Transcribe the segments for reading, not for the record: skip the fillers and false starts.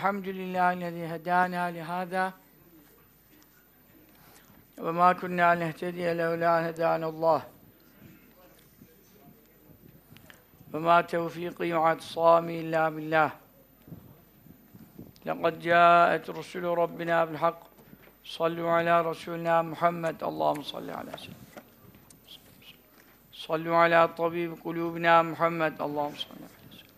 Elhamdülillahi hedâna lihâzâ ve mâ kunnâ nehtediye levlâ hedânallâh ve mâ tevfîkî ve atsâmî illâ billah. Lekad câet rusulü Rabbina bil hak. Sallu alâ Resulina Muhammed. Allahümme salli alâ seyyidina. Sallu alâ tabîb kulûbina Muhammed. Allahümme salli alâ seyyidina.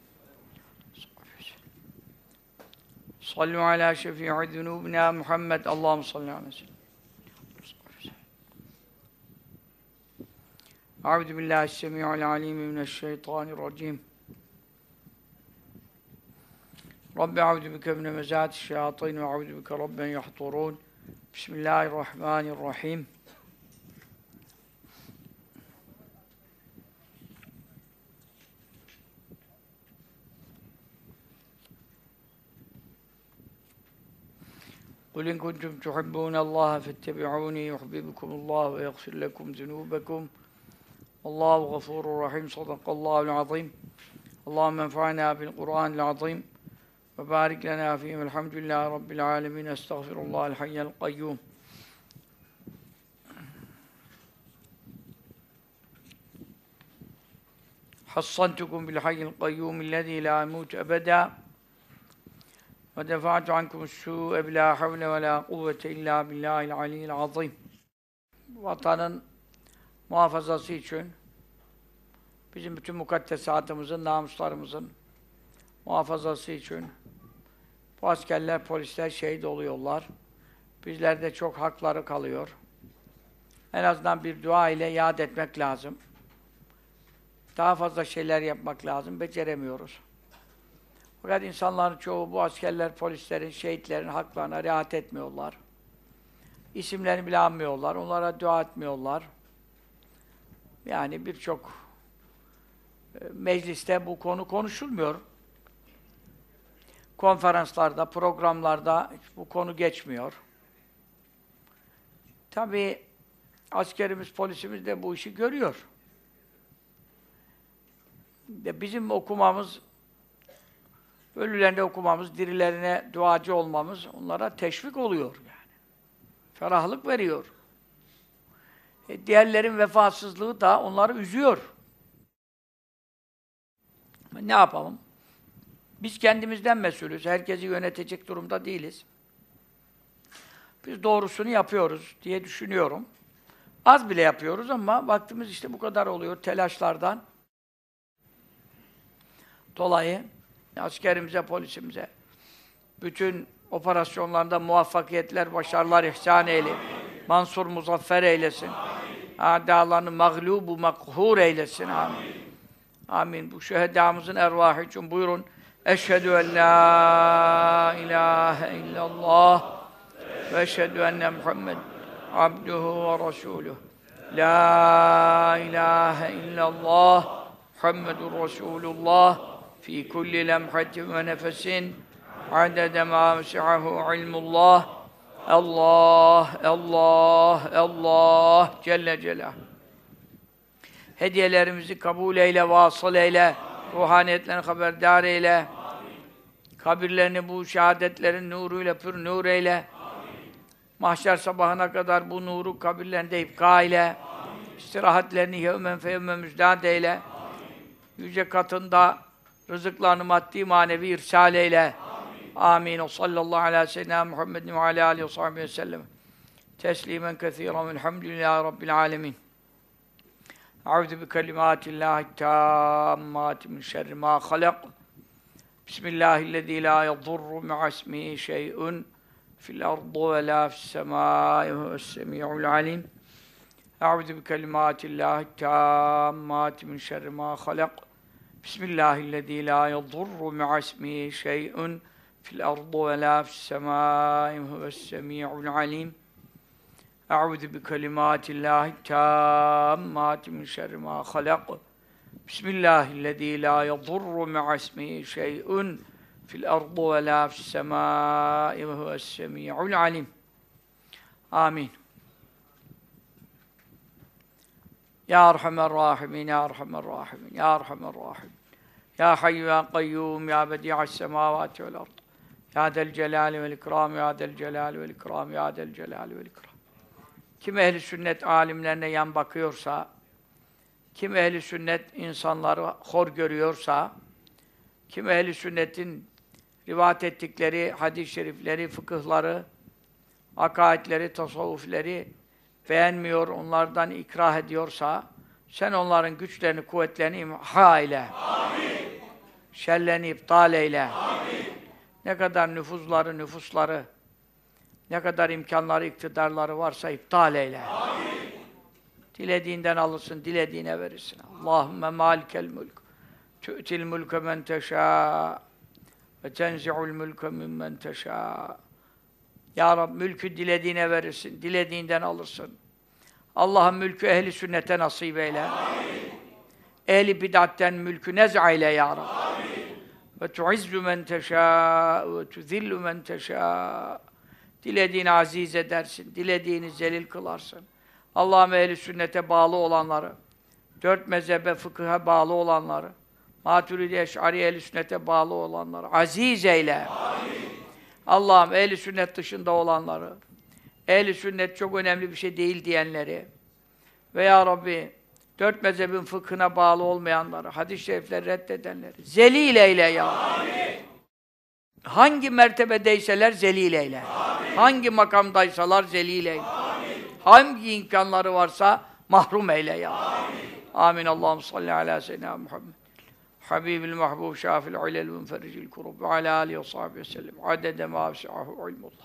Sallu alâ şefî'i zunûbina Muhammed. Allahümme salli alâ seyyidina. Euzu billahi es-semî'ul alîm mineşşeytânirracîm. Rabbi euzu bike min hemezâti'ş-şeyâtîn ve euzu bike rabben yahdurûn. Bismillahirrahmanirrahim. Kul in kuntum tuhibbûnallâhe fettebi'ûnî yuhbibkumullah ve yaghfir lekum zunûbekum. Allahu gafurur rahim. Sadakallahul azim. Allahümme enfa'na bil Kur'anil azim. Ve barik lena fîhim. Elhamdülillahi rabbil âlemin. Estağfirullahal hayyel kayyum. Hassantukum bil hayyil kayyum illezî lâ yemûtu ebedâ. Ve defa'tu ankumus-sû'e bilâ havle ve lâ kuvvete illâ billâhil aliyyil azîm. Vatanın muhafazası için, bizim bütün mukaddesatımızın, namuslarımızın muhafazası için bu askerler, polisler şehit oluyorlar. Bizlerde çok hakları kalıyor. En azından bir dua ile yad etmek lazım. Daha fazla şeyler yapmak lazım, beceremiyoruz. Fakat insanların çoğu bu askerler, polislerin, şehitlerin haklarına riayet etmiyorlar. İsimlerini bile anmıyorlar, onlara dua etmiyorlar. Yani birçok mecliste bu konu konuşulmuyor. Konferanslarda, programlarda bu konu geçmiyor. Tabii askerimiz, polisimiz de bu işi görüyor. Bizim okumamız, ölülerine okumamız, dirilerine duacı olmamız onlara teşvik oluyor yani. Ferahlık veriyor. Diğerlerin vefasızlığı da onları üzüyor. Ne yapalım? Biz kendimizden mesulüz. Herkesi yönetecek durumda değiliz. Biz doğrusunu yapıyoruz diye düşünüyorum. Az bile yapıyoruz ama vaktimiz işte bu kadar oluyor telaşlardan dolayı. Askerimize, polisimize, bütün operasyonlarında muvaffakiyetler, başarılar ihsan eyle. Mansur muzaffer eylesin. Âdâlarını mağlûbu makhûr eylesin. Amin. Amin. Bu şühedâmızın ervâhı için buyurun. Eşhedü en lâ ilâhe illallah ve eşhedü enne Muhammed abduhu ve rasûluh. Lâ ilâhe illallah Muhammedur Resûlullah fi kulli lemhatin ve nefesin adede mâ vesi'ahu ilmullah. Allah, Allah, Allah Celle Celaluhu. Hediyelerimizi kabul eyle, vasıl eyle, ruhaniyetlerini haberdar eyle. Amin. Kabirlerini bu şehadetlerin nuruyla pür nur eyle. Amin. Mahşer sabahına kadar bu nuru kabirlerinde ipka eyle. Amin. İstirahatlerini yevmen feyevmen müjdat eyle. Amin. Yüce katında rızıklarını maddi manevi irsal eyle. Amin. O sallallahu aleyhi ve sellem Muhammedin ve aleyhi aleyhi ve sahbihi ve sellem. Teslimen kethiren velhamdülillahi rabbil alemin. Euzu bi kelimatillahi tammati min şerri ma halak. Bismillahillezî lâ yadurru ma'asmihi şey'un fil ardı ve lâ fissemâi ve huves-semî'ul alîm. Euzu bi kelimatillahi tammati min şerri ma halak. Bismillahillezî lâ yadurru ma'asmihi şey'un fil ardı ve lâ fissemâi ve huves-semî'ul alîm. Eûzu bi kelimâtillâhi tâmmâti min şerri mâ halak. Bismillahillezî lâ yadurru ma'asmihi şey'un fil ardı ve lâ fissemâi ve huves-semî'ul alîm. Amin. Ya Erhamer Rahimin, Ya Erhamer Rahimin, Ya Erhamer Rahimin. Ya Hayyu Ya Kayyum, Ya Bedi'as semâvâti vel ard. Ya del celali vel ikram, ya del celali vel ikram, ya del celali vel ikram. Kim ehli sünnet alimlerine yan bakıyorsa, kim ehli sünnet insanları hor görüyorsa, kim ehli sünnetin rivayet ettikleri hadis-i şerifleri, fıkıhları, akaidleri, tasavvufleri beğenmiyor, onlardan ikrah ediyorsa, sen onların güçlerini, kuvvetlerini imha eyle. Amin. Şerlerini iptal eyle. Amin. Ne kadar nüfusları, ne kadar imkanları, iktidarları varsa iptal eyle. Amin. Dilediğinden alırsın, dilediğine verirsin. Allahümme malikel mülk. Tü'til mülke men teşâ ve tenzi'ul mülke mimmen teşâ. Ya Rabbi, mülkü dilediğine verirsin, dilediğinden alırsın. Allah'ın mülkü ehli sünnete nasip eyle. Amin. Ehli bid'atten mülkü nez'a eyle ya Rabbi. Amin. Ve tu'izzu men teşâ ve tuzillu men teşâ. Dilediğini aziz edersin, dilediğini zelil kılarsın. Allah'ım ehli sünnete bağlı olanları, dört mezhebe, fıkıha bağlı olanları, Maturidi, Eş'ari ehli sünnete bağlı olanları aziz eyle. Amin. Allah'ım ehli sünnet dışında olanları, ehli sünnet çok önemli bir şey değil diyenleri ve ya Rabbi dört mezhebin fıkhına bağlı olmayanları, hadis-i şerifleri reddedenleri zelil eyle ya. Amin. Hangi mertebedeyseler zelil eyle. Amin. Hangi makamdaysalar zelil eyle. Amin. Hangi imkanları varsa mahrum eyle ya. Amin. Amin. Allahümme salli ala seyyidina Muhammed. Habibil mahbub şafil ilel munfericil kurub ve ala alihi ve sahbihi ve sellem. Adede ma vesi'ahu ilmullah.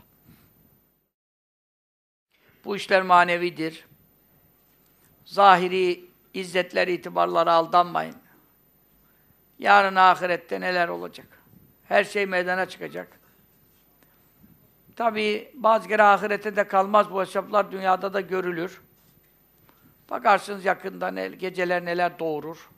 Bu işler manevidir. Zahiri izzetler, itibarlara aldanmayın. Yarın ahirette neler olacak? Her şey meydana çıkacak. Tabii bazı kere ahirette de kalmaz. Bu hesaplar dünyada da görülür. Bakarsınız yakında geceler neler doğurur.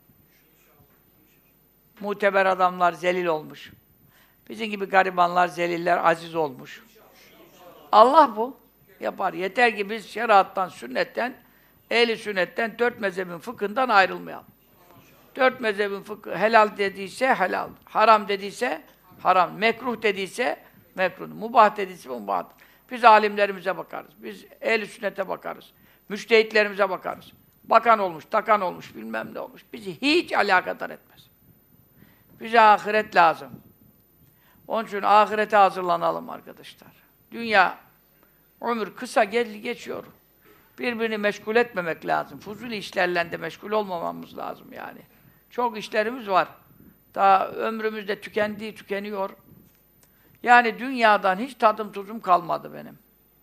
Muteber adamlar zelil olmuş. Bizim gibi garibanlar, zeliller aziz olmuş. Allah bu yapar. Yeter ki biz şeriattan, sünnetten, ehli sünnetten, dört mezhebin fıkhından ayrılmayalım. Dört mezhebin fıkhı helal dediyse helal, haram dediyse haram, mekruh dediyse mekruh, mubah dediyse mubah. Biz alimlerimize bakarız, biz ehli sünnete bakarız, müçtehitlerimize bakarız. Bakan olmuş, takan olmuş, bilmem ne olmuş. Bizi hiç alakadar etmez. Bize ahiret lazım. Onun için ahirete hazırlanalım arkadaşlar. Dünya, ömür kısa geçiyor. Birbirini meşgul etmemek lazım. Fuzuli işlerle de meşgul olmamamız lazım yani. Çok işlerimiz var. Daha ömrümüz de tükeniyor. Yani dünyadan hiç tadım tuzum kalmadı benim.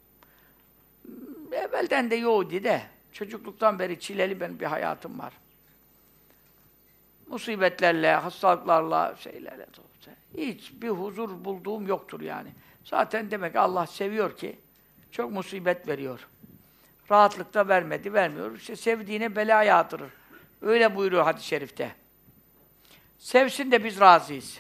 Evvelden de yoktu de. Çocukluktan beri çileli benim bir hayatım var. Musibetlerle, hastalıklarla, şeylerle. Hiç bir huzur bulduğum yoktur yani. Zaten demek Allah seviyor ki çok musibet veriyor. Rahatlıkta vermiyor. İşte sevdiğine bela yağdırır. Öyle buyuruyor hadis-i şerifte. Sevsin de biz razıyız.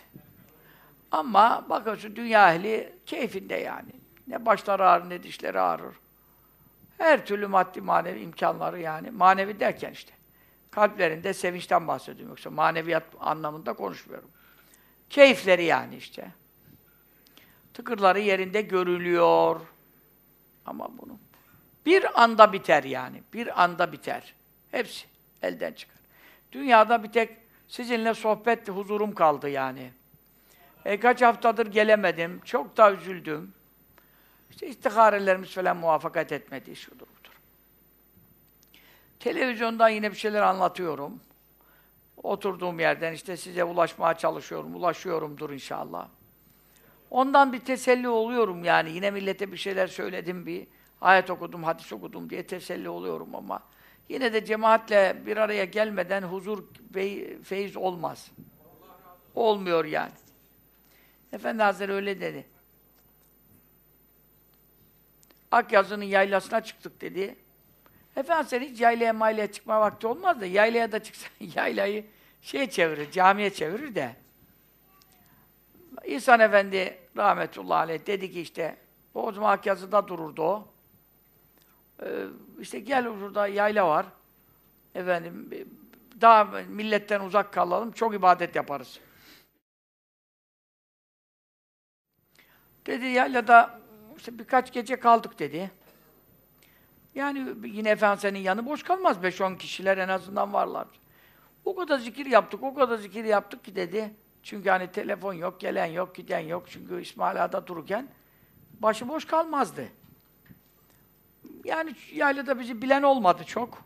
Ama bakıyorsun dünya ehli keyfinde yani. Ne başları ağrır ne dişleri ağrır. Her türlü maddi manevi imkanları yani. Manevi derken işte. Kalplerinde sevinçten bahsediyorum. Yoksa maneviyat anlamında konuşmuyorum. Keyifleri yani işte. Tıkırları yerinde görülüyor. Ama bunu bir anda biter yani. Bir anda biter. Hepsi elden çıkar. Dünyada bir tek sizinle sohbet, huzurum kaldı yani. Kaç haftadır gelemedim. Çok da üzüldüm. İşte istiharelerimiz falan muvaffakat etmedi. Şudur budur. Televizyondan yine bir şeyler anlatıyorum. Oturduğum yerden işte size ulaşmaya çalışıyorum. Ulaşıyorumdur inşallah. Ondan bir teselli oluyorum yani. Yine millete bir şeyler söyledim, bir ayet okudum, hadis okudum diye teselli oluyorum ama yine de cemaatle bir araya gelmeden huzur, feyiz olmaz. Olmuyor yani. Efendi Hazretleri öyle dedi. Akyazı'nın yaylasına çıktık dedi. Efendi Hazretleri hiç yaylaya çıkma vakti olmaz da yaylaya da çıksa yaylayı çevirir, camiye çevirir de. İhsan Efendi rahmetullahi aleyh dedi ki işte o zaman Akyazı'da dururdu o. İşte gel burada yayla var. Efendim daha milletten uzak kalalım, çok ibadet yaparız. Dedi yaylada işte birkaç gece kaldık dedi. Yani yine Efendimiz'in yanı boş kalmaz. 5-10 kişiler en azından varlar. O kadar zikir yaptık, o kadar zikir yaptık ki dedi. Çünkü hani telefon yok, gelen yok, giden yok. Çünkü İsmail Ağa'da dururken başıboş kalmazdı. Yani yaylada bizi bilen olmadı çok.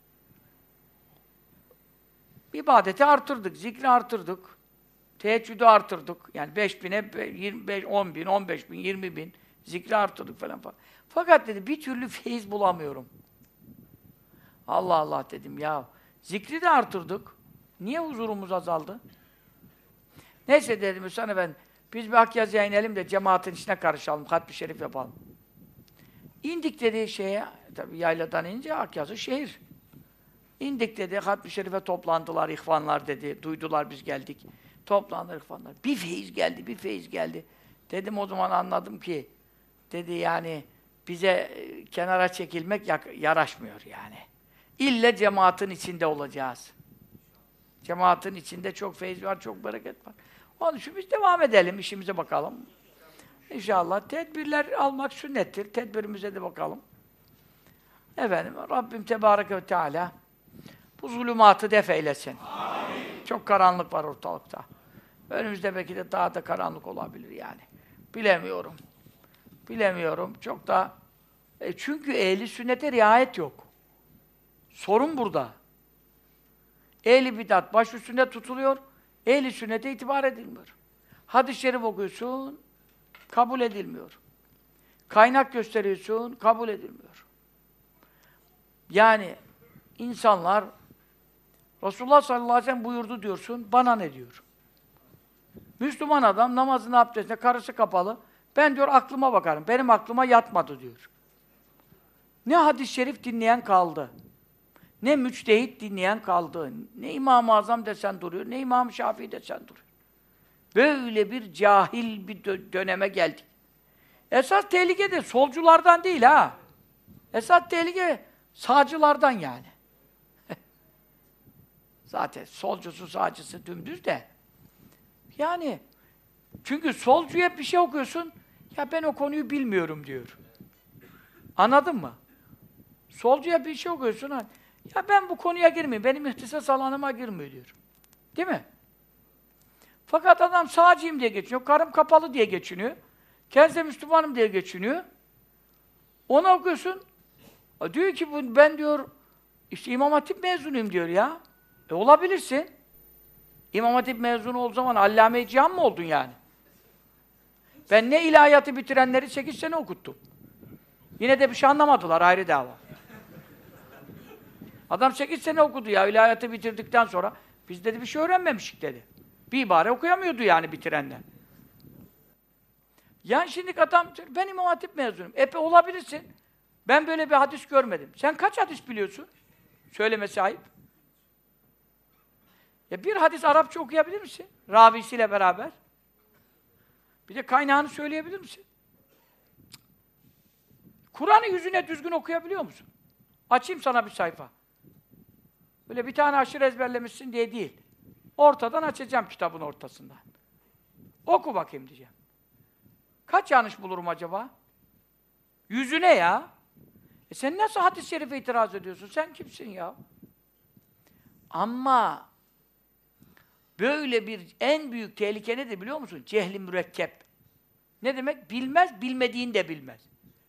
İbadeti artırdık, zikri artırdık. Teheccüdü artırdık. Yani 5.000'e 25, 10 bin, 15 bin, 20 bin zikri artırdık falan falan. Fakat dedi bir türlü feyiz bulamıyorum. Allah Allah dedim ya. Zikri de artırdık. Niye huzurumuz azaldı? Neyse dedim Hüsnü Efendi, biz bir Akyazı'ya inelim de cemaatin içine karışalım, hatmi şerif yapalım. İndik dedi şeye, tabii yayladan inince Akyazı şehir. İndik dedi, hatmi şerife toplandılar ihvanlar dedi, duydular biz geldik. Toplandılar ihvanlar. Bir feyiz geldi, bir feyiz geldi. Dedim o zaman anladım ki, dedi yani bize kenara çekilmek yaraşmıyor yani. İlle cemaatin içinde olacağız. Cemaatin içinde çok feyiz var, çok bereket var. Onun için biz devam edelim, işimize bakalım. İnşallah tedbirler almak sünnettir. Tedbirimize de bakalım. Efendim, Rabbim Tebareke ve Teala bu zulümatı def eylesin. Amin. Çok karanlık var ortalıkta. Önümüzde belki de daha da karanlık olabilir yani. Bilemiyorum. Bilemiyorum. Çok da çünkü ehli sünnete riayet yok. Sorun burada. Ehli bidat baş üstünde tutuluyor. Ehli sünnete itibar edilmiyor. Hadis-i şerif okuyorsun, kabul edilmiyor. Kaynak gösteriyorsun, kabul edilmiyor. Yani insanlar Resulullah sallallahu aleyhi ve sellem buyurdu diyorsun, bana ne diyor? Müslüman adam namazını abdestine, karısı kapalı. Ben diyor aklıma bakarım, benim aklıma yatmadı diyor. Ne hadis-i şerif dinleyen kaldı. Ne müçtehit dinleyen kaldı. Ne İmam-ı Azam desen duruyor, ne İmam-ı Şafii desen duruyor. Böyle bir cahil bir döneme geldik. Esas tehlike de solculardan değil ha. Esas tehlike sağcılardan yani. Zaten solcusu sağcısı dümdüz de. Yani çünkü solcuya bir şey okuyorsun, ya ben o konuyu bilmiyorum diyor. Anladın mı? Solcuya bir şey okuyorsun, ya ben bu konuya girmeyeyim, benim ihtisas alanıma girmiyor diyor. Değil mi? Fakat adam sağcıyım diye geçiniyor, karım kapalı diye geçiniyor, kendisi de Müslümanım diye geçiniyor. Onu okuyorsun, diyor ki ben diyor, işte İmam Hatip mezunuyum diyor ya. Olabilirsin. İmam Hatip mezunu olduğu zaman Allame-i Cihan mı oldun yani? Ben ne ilahiyatı bitirenleri 8 sene okuttum. Yine de bir şey anlamadılar, ayrı dava. Adam 8 sene okudu ya, ilahiyatı bitirdikten sonra. Biz dedi bir şey öğrenmemiştik dedi. Bir ibare okuyamıyordu yani bitirenler. Yani şimdi adam, ben İmam Hatip mezunuyum. Olabilirsin. Ben böyle bir hadis görmedim. Sen kaç hadis biliyorsun? Söylemesi ayıp. Bir hadis Arapça okuyabilir misin? Ravisiyle beraber. Bir de kaynağını söyleyebilir misin? Kur'an'ı yüzüne düzgün okuyabiliyor musun? Açayım sana bir sayfa. Böyle bir tane aşırı ezberlemişsin diye değil. Ortadan açacağım kitabın ortasından. Oku bakayım diyeceğim. Kaç yanlış bulurum acaba? Yüzüne ya. Sen nasıl hadis-i şerife itiraz ediyorsun? Sen kimsin ya? Ama böyle bir en büyük tehlike nedir biliyor musun? Cehli mürekkep. Ne demek? Bilmez, bilmediğini de bilmez.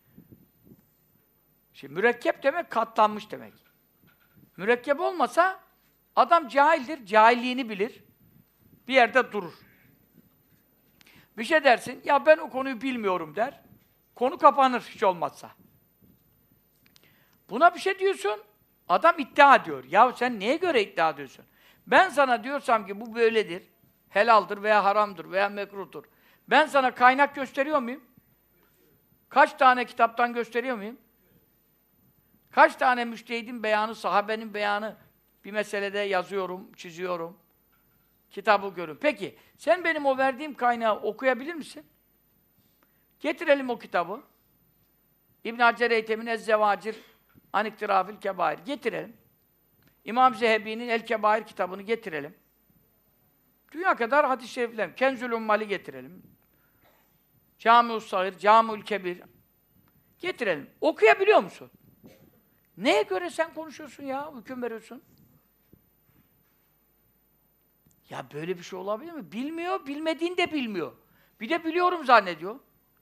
Şimdi mürekkep demek katlanmış demek. Mürekkep olmasa adam cahildir, cahilliğini bilir. Bir yerde durur. Bir şey dersin, ya ben o konuyu bilmiyorum der. Konu kapanır hiç olmazsa. Buna bir şey diyorsun, adam iddia ediyor. Ya sen neye göre iddia ediyorsun? Ben sana diyorsam ki bu böyledir, helaldir veya haramdır veya mekruhtur. Ben sana kaynak gösteriyor muyum? Kaç tane kitaptan gösteriyor muyum? Kaç tane müştehidin beyanı, sahabenin beyanı bir meselede yazıyorum, çiziyorum. Kitabı görün. Peki, sen benim o verdiğim kaynağı okuyabilir misin? Getirelim o kitabı. İbn Hacer Eytem'in Ez-Zevacir Aniktirafil Kebair. Getirelim. İmam Zehebi'nin El-Kebair kitabını getirelim. Dünya kadar hadis-i şerifler. Kenzül Ummal'i getirelim. Cami-ül Sagir, Cami-ül Kebir. Getirelim. Okuyabiliyor musun? Neye göre sen konuşuyorsun ya? Hüküm veriyorsun. Ya böyle bir şey olabilir mi? Bilmiyor, bilmediğini de bilmiyor. Bir de biliyorum zannediyor.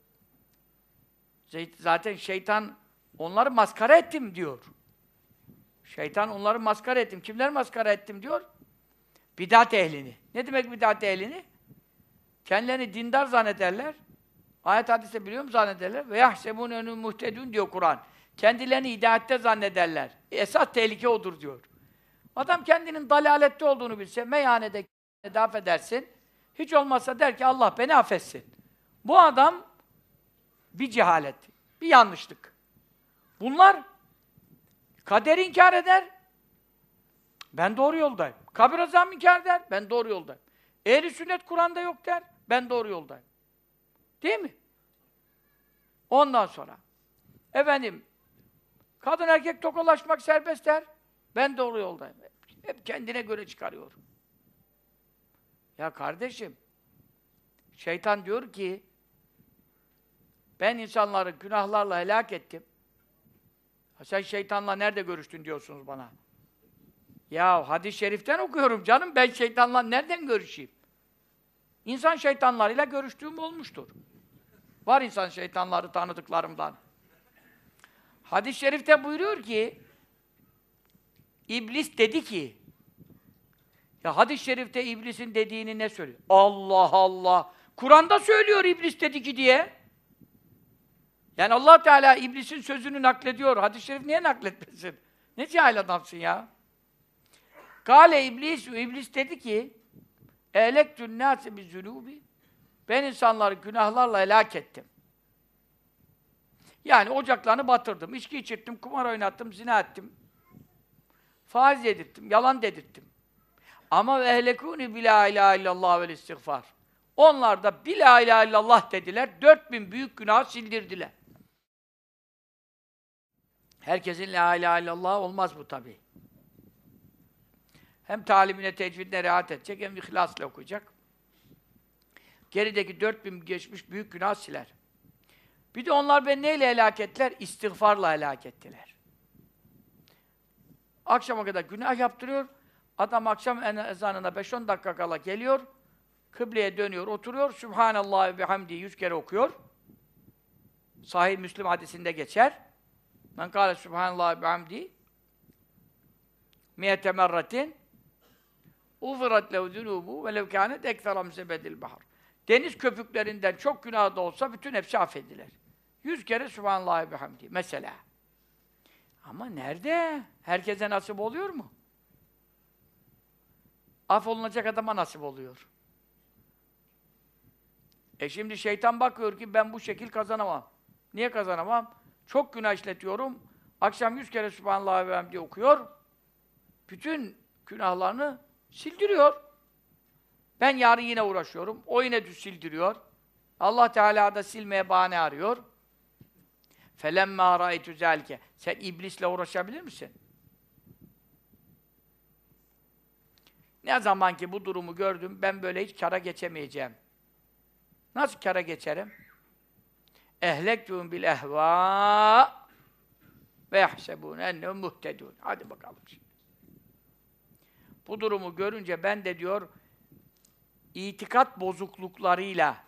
Zaten şeytan onları maskara ettim diyor. Şeytan onları maskara ettim. Kimler maskara ettim diyor? Bid'at ehlini. Ne demek bid'at ehlini? Kendilerini dindar zannederler. Ayet hadiste biliyor mu zannederler? Ve yahsebûne muhtedûn diyor Kur'an. Kendilerini hidayette zannederler. Esas tehlike odur diyor. Adam kendinin dalalette olduğunu bilse, meyhanede daf edersin. Hiç olmazsa der ki Allah beni affetsin. Bu adam bir cehalet, bir yanlışlık. Bunlar kaderi inkar eder. Ben doğru yoldayım. Kabir azabı inkar eder. Ben doğru yoldayım. Ehl-i sünnet Kur'an'da yok der. Ben doğru yoldayım. Değil mi? Ondan sonra efendim kadın erkek tokalaşmak serbest der. Ben doğru yoldayım. Hep kendine göre çıkarıyor. Ya kardeşim, şeytan diyor ki ben insanları günahlarla helak ettim. Sen şeytanla nerede görüştün diyorsunuz bana. Ya hadis-i şeriften okuyorum canım. Ben şeytanla nereden görüşeyim? İnsan şeytanlarıyla görüştüğüm olmuştur. Var insan şeytanları tanıdıklarımdan. Hadis-i şerifte buyuruyor ki İblis dedi ki ya hadis-i şerifte iblisin dediğini ne söylüyor? Allah Allah! Kur'an'da söylüyor iblis dedi ki diye. Yani Allah Teala iblisin sözünü naklediyor. Hadis-i şerif niye nakletmesin? Ne cahil adamsın ya? Kâle iblis dedi ki ehlektün nâse bizzunûbi ben insanları günahlarla helak ettim. Yani ocaklarını batırdım, içki içirttim, kumar oynattım, zina ettim. Faiz yedirttim, yalan dedirttim. Ama ehlekûni bilâ ilâhe illallah vel istiğfar. Onlar da bilâ ilâhe illallah dediler, 4000 büyük günahı sildirdiler. Herkesin la ilahe illallah olmaz bu tabii. Hem talimine, tecvidine riayet edecek, hem ihlasla okuyacak. Gerideki 4000 geçmiş büyük günah siler. Bir de onlar beni neyle helak ettiler? İstiğfarla helak ettiler. Akşama kadar günah yaptırıyor. Adam akşam ezanına 5-10 dakika kala geliyor. Kıbleye dönüyor, oturuyor. Sübhanallah ve bihamdi 100 kere okuyor. Sahih Müslim hadisinde geçer. Men kâle Sübhanallah ve bihamdi miyete merratin ufirat lehu zunûbû ve lev kânet ekthera min zebedil bahr. Deniz köpüklerinden çok günah da olsa bütün hepsi affedilir. 100 kere Sübhanallah ve bihamdi mesela. Ama nerede? Herkese nasip oluyor mu? Affolunacak adama nasip oluyor. Şimdi şeytan bakıyor ki ben bu şekil kazanamam. Niye kazanamam? Çok günah işletiyorum. Akşam 100 kere Sübhanallah ve bihamdi okuyor. Bütün günahlarını sildiriyor. Ben yarın yine uğraşıyorum. O yine sildiriyor. Allah Teala da silmeye bahane arıyor. فَلَمَّا رَأَيْتُ ذَٰلِكَ Sen iblisle uğraşabilir misin? Ne zaman ki bu durumu gördüm, ben böyle hiç kâra geçemeyeceğim. Nasıl kâra geçerim? اَهْلَكْتُهُمْ بِالْاَهْوَاءِ وَيَحْسَبُونَ اَنَّهُمْ مُهْتَدُونَ Hadi bakalım şimdi. Bu durumu görünce ben de diyor, itikat bozukluklarıyla,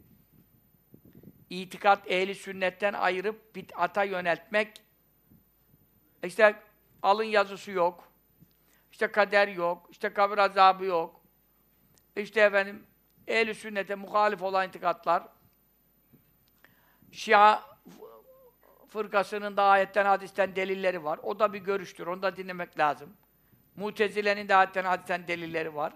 itikat ehli sünnetten ayırıp bid'ata yöneltmek, işte alın yazısı yok, işte kader yok, işte kabir azabı yok, işte efendim ehli sünnete muhalif olan itikatlar, Şia fırkasının da ayetten, hadisten delilleri var. O da bir görüştür, onu da dinlemek lazım. Mutezile'nin de ayetten, hadisten delilleri var.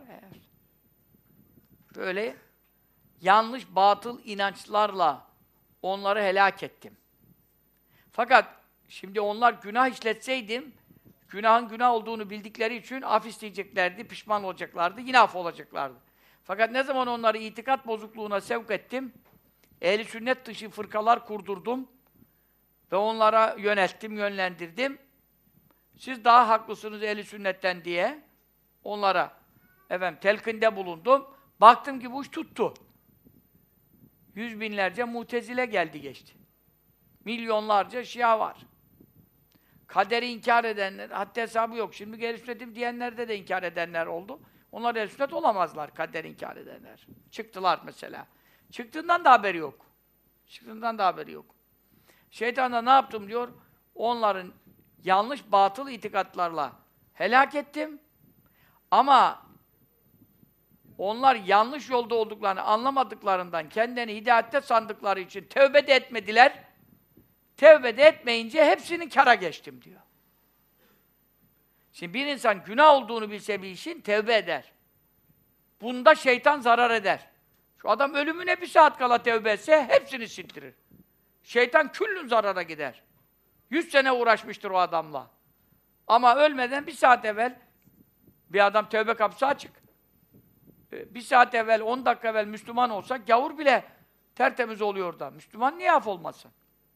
Böyle yanlış, batıl inançlarla onları helak ettim. Fakat şimdi onlar günah işletseydim, günahın günah olduğunu bildikleri için af isteyeceklerdi, pişman olacaklardı, yine af olacaklardı. Fakat ne zaman onları itikat bozukluğuna sevk ettim, ehl-i sünnet dışı fırkalar kurdurdum ve onlara yönelttim, yönlendirdim. Siz daha haklısınız ehl-i sünnetten diye onlara telkinde bulundum. Baktım ki bu iş tuttu. yüz binlerce Mutezile geldi geçti. Milyonlarca Şia var. Kaderi inkar edenler, haddi hesabı yok. Şimdi ehl-i sünnetim diyenlerde de inkar edenler oldu. Onlar ehl-i sünnet olamazlar, kaderi inkar edenler. Çıktılar mesela. Çıktığından da haberi yok. Çıktığından da haberi yok. Şeytan da ne yaptım diyor, onların yanlış, batıl itikatlarla helak ettim. Ama onlar yanlış yolda olduklarını anlamadıklarından, kendilerini hidayette sandıkları için tevbe de etmediler. Tevbe de etmeyince hepsinin kâra geçtim diyor. Şimdi bir insan günah olduğunu bilse bir işin tevbe eder. Bunda şeytan zarar eder. Şu adam ölümüne bir saat kala tevbe etse hepsini sildirir. Şeytan küllün zarara gider. 100 sene uğraşmıştır o adamla. Ama ölmeden bir saat evvel bir adam tevbe kapısı açık. Bir saat evvel, 10 dakika evvel Müslüman olsa gavur bile tertemiz oluyor da. Müslüman niye af olmasın?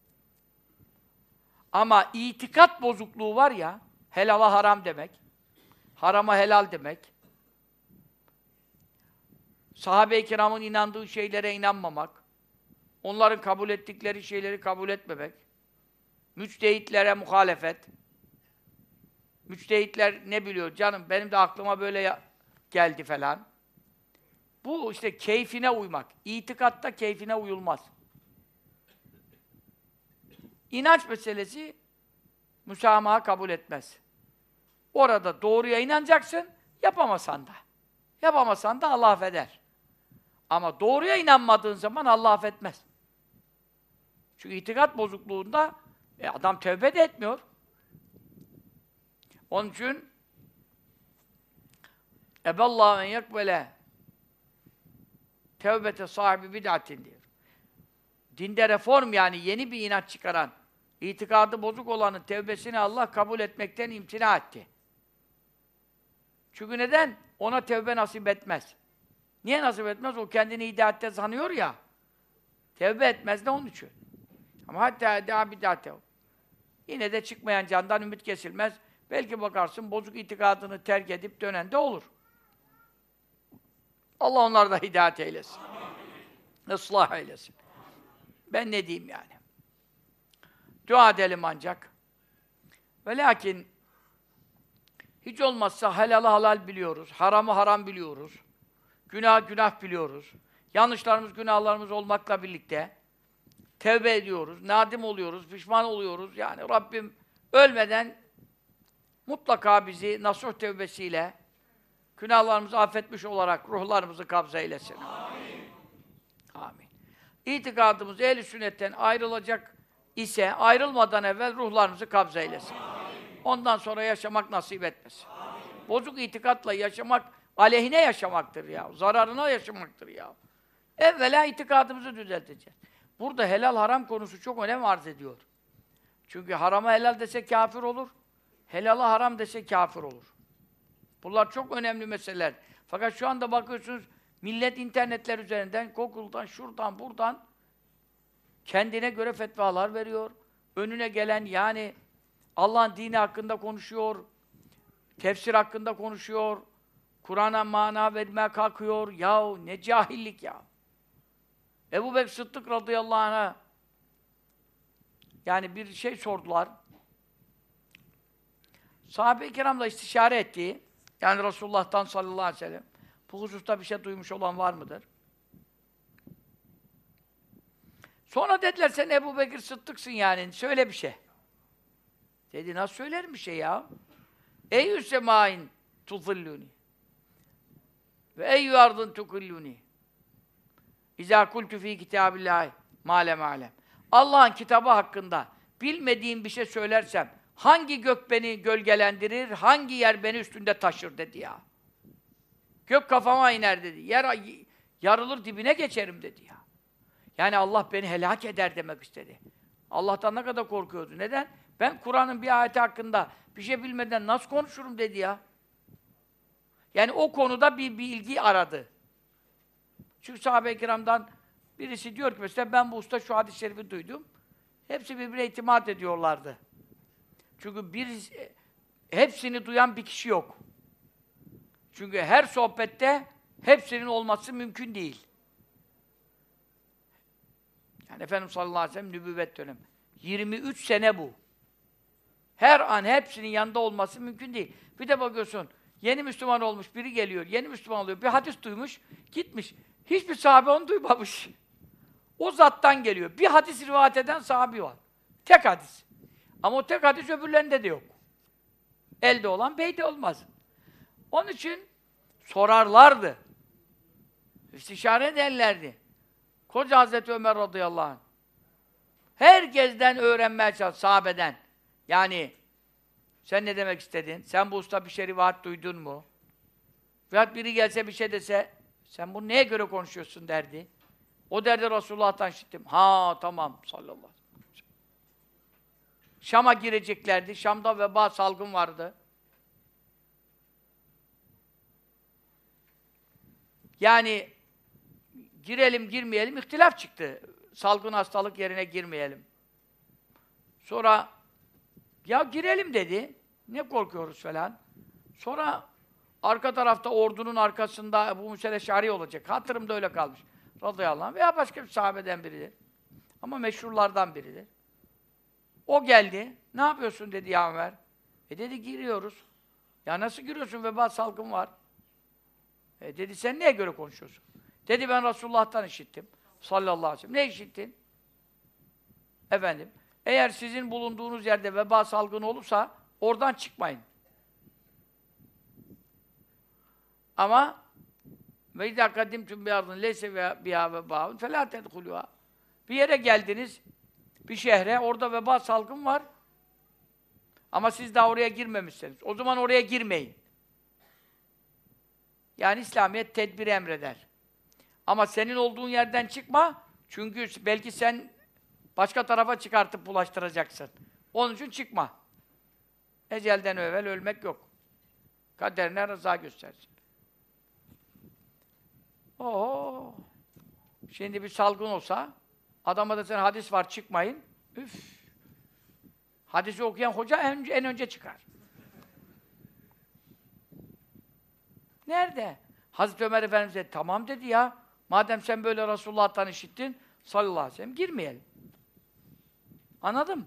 Ama itikat bozukluğu var ya, helala haram demek, harama helal demek, sahabe-i kiramın inandığı şeylere inanmamak, onların kabul ettikleri şeyleri kabul etmemek, müçtehitlere muhalefet. Müçtehitler ne biliyor? Canım benim de aklıma böyle geldi falan. Bu işte keyfine uymak. İtikatta keyfine uyulmaz. İnanç meselesi müsamaha kabul etmez. Orada doğruya inanacaksın, yapamasan da. Yapamasan da Allah affeder. Ama doğruya inanmadığın zaman Allah affetmez. Çünkü itikat bozukluğunda adam tövbe de etmiyor. Onun için eballahu en yekbele tevbete sahibi bid'atin diyor. Dinde reform yani yeni bir inanç çıkaran, itikadı bozuk olanın tevbesini Allah kabul etmekten imtina etti. Çünkü neden? Ona tevbe nasip etmez. Niye nasip etmez? O kendini hidayette sanıyor ya. Tevbe etmez de onun için. Ama hatta daha bid'ate o. Yine de çıkmayan candan ümit kesilmez. Belki bakarsın bozuk itikadını terk edip dönen de olur. Allah onları da hidayet eylesin. Islah eylesin. Ben ne diyeyim yani? Dua edelim ancak. Ve lakin hiç olmazsa helalı halal biliyoruz, haramı haram biliyoruz, günah günah biliyoruz. Yanlışlarımız, günahlarımız olmakla birlikte tevbe ediyoruz, nadim oluyoruz, pişman oluyoruz. Yani Rabbim ölmeden mutlaka bizi nasuh tevbesiyle günahlarımızı affetmiş olarak ruhlarımızı kabz eylesin. Amin. Amin. İtikadımız ehl-i sünnetten ayrılacak ise ayrılmadan evvel ruhlarımızı kabz eylesin. Amin. Ondan sonra yaşamak nasip etmesin. Amin. Bozuk itikatla yaşamak aleyhine yaşamaktır ya. Zararına yaşamaktır ya. Evvela itikadımızı düzelteceğiz. Burada helal haram konusu çok önem arz ediyor. Çünkü harama helal dese kafir olur. Helala haram dese kafir olur. Bunlar çok önemli meseleler. Fakat şu anda bakıyorsunuz millet internetler üzerinden, Google'dan, şuradan, buradan kendine göre fetvalar veriyor. Önüne gelen yani Allah'ın dini hakkında konuşuyor, tefsir hakkında konuşuyor, Kur'an'a mana vermeye kalkıyor. Yahu ne cahillik ya! Ebu Bekir Sıddık radıyallahu anh'a yani bir şey sordular. Sahabe-i kiramla istişare ettiği, yani Resulullah'tan sallallahu aleyhi ve sellem, bu hususta bir şey duymuş olan var mıdır? Sonra dediler, sen Ebu Bekir Sıddık'sın yani, söyle bir şey. Dedi, nasıl söylerim bir şey ya? Eyyü semâin tuzillûni ve eyyü ardın tukillûni İzâ kultu fî kitâbillâhi mâlem âlem. Allah'ın kitabı hakkında bilmediğim bir şey söylersem, hangi gök beni gölgelendirir, hangi yer beni üstünde taşır dedi ya. Gök kafama iner dedi. Yer yarılır dibine geçerim dedi ya. Yani Allah beni helak eder demek istedi. Allah'tan ne kadar korkuyordu. Neden? Ben Kur'an'ın bir ayeti hakkında bir şey bilmeden nasıl konuşurum dedi ya. Yani o konuda bir bilgi aradı. Çünkü sahabe-i kiramdan birisi diyor ki mesela ben bu usta şu hadis-i şerifi duydum. Hepsi birbirine itimat ediyorlardı. Çünkü hepsini duyan bir kişi yok. Çünkü her sohbette hepsinin olması mümkün değil. Yani Efendimiz sallallahu aleyhi ve sellem nübüvvet dönemi. 23 sene bu. Her an hepsinin yanında olması mümkün değil. Bir de bakıyorsun, yeni Müslüman olmuş biri geliyor, yeni Müslüman oluyor, bir hadis duymuş, gitmiş. Hiçbir sahabe onu duymamış. O zattan geliyor. Bir hadis rivayet eden sahabi var. Tek hadis. Ama o tek hadis öbürlerinde de yok. Elde olan beyde olmaz. Onun için sorarlardı. İstişare ederlerdi. Koca Hazreti Ömer radıyallahu anh. Herkesten öğrenmeye çalış, sahabeden. Yani sen ne demek istedin? Sen bu usta bir şey rivayet duydun mu? Veyahut biri gelse bir şey dese, sen bunu neye göre konuşuyorsun derdi. O derdi Resulullah'tan işittim. Ha tamam sallallahu aleyhi ve sellem. Şam'a gireceklerdi. Şam'da veba salgın vardı. Yani girelim girmeyelim ihtilaf çıktı. Salgın hastalık yerine girmeyelim. Sonra ya girelim dedi. Ne korkuyoruz falan. Sonra arka tarafta ordunun arkasında Ebu Musa el-Eş'ari olacak. Hatırımda öyle kalmış. Radıyallahu anh veya başka bir sahabeden biridir. Ama meşhurlardan biridir. O geldi. Ne yapıyorsun dedi ya Ömer. Dedi giriyoruz. Ya nasıl giriyorsun? Veba salgın var. Dedi sen neye göre konuşuyorsun? Dedi ben Resulullah'tan işittim. Sallallahu aleyhi ve sellem. Ne işittin? Efendim, eğer sizin bulunduğunuz yerde veba salgını olursa oradan çıkmayın. Ama ve izâ kaddimtum bi'ardın leyse biha vebâun felâ tedhulûhâ. Bir yere geldiniz, bir şehre, orada veba salgın var. Ama siz daha oraya girmemişsiniz. O zaman oraya girmeyin. Yani İslamiyet tedbiri emreder. Ama senin olduğun yerden çıkma, çünkü belki sen başka tarafa çıkartıp bulaştıracaksın. Onun için çıkma. Ecelden evvel ölmek yok. Kaderine rıza göstersin. Oo. Şimdi bir salgın olsa, adama da sen hadis var çıkmayın. Üf. Hadisi okuyan hoca en önce çıkar. Nerede? Hazreti Ömer Efendimiz dedi, tamam dedi ya. Madem sen böyle Resulullah'tan işittin, sallallahu aleyhi ve sellem, girmeyelim. Anladım.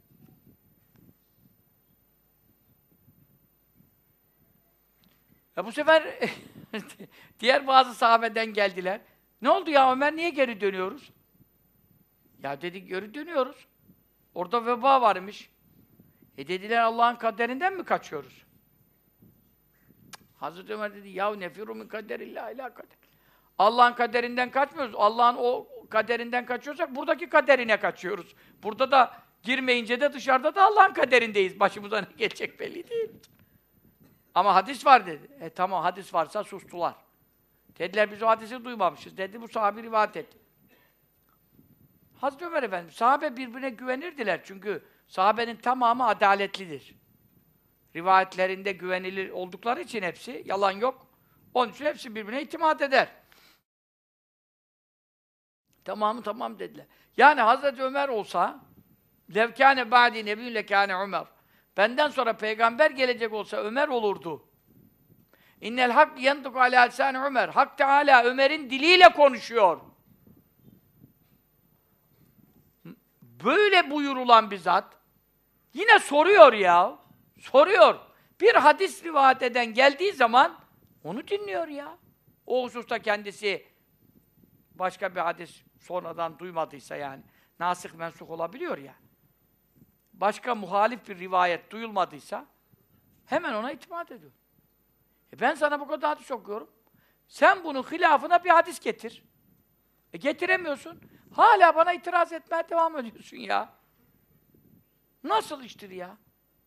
Bu sefer diğer bazı sahabeden geldiler. Ne oldu ya Ömer, niye geri dönüyoruz? Ya dedik, geri dönüyoruz. Orada veba varmış. Dediler, Allah'ın kaderinden mi kaçıyoruz? Hazreti Ömer dedi, yahu nefiru min kaderillahi ila kader. Allah'ın kaderinden kaçmıyoruz. Allah'ın o kaderinden kaçıyorsak buradaki kaderine kaçıyoruz. Burada da girmeyince de dışarıda da Allah'ın kaderindeyiz. Başımıza ne gelecek belli değil. Ama hadis var dedi. Tamam, hadis varsa sustular. Dediler, biz o hadisi duymamışız. Dedi, bu sahabe rivayet etti. Hazreti Ömer Efendimiz, sahabe birbirine güvenirdiler. Çünkü sahabenin tamamı adaletlidir. Rivayetlerinde güvenilir oldukları için hepsi, yalan yok. Onun için hepsi birbirine itimat eder. Tamam dediler. Yani Hazreti Ömer olsa, levkâne ba'dî nebiyyün lekâne Ömer. Benden sonra peygamber gelecek olsa Ömer olurdu. İnnel hak yentuk alâ lisâni Ömer. Hak Teâlâ Ömer'in diliyle konuşuyor. Böyle buyurulan bir zat yine soruyor ya. Soruyor. Bir hadis rivayet eden geldiği zaman onu dinliyor ya. O hususta kendisi başka bir hadis sonradan duymadıysa yani nasih mensuh olabiliyor ya. Başka muhalif bir rivayet duyulmadıysa hemen ona itimat ediyor. Ben sana bu kadar hadis okuyorum. Sen bunun hilafına bir hadis getir. Getiremiyorsun. Hala bana itiraz etmeye devam ediyorsun ya. Nasıl iştir ya?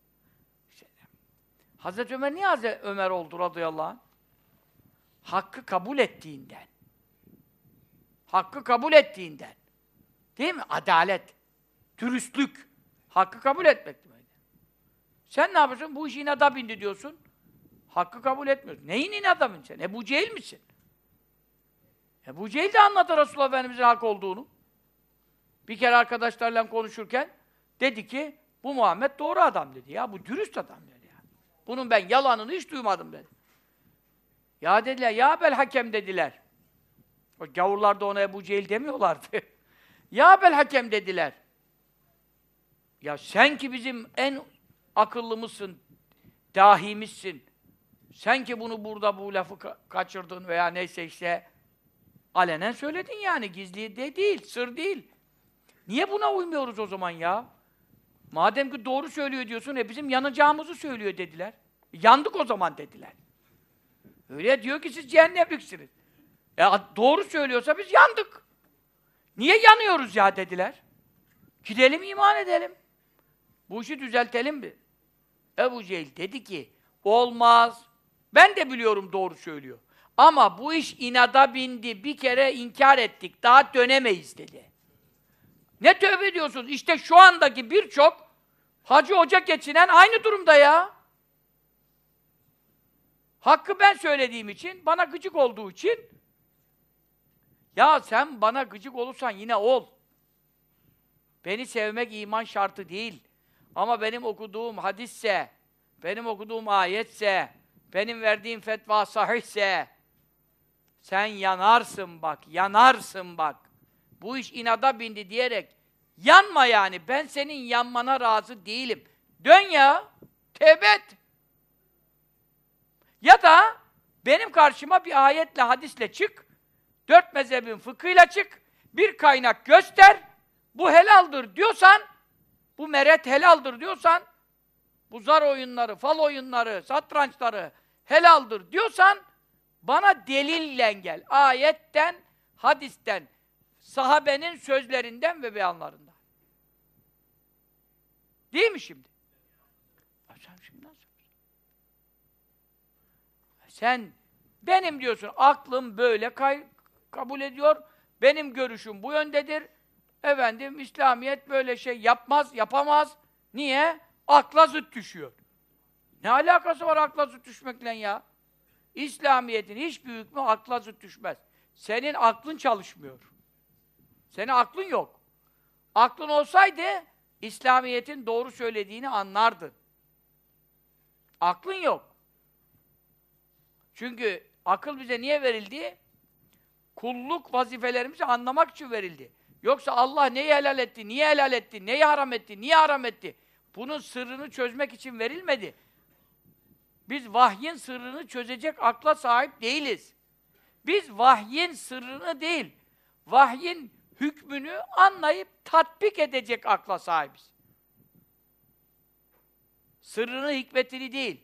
Hazreti Ömer niye Hazreti Ömer oldu radıyallahu anh? Hakkı kabul ettiğinden. Hakkı kabul ettiğinden. Değil mi? Adalet, dürüstlük. Hakkı kabul etmek demek. Sen ne yapıyorsun? Bu iş inada bindi diyorsun. Hakkı kabul etmiyorsun. Neyin inada bindi sen? Ebu Cehil misin? Ebu Cehil de anladı Resulullah Efendimiz'in hak olduğunu. Bir kere arkadaşlarla konuşurken dedi ki, bu Muhammed doğru adam dedi ya, bu dürüst adam dedi ya. Bunun ben yalanını hiç duymadım dedi. Ya dediler, ya bel hakem dediler. O gavurlar da ona Ebu Cehil demiyorlardı. Ya bel hakem dediler. Ya sen ki bizim en akıllımızsın, dahimizsin. Sen ki bunu burada bu lafı kaçırdın veya neyse işte alenen söyledin yani. Gizli de değil, sır değil. Niye buna uymuyoruz o zaman ya? Madem ki doğru söylüyor diyorsun, bizim yanacağımızı söylüyor dediler. Yandık o zaman dediler. Öyle diyor ki siz cehennemliksiniz. Doğru söylüyorsa biz yandık. Niye yanıyoruz ya dediler. Gidelim iman edelim. Bu işi düzeltelim mi? Ebu Cehil dedi ki, olmaz. Ben de biliyorum doğru söylüyor. Ama bu iş inada bindi, bir kere inkar ettik, daha dönemeyiz dedi. Ne tövbe ediyorsunuz? İşte şu andaki birçok hacı hoca geçinen aynı durumda ya. Hakkı ben söylediğim için, bana gıcık olduğu için, ya sen bana gıcık olursan yine ol. Beni sevmek iman şartı değil. Ama benim okuduğum hadisse, benim okuduğum ayetse, benim verdiğim fetva sahihse, sen yanarsın bak, yanarsın bak. Bu iş inada bindi diyerek, yanma yani, ben senin yanmana razı değilim. Dön ya, tevbe et. Ya da benim karşıma bir ayetle, hadisle çık, 4 mezhebin fıkhıyla çık, bir kaynak göster, bu helaldir diyorsan, bu meret helaldir diyorsan, bu zar oyunları, fal oyunları, satrançları helaldir diyorsan, bana delille gel. Ayetten, hadisten, sahabenin sözlerinden ve beyanlarından. Değil mi şimdi? Sen şimdi nasıl? Sen, benim diyorsun, aklım böyle kabul ediyor, benim görüşüm bu yöndedir. Efendim, İslamiyet böyle şey yapmaz, yapamaz. Niye? Akla zıt düşüyor. Ne alakası var akla zıt düşmekle ya? İslamiyet'in hiçbir hükmü akla zıt düşmez. Senin aklın çalışmıyor. Senin aklın yok. Aklın olsaydı, İslamiyet'in doğru söylediğini anlardın. Aklın yok. Çünkü akıl bize niye verildi? Kulluk vazifelerimizi anlamak için verildi. Yoksa Allah neyi helal etti, niye helal etti, neyi haram etti, niye haram etti? Bunun sırrını çözmek için verilmedi. Biz vahyin sırrını çözecek akla sahip değiliz. Biz vahyin sırrını değil, vahyin hükmünü anlayıp tatbik edecek akla sahibiz. Sırrını, hikmetini değil.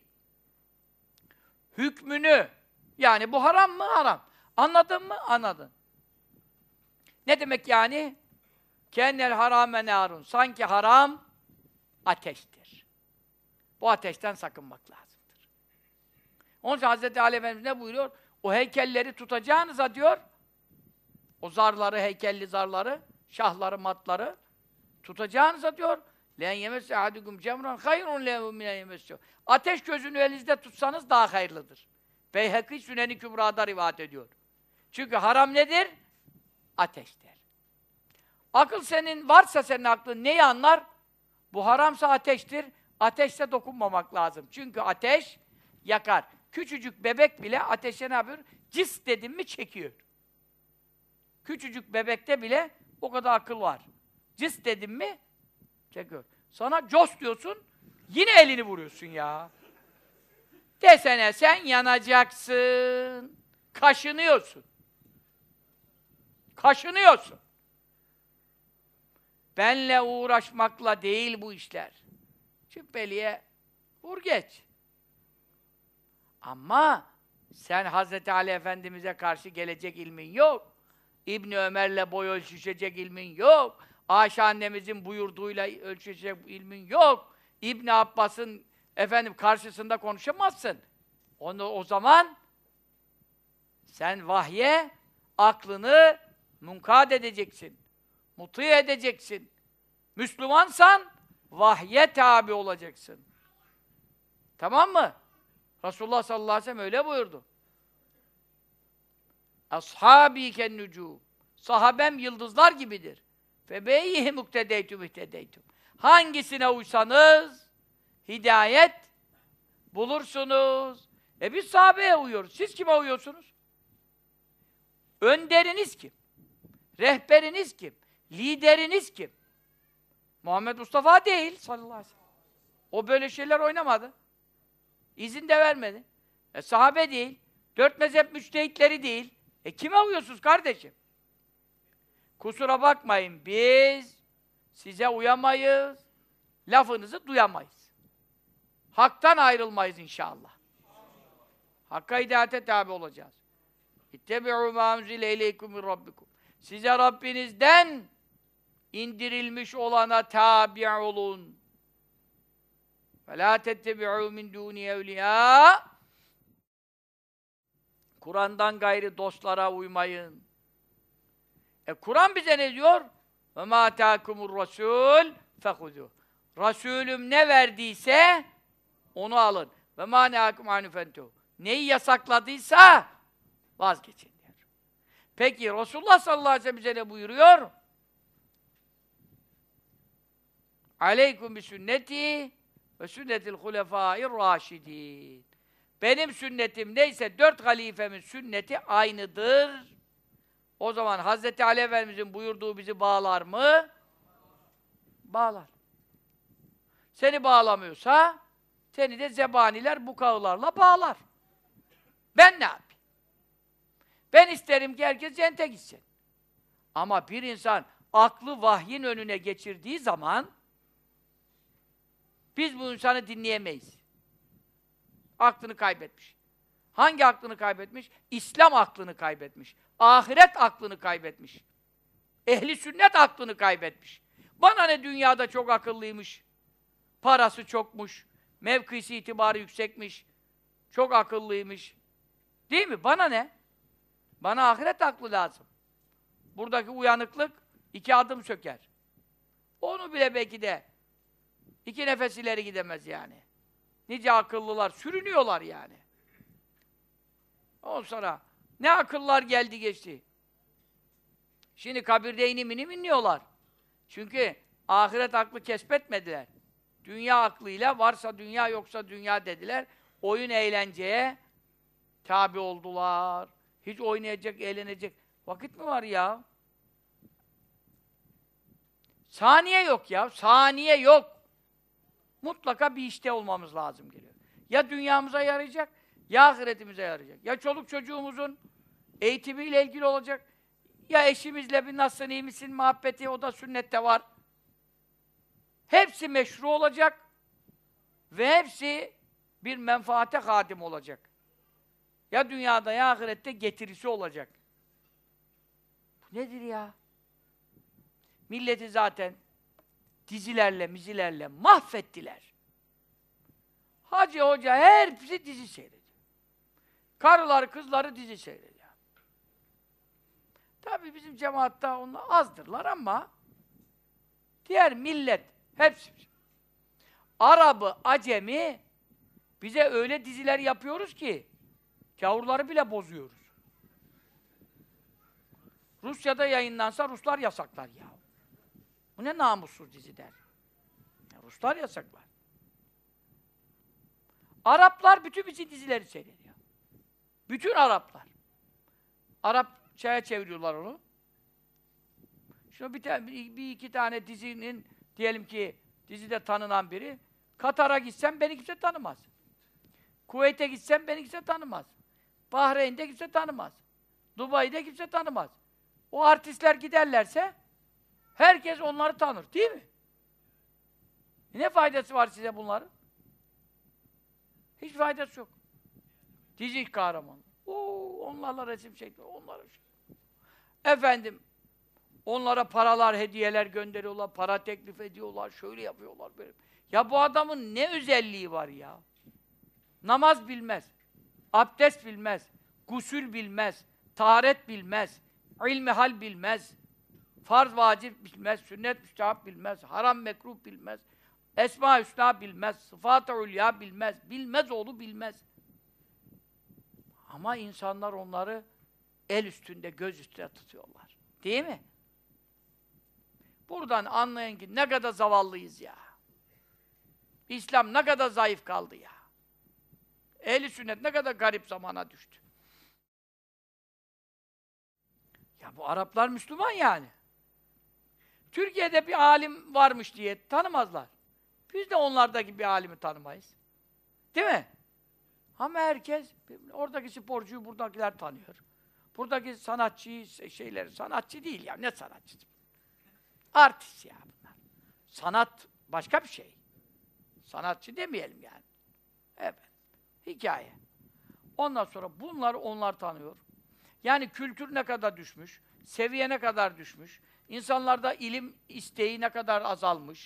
Hükmünü, yani bu haram mı? Haram. Anladın mı? Anladın. Ne demek yani? Kennel harame narun. Sanki haram ateştir. Bu ateşten sakınmak lazımdır. Onun için Hz. Ali Efendimiz ne buyuruyor? O heykelleri tutacağınıza diyor, o zarları, heykelli zarları, şahları, matları tutacağınıza diyor, لَنْ يَمَسَّ عَدُكُمْ جَمْرًا خَيْرٌ لَهُ مِنَ يَمَسَّهُ. Ateş gözünü elinizde tutsanız daha hayırlıdır. Beyhekî Sünen-i Kübra'da rivayet ediyor. Çünkü haram nedir? Ateştir. Akıl senin varsa senin aklın neyi anlar? Bu haramsa ateştir. Ateşse dokunmamak lazım. Çünkü ateş yakar. Küçücük bebek bile ateşe ne yapıyor? Cis dedim mi çekiyor. Küçücük bebekte bile o kadar akıl var. Cis dedim mi çekiyor. Sana cos diyorsun, yine elini vuruyorsun ya. Desene sen yanacaksın. Kaşınıyorsun. Kaşınıyorsun. Benle uğraşmakla değil bu işler. Cübbeliye vur geç. Ama sen Hz. Ali Efendimiz'e karşı gelecek ilmin yok. İbni Ömer'le boy ölçüşecek ilmin yok. Ayşe annemizin buyurduğuyla ölçüşecek ilmin yok. İbni Abbas'ın karşısında konuşamazsın. O zaman sen vahye aklını munkad edeceksin. Muti edeceksin. Müslümansan vahye tabi olacaksın. Tamam mı? Resulullah sallallahu aleyhi ve sellem öyle buyurdu. Ashabi kennucûm. Sahabem yıldızlar gibidir. Febeyhi muktedeytum ihtedeytum. Hangisine uysanız hidayet bulursunuz. Biz sahabeye uyuyoruz. Siz kime uyuyorsunuz? Önderiniz kim? Rehberiniz kim? Lideriniz kim? Muhammed Mustafa değil sallallahu aleyhi ve sellem. O böyle şeyler oynamadı. İzin de vermedi. Sahabe değil. 4 mezhep müçtehitleri değil. Kime uyuyorsunuz kardeşim? Kusura bakmayın, biz size uyamayız, lafınızı duyamayız. Hak'tan ayrılmayız inşallah. Hakk'a hidayete tabi olacağız. İttebi'û mâ unzile ileykum min rabbikum. Size Rabbinizden indirilmiş olana tabi olun. Ve lâ tettebi'û min dûni evliyâ. Kur'an'dan gayri dostlara uymayın. Kur'an bize ne diyor? Ve mâ atâkumur rasûl fehudûh. Rasûlüm ne verdiyse onu alın. Ve mâ nehâkum anhu fentehû. Neyi yasakladıysa vazgeçin diyor. Peki Resulullah sallallahu aleyhi ve sellem bize ne buyuruyor? Aleyküm bi sünneti ve sünnetil hulefâir râşidîn. Benim sünnetim neyse 4 halifemin sünneti aynıdır. O zaman Hazreti Ali Efendimiz'in buyurduğu bizi bağlar mı? Bağlar. Seni bağlamıyorsa seni de zebaniler bu kağılarla bağlar. Ben ne yapayım? Ben isterim ki herkes cennete gitsin. Ama bir insan aklı vahyin önüne geçirdiği zaman biz bu insanı dinleyemeyiz. Aklını kaybetmiş. Hangi aklını kaybetmiş? İslam aklını kaybetmiş. Ahiret aklını kaybetmiş. Ehli sünnet aklını kaybetmiş. Bana ne dünyada çok akıllıymış, parası çokmuş, mevkisi itibarı yüksekmiş, çok akıllıymış. Değil mi? Bana ne? Bana ahiret aklı lazım. Buradaki uyanıklık 2 adım söker. Onu bile belki de 2 nefes ileri gidemez yani. Nice akıllılar sürünüyorlar yani. Ondan sonra ne akıllar geldi geçti. Şimdi kabirde inim inim inliyorlar. Çünkü ahiret aklı kesbetmediler. Dünya aklıyla varsa dünya yoksa dünya dediler. Oyun eğlenceye tabi oldular. Hiç oynayacak, eğlenecek vakit mi var ya? Saniye yok ya, saniye yok. Mutlaka bir işte olmamız lazım geliyor. Ya dünyamıza yarayacak, ya ahiretimize yarayacak. Ya çoluk çocuğumuzun eğitimiyle ilgili olacak, ya eşimizle bir nasılsın, iyi misin muhabbeti, o da sünnette var. Hepsi meşru olacak ve hepsi bir menfaate hadim olacak. Ya dünyada ya ahirette getirisi olacak. Bu nedir ya? Milleti zaten dizilerle, mizilerle mahvettiler. Hacı hoca hepsi dizi seyrediyor. Karıları, kızları dizi seyrediyor. Tabii bizim cemaatta onlar azdırlar ama diğer millet hepsi. Arabı, Acemi bize öyle diziler yapıyoruz ki gavurları bile bozuyoruz. Rusya'da yayınlansa Ruslar yasaklar ya. Bu ne namussuz dizi der. Ya Ruslar yasaklar. Araplar bütün bizi dizileri seyrediyor. Bütün Araplar. Arapçaya çeviriyorlar onu. Şunu bir iki tane dizinin, diyelim ki dizide tanınan biri, Katar'a gitsem beni kimse tanımaz. Kuveyt'e gitsem beni kimse tanımaz. Bahreyn'de kimse tanımaz. Dubai'de kimse tanımaz. O artistler giderlerse herkes onları tanır, değil mi? Ne faydası var size bunların? Hiç faydası yok. Dizi kahramanı. Onlarla resim çekiyor, onlara şey. Efendim, onlara paralar, hediyeler gönderiyorlar, para teklif ediyorlar, şöyle yapıyorlar böyle. Ya bu adamın ne özelliği var ya? Namaz bilmez, abdest bilmez, gusül bilmez, taharet bilmez, ilmihal bilmez, farz vacip bilmez, sünnet müstehap bilmez, haram mekruh bilmez, esma-i hüsna bilmez, sıfat-ı ulya bilmez, bilmez oğlu bilmez. Ama insanlar onları el üstünde, göz üstünde tutuyorlar. Değil mi? Buradan anlayın ki ne kadar zavallıyız ya. İslam ne kadar zayıf kaldı ya. Ehl-i sünnet ne kadar garip zamana düştü. Ya bu Araplar Müslüman yani. Türkiye'de bir alim varmış diye tanımazlar. Biz de onlardaki bir alimi tanımayız. Değil mi? Ama herkes, oradaki sporcuyu buradakiler tanıyor. Buradaki sanatçıyı, sanatçı değil ya, ne sanatçısı? Artist ya bunlar. Sanat başka bir şey. Sanatçı demeyelim yani. Evet. Hikaye. Ondan sonra bunları onlar tanıyor. Yani kültür ne kadar düşmüş, seviye ne kadar düşmüş, insanlarda ilim isteği ne kadar azalmış.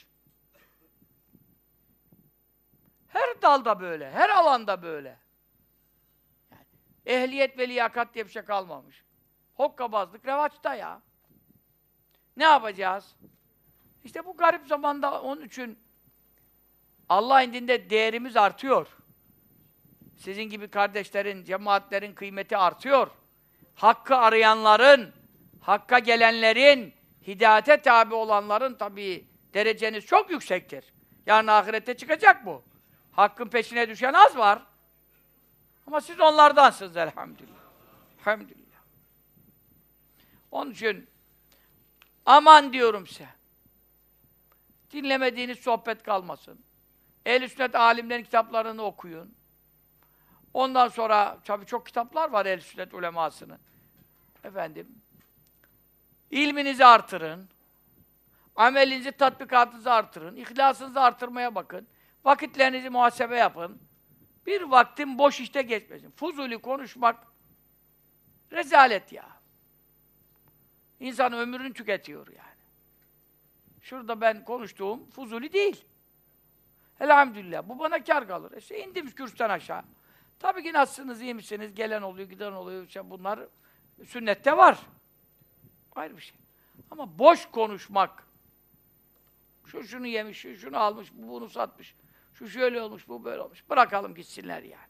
Her dalda böyle, her alanda böyle. Yani ehliyet ve liyakat diye bir şey kalmamış. Hokkabazlık revaçta ya. Ne yapacağız? İşte bu garip zamanda onun için Allah indinde değerimiz artıyor. Sizin gibi kardeşlerin, cemaatlerin kıymeti artıyor. Hakkı arayanların, hakka gelenlerin, hidayete tabi olanların tabii dereceniz çok yüksektir. Yarın ahirette çıkacak bu. Hakkın peşine düşen az var. Ama siz onlardansınız elhamdülillah. Elhamdülillah. Onun için aman diyorum size. Dinlemediğiniz sohbet kalmasın. Ehl-i sünnet alimlerin kitaplarını okuyun. Ondan sonra, tabii çok kitaplar var ehl-i sünnet ulemasının. Efendim, ilminizi artırın. Amelinizi, tatbikatınızı artırın. İhlasınızı artırmaya bakın. Vakitlerinizi muhasebe yapın. Bir vaktin boş işte geçmesin. Fuzuli konuşmak rezalet ya. İnsan ömrünü tüketiyor yani. Şurada ben konuştuğum fuzuli değil. Elhamdülillah. Bu bana kâr kalır. İşte indim kürsüden aşağı. Tabii ki nasılsınız, iyi misiniz? Gelen oluyor, giden oluyor. İşte bunlar sünnette var. Ayrı bir şey. Ama boş konuşmak, şu şunu yemiş, şu şunu almış, bu bunu satmış, şu şöyle olmuş, bu böyle olmuş. Bırakalım gitsinler yani.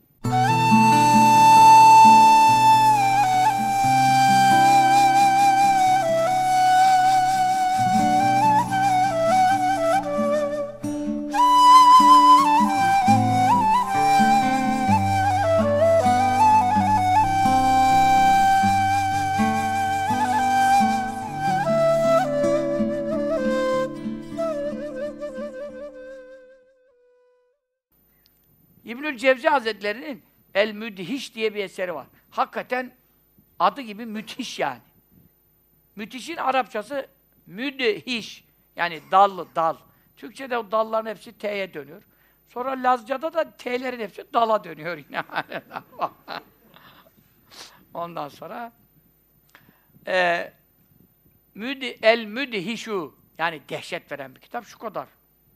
İbnül Cevzi Hazretleri'nin El-Müdhiş diye bir eseri var. Hakikaten adı gibi müthiş yani. Müthişin Arapçası müdhiş. Yani dallı, dal. Türkçe'de o dalların hepsi T'ye dönüyor. Sonra Lazca'da da T'lerin hepsi dala dönüyor yine. Ondan sonra El-Müdhişu yani dehşet veren bir kitap şu kadar.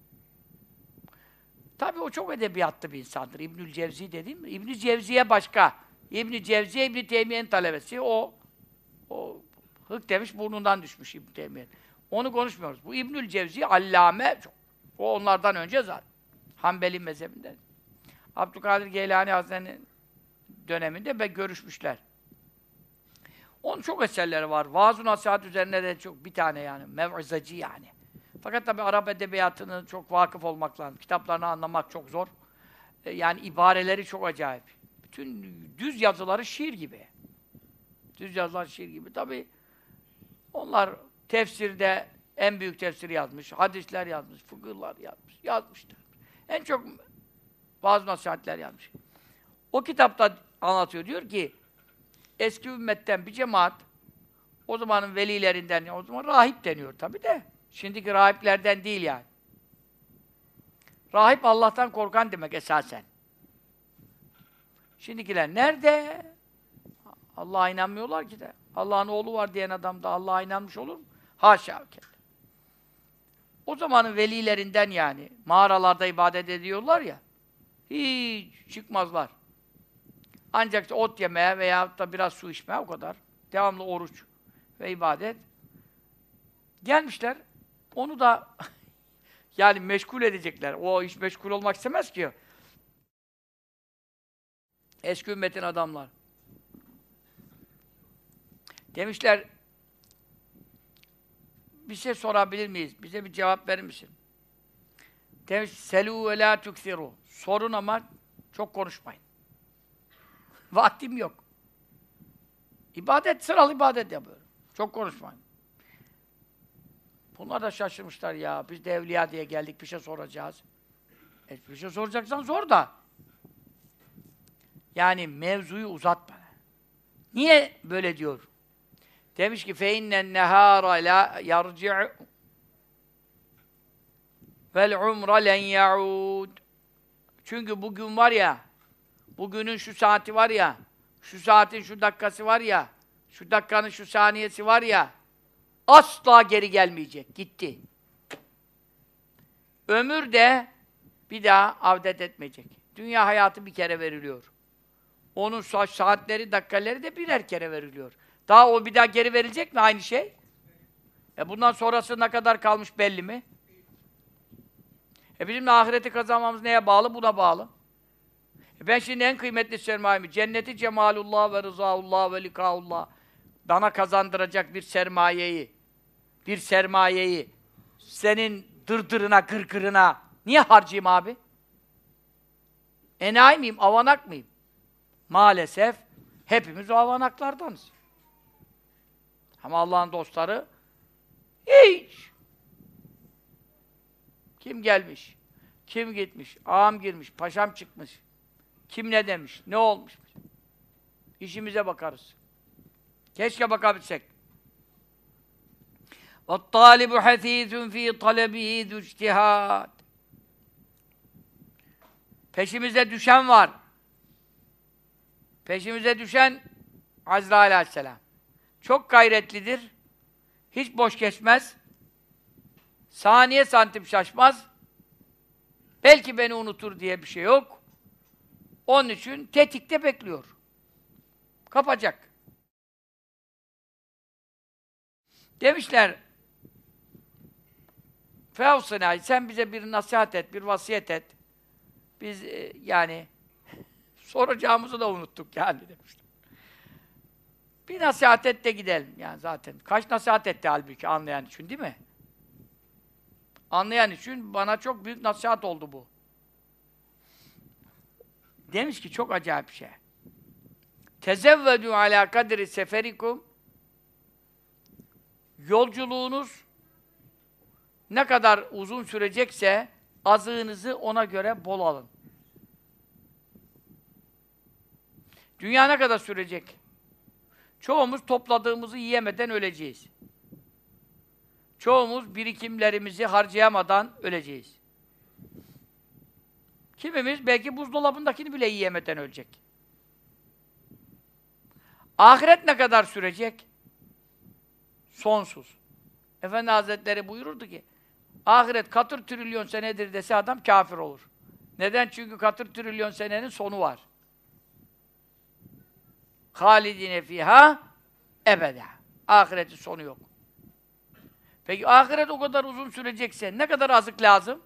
Tabii o çok edebiyatlı bir insandır. İbnül Cevzi dediğim mi? İbn Cevziye başka. İbn Cevziye İbn Teymiye'nin talebesi. O hık demiş burnundan düşmüş İbn Teymiye. Onu konuşmuyoruz. Bu İbnül Cevzi allame çok. O onlardan önce zaten. Hanbeli mezhebinden. Abdülkadir Geylani Hazretleri'nin döneminde görüşmüşler. Onun çok eserleri var. Vaaz-ı nasihat üzerine de çok bir tane yani. Mev'izacı yani. Fakat tabii Arap edebiyatının çok vakıf olmak lazım. Kitaplarını anlamak çok zor. Yani ibareleri çok acayip. Bütün düz yazıları şiir gibi. Düz yazılar şiir gibi. Tabii onlar tefsirde en büyük tefsiri yazmış, hadisler yazmış, fıkıhlar yazmış, yazmışlar. En çok bazı nasihatler yazmış. O kitapta anlatıyor, diyor ki eski ümmetten bir cemaat o zamanın velilerinden, o zaman rahip deniyor tabii de. Şimdiki rahiplerden değil yani. Rahip Allah'tan korkan demek esasen. Şimdikiler nerede? Allah'a inanmıyorlar ki de. Allah'ın oğlu var diyen adam da Allah'a inanmış olur mu? Haşa. O zamanın velilerinden yani. Mağaralarda ibadet ediyorlar ya. Hiç çıkmazlar. Ancak işte ot yemeye veya da biraz su içmeye o kadar. Devamlı oruç ve ibadet. Gelmişler. Onu da yani meşgul edecekler. O hiç meşgul olmak istemez ki. Eski ümmetin adamlar. Demişler, bir şey sorabilir miyiz? Bize bir cevap verir misin? Demiş, selû ve lâ tuksirû. Sorun ama çok konuşmayın. Vaktim yok. İbadet, sıralı ibadet yapıyorum. Çok konuşmayın. Bunlar da şaşırmışlar ya. Biz de evliya diye geldik, bir şey soracağız. Bir şey soracaksan sor da. Yani mevzuyu uzatma. Niye böyle diyor? Demiş ki فَاِنَّ النَّهَارَ لَا يَرْجِعُ وَالْعُمْرَ لَنْ يَعُودُ. Çünkü bugün var ya, bugünün şu saati var ya, şu saatin şu dakikası var ya, şu dakikanın şu saniyesi var ya, asla geri gelmeyecek. Gitti. Ömür de bir daha avdet etmeyecek. Dünya hayatı bir kere veriliyor. Onun saatleri, dakikaları da birer kere veriliyor. Daha o bir daha geri verilecek mi aynı şey? Bundan sonrası ne kadar kalmış belli mi? Bizim de ahireti kazanmamız neye bağlı? Buna bağlı. Ben şimdi en kıymetli sermayemi, cenneti cemalullah ve rızaullah ve likaullah bana kazandıracak bir sermayeyi senin dırdırına, kırkırına niye harcayayım abi? Enayi miyim, avanak mıyım? Maalesef hepimiz o avanaklardanız. Ama Allah'ın dostları hiç. Kim gelmiş, kim gitmiş, ağam girmiş, paşam çıkmış, kim ne demiş, ne olmuş? İşimize bakarız. Keşke bakabilsek. وَالطَّالِبُ حَث۪يثٌ ف۪ي طَلَبِهِ ذُو اجْتِهَادٍ. Peşimize düşen var. Peşimize düşen Azrail aleyhisselam. Çok gayretlidir. Hiç boş geçmez. Saniye santim şaşmaz. Belki beni unutur diye bir şey yok. Onun için tetikte bekliyor. Kapacak. Demişler, Fevsına, sen bize bir nasihat et, bir vasiyet et. Biz yani soracağımızı da unuttuk yani demişler. Bir nasihat et de gidelim yani zaten. Kaç nasihat etti halbuki anlayan için değil mi? Anlayan için bana çok büyük nasihat oldu bu. Demiş ki çok acayip bir şey. Tezevvedû alâ kadri seferikum. Yolculuğunuz ne kadar uzun sürecekse azığınızı ona göre bol alın. Dünya ne kadar sürecek? Çoğumuz topladığımızı yiyemeden öleceğiz. Çoğumuz birikimlerimizi harcayamadan öleceğiz. Kimimiz belki buzdolabındakini bile yiyemeden ölecek. Ahiret ne kadar sürecek? Sonsuz. Efendi Hazretleri buyururdu ki, ahiret katır trilyon senedir dese adam kafir olur. Neden? Çünkü katır trilyon senenin sonu var. Halidine fiha ebede. Ahiretin sonu yok. Peki ahiret o kadar uzun sürecekse ne kadar azık lazım?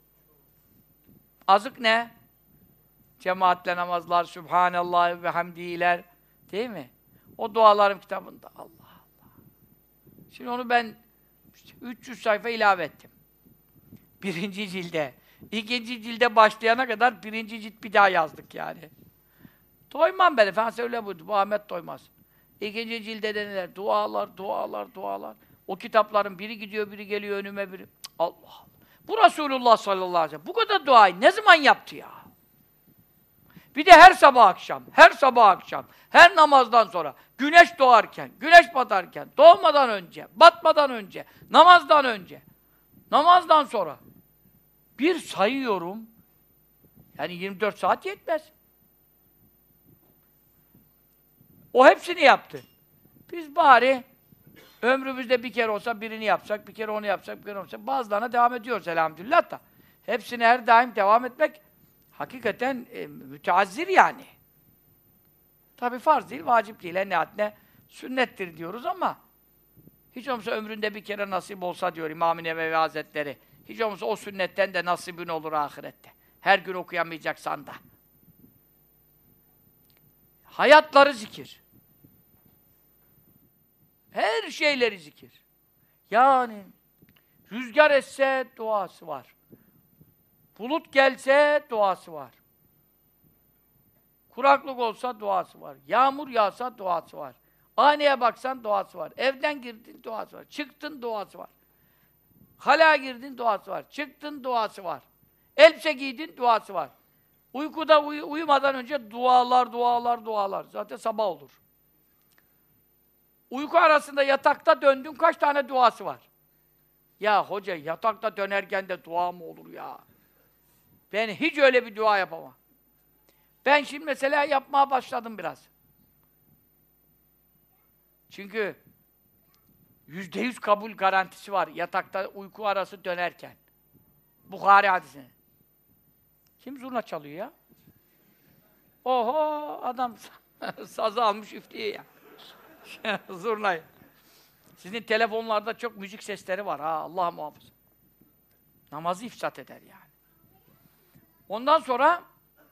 Azık ne? Cemaatle namazlar, Sübhanallah ve hamdiler, değil mi? O dualarım kitabında. Allah Allah. Şimdi onu ben 300 sayfa ilave ettim. Birinci cilde. İkinci cilde başlayana kadar birinci cilt bir daha yazdık yani. Doymam ben, efendim öyle buyurdu. Bu Ahmet doymaz. İkinci cilde deniler. Dualar, dualar, dualar. O kitapların biri gidiyor, biri geliyor önüme, biri. Allah Allah. Bu Resulullah sallallahu aleyhi ve sellem bu kadar duayı ne zaman yaptı ya? Bir de her sabah akşam, her sabah akşam, her namazdan sonra, güneş doğarken, güneş batarken, doğmadan önce, batmadan önce, namazdan önce, namazdan sonra bir sayıyorum. Yani 24 saat yetmez. O hepsini yaptı. Biz bari ömrümüzde bir kere olsa birini yapsak, bir kere onu yapsak, bir kere onu yapsak. Bazılarına devam ediyoruz elhamdülillah da. Hepsine her daim devam etmek hakikaten müteazzir yani. Tabi farz değil, vacip değil. En nihayetinde sünnettir diyoruz ama hiç olmazsa ömründe bir kere nasip olsa diyor İmam-ı Nevevi Hazretleri. Hiç olmazsa o sünnetten de nasibin olur ahirette. Her gün okuyamayacaksan da. Hayatları zikir. Her şeyleri zikir. Yani rüzgar esse duası var. Bulut gelse duası var. Kuraklık olsa duası var. Yağmur yağsa duası var. Aynaya baksan duası var. Evden girdin duası var. Çıktın duası var. Hala girdin, duası var. Çıktın, duası var. Elbise giydin, duası var. Uykuda uyumadan önce dualar, dualar, dualar. Zaten sabah olur. Uyku arasında yatakta döndün, kaç tane duası var? Ya hoca, yatakta dönerken de dua mı olur ya? Ben hiç öyle bir dua yapamam. Ben şimdi mesela yapmaya başladım biraz. Çünkü %100 kabul garantisi var yatakta uyku arası dönerken. Buhari hadisine. Kim zurna çalıyor ya? Oho, adam sazı almış üflüyor ya. Zurnayı. Sizin telefonlarda çok müzik sesleri var ha, Allah muhafaza. Namazı ifsat eder yani. Ondan sonra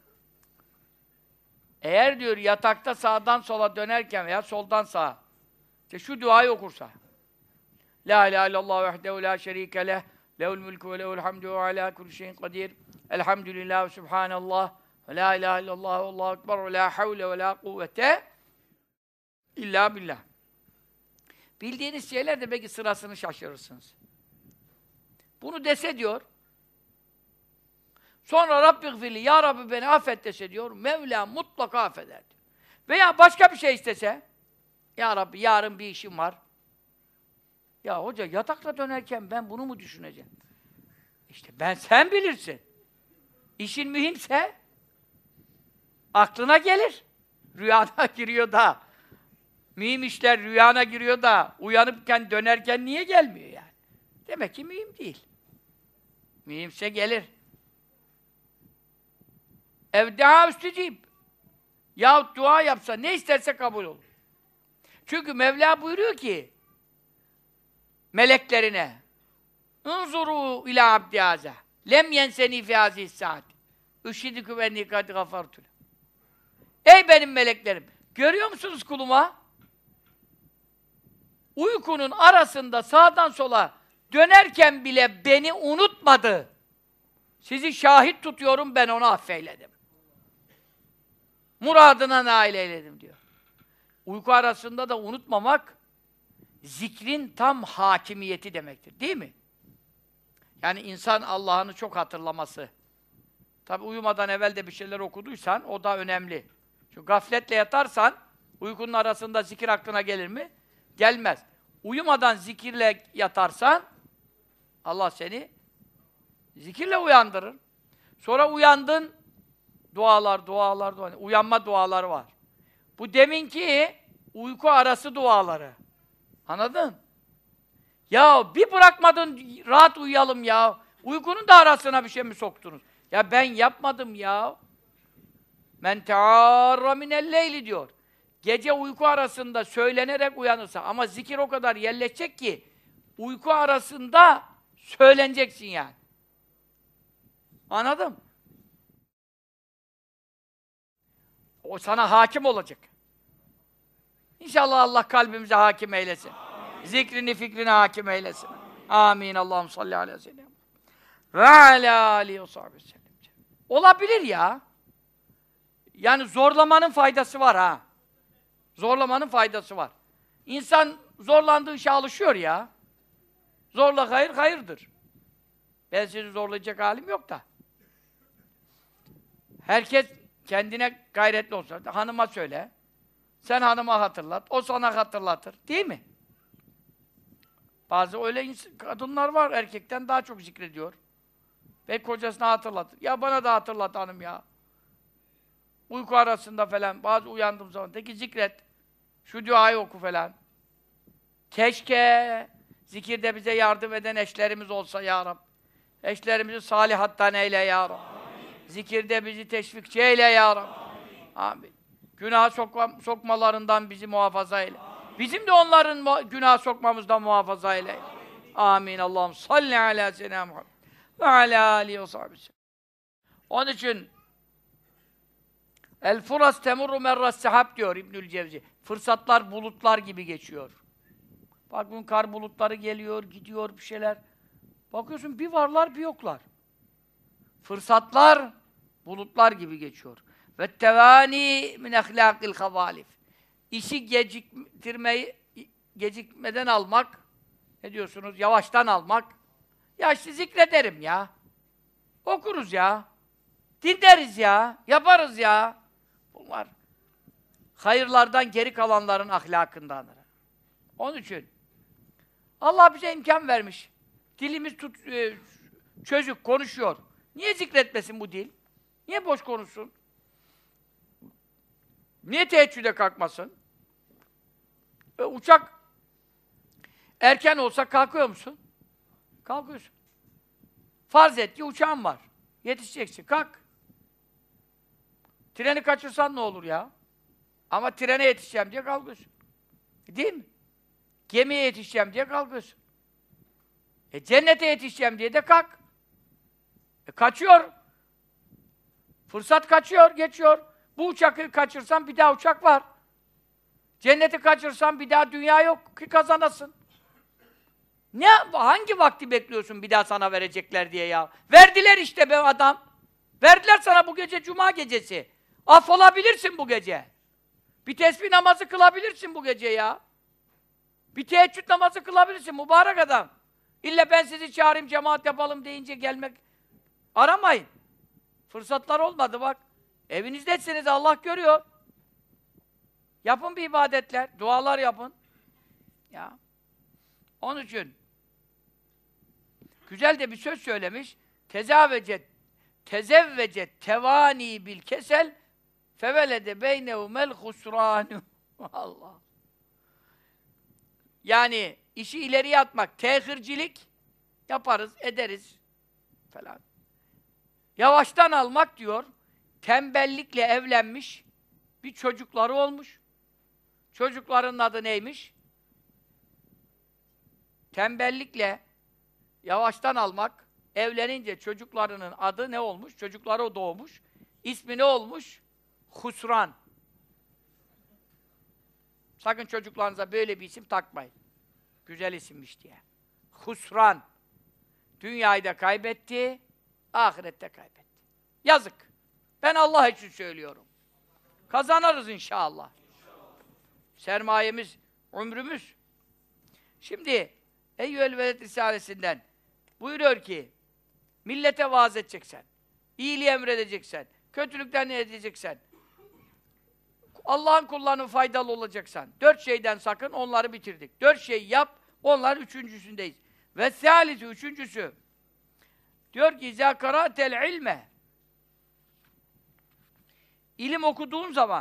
eğer diyor yatakta sağdan sola dönerken veya soldan sağa işte şu duayı okursa La ilahe illallah vahdehu la şerike leh lehul mulku ve lehul hamdu ve ala kulli şeyin kadir elhamdülillah ve subhanallah ve la ilahe illallah ve allahu ekber ve la havle ve la kuvvete illa billah. Bildiğiniz şeyler de belki sırasını şaşırırsınız. Bunu dese diyor, sonra Rabbigfirli, ya Rabbi beni affet dese diyor, Mevla mutlaka affeder diyor. Veya başka bir şey istese, ya Rabbi yarın bir işim var. Ya hoca yatakta dönerken ben bunu mu düşüneceğim? İşte sen bilirsin. İşin mühimse aklına gelir. Rüyana giriyor da. Mühim işler rüyana giriyor da uyanıpken dönerken niye gelmiyor yani? Demek ki mühim değil. Mühimse gelir. Evdâ üstecib. Yahut dua yapsa ne isterse kabul olur. Çünkü Mevla buyuruyor ki meleklerine "Unzuru ila abdi hâzâ lem yenseni fî hâzîs saat. Üşhidükü ve enni kad gafartu." Ey benim meleklerim! Görüyor musunuz kuluma? Uykunun arasında sağdan sola dönerken bile beni unutmadı. Sizi şahit tutuyorum, ben onu affeyledim. Muradına nail eyledim diyor. Uyku arasında da unutmamak, zikrin tam hakimiyeti demektir, değil mi? Yani insan Allah'ını çok hatırlaması. Tabi uyumadan evvel de bir şeyler okuduysan, o da önemli. Çünkü gafletle yatarsan, uykunun arasında zikir aklına gelir mi? Gelmez. Uyumadan zikirle yatarsan, Allah seni zikirle uyandırır. Sonra uyandın, dualar. Uyanma duaları var. Bu deminki uyku arası duaları. Anladın? Ya bir bırakmadın, rahat uyuyalım ya. Uykunun da arasına bir şey mi soktunuz? Ya ben yapmadım ya. Men teârra minel-leyli diyor. Gece uyku arasında söylenerek uyanırsa, ama zikir o kadar yerleşecek ki uyku arasında söyleneceksin yani. Anladın mı? O sana hakim olacak. İnşallah Allah kalbimize hakim eylesin. Zikrini, fikrini hakim eylesin. Amin. Allahümme salli aleyhi ve sellem. Ve alâ aleyhi ve sahbihi sellem. Olabilir ya. Yani zorlamanın faydası var ha. Zorlamanın faydası var. İnsan zorlandığı işe alışıyor ya. Zorla hayır, hayırdır. Ben sizi zorlayacak halim yok da. Herkes kendine gayretli olsun. Hanıma söyle. Sen hanıma hatırlat. O sana hatırlatır. Değil mi? Bazı öyle kadınlar var, erkekten daha çok zikrediyor. Ve kocasına hatırlatır. Ya bana da hatırlat hanım ya. Uyku arasında falan, bazı uyandığım zaman. De ki zikret. Şu duayı oku falan. Keşke zikirde bize yardım eden eşlerimiz olsa ya Rabbi. Eşlerimizi salihattan eyle ya Rabbi. Zikirde bizi teşvikçi eyle ya Rabbi. Amin. Günah sokmalarından bizi muhafaza eyle. Bizim de onların günah sokmamızdan muhafaza eyle. Amin. Allah'ım salli ala seyyidina Muhammed ve ala alihi ve sahbihi. Onun için el furas temurru merras sehab diyor İbnül Cevzi. Fırsatlar bulutlar gibi geçiyor. Bak bugün kar bulutları geliyor, gidiyor bir şeyler. Bakıyorsun bir varlar bir yoklar. Fırsatlar bulutlar gibi geçiyor. Ve tevani min ahlakil havalif. İşi gecikmeden almak, ne diyorsunuz? Yavaştan almak, Ya işte zikrederim ya. Okuruz ya. Dinleriz ya. Yaparız ya. Bunlar hayırlardan geri kalanların ahlakındandır. Onun için Allah bize imkan vermiş. Dilimiz çocuk konuşuyor. Niye zikretmesin bu dil? Niye boş konuşsun? Niye teheccüde kalkmasın? Uçak erken olsa kalkıyor musun? Kalkıyorsun. Farz et ki uçağın var. Yetişeceksin. Kalk. Treni kaçırsan ne olur ya? Ama trene yetişeceğim diye kalkıyorsun. Değil mi? Gemiye yetişeceğim diye kalkıyorsun. Cennete yetişeceğim diye de kalk. Kaçıyor. Fırsat kaçıyor, geçiyor. Bu uçağı kaçırsan bir daha uçak var. Cenneti kaçırsan bir daha dünya yok ki kazanasın. Hangi vakti bekliyorsun bir daha sana verecekler diye ya? Verdiler işte be adam. Verdiler sana bu gece cuma gecesi. Affolabilirsin bu gece. Bir tesbih namazı kılabilirsin bu gece ya. Bir teheccüd namazı kılabilirsin mübarek adam. İlla ben sizi çağırayım cemaat yapalım deyince gelmek aramayın. Fırsatlar olmadı bak. Evinizdesiniz Allah görüyor. Yapın bir ibadetler, dualar yapın. Ya. Onun için güzel de bir söz söylemiş. Tezevvecet tevani bil kesel fevelede beynehumel husranu. Allah. Yani işi ileriye atmak, tehircilik yaparız, ederiz falan. Yavaştan almak diyor, tembellikle evlenmiş bir çocukları olmuş. Çocukların adı neymiş? Tembellikle yavaştan almak, evlenince çocuklarının adı ne olmuş? Çocukları doğmuş. İsmi ne olmuş? Husran. Sakın çocuklarınıza böyle bir isim takmayın. Güzel isimmiş diye. Husran. Dünyayı da kaybetti, ahirette kaybetti. Yazık. Ben Allah için söylüyorum. Kazanırız inşallah. Sermayemiz, ömrümüz. Şimdi Eyyühel Veled Risalesinden buyuruyor ki millete vaaz edeceksen, iyiliği emredeceksen, kötülükten ne edeceksen, Allah'ın kullarının faydalı olacaksan, 4 şeyden sakın, onları bitirdik. 4 şey yap, onlar üçüncüsündeyiz. Ve sâlisi, üçüncüsü, diyor ki izâ karâtel ilme, ilim okuduğun zaman,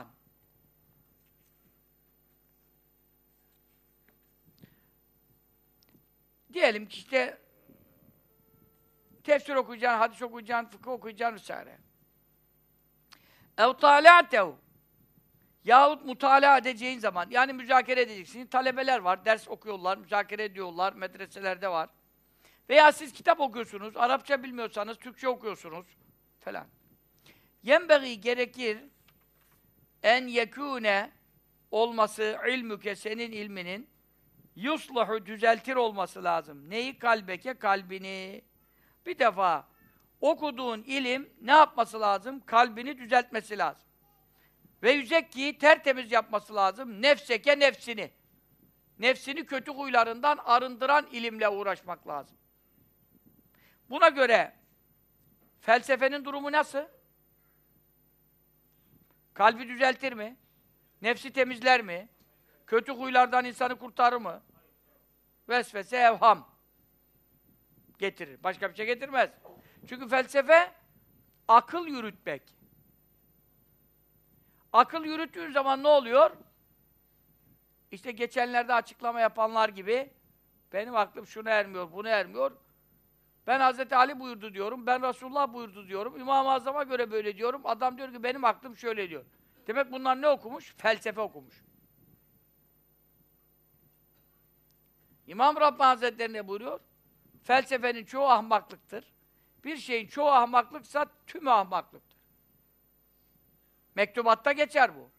diyelim ki işte tefsir okuyacaksın, hadis okuyacaksın, fıkıh okuyacaksın vs. ev talâtehu, yahut mutala edeceğin zaman, yani müzakere edeceksin. Talebeler var, ders okuyorlar, müzakere ediyorlar, medreselerde var. Veya siz kitap okuyorsunuz, Arapça bilmiyorsanız Türkçe okuyorsunuz falan. Yenbeği gerekir en yekûne olması ilmüke, senin ilminin yusluhu, düzeltir olması lazım. Neyi? Kalbeke, kalbini. Bir defa okuduğun ilim ne yapması lazım? Kalbini düzeltmesi lazım. Ve yüzekkiyi tertemiz yapması lazım. Nefseke, nefsini. Nefsini kötü huylarından arındıran ilimle uğraşmak lazım. Buna göre felsefenin durumu nasıl? Kalbi düzeltir mi? Nefsi temizler mi? Kötü huylardan insanı kurtarır mı? Vesvese, evham getirir. Başka bir şey getirmez. Çünkü felsefe akıl yürütmek. Akıl yürüttüğün zaman ne oluyor? İşte geçenlerde açıklama yapanlar gibi benim aklım şuna ermiyor, buna ermiyor. Ben Hazreti Ali buyurdu diyorum, ben Resulullah buyurdu diyorum, İmam-ı Azam'a göre böyle diyorum. Adam diyor ki benim aklım şöyle diyor. Demek bunlar ne okumuş? Felsefe okumuş. İmam Rabbani Hazretleri ne buyuruyor? Felsefenin çoğu ahmaklıktır. Bir şeyin çoğu ahmaklıksa tümü ahmaklıktır. Mektubatta geçer bu.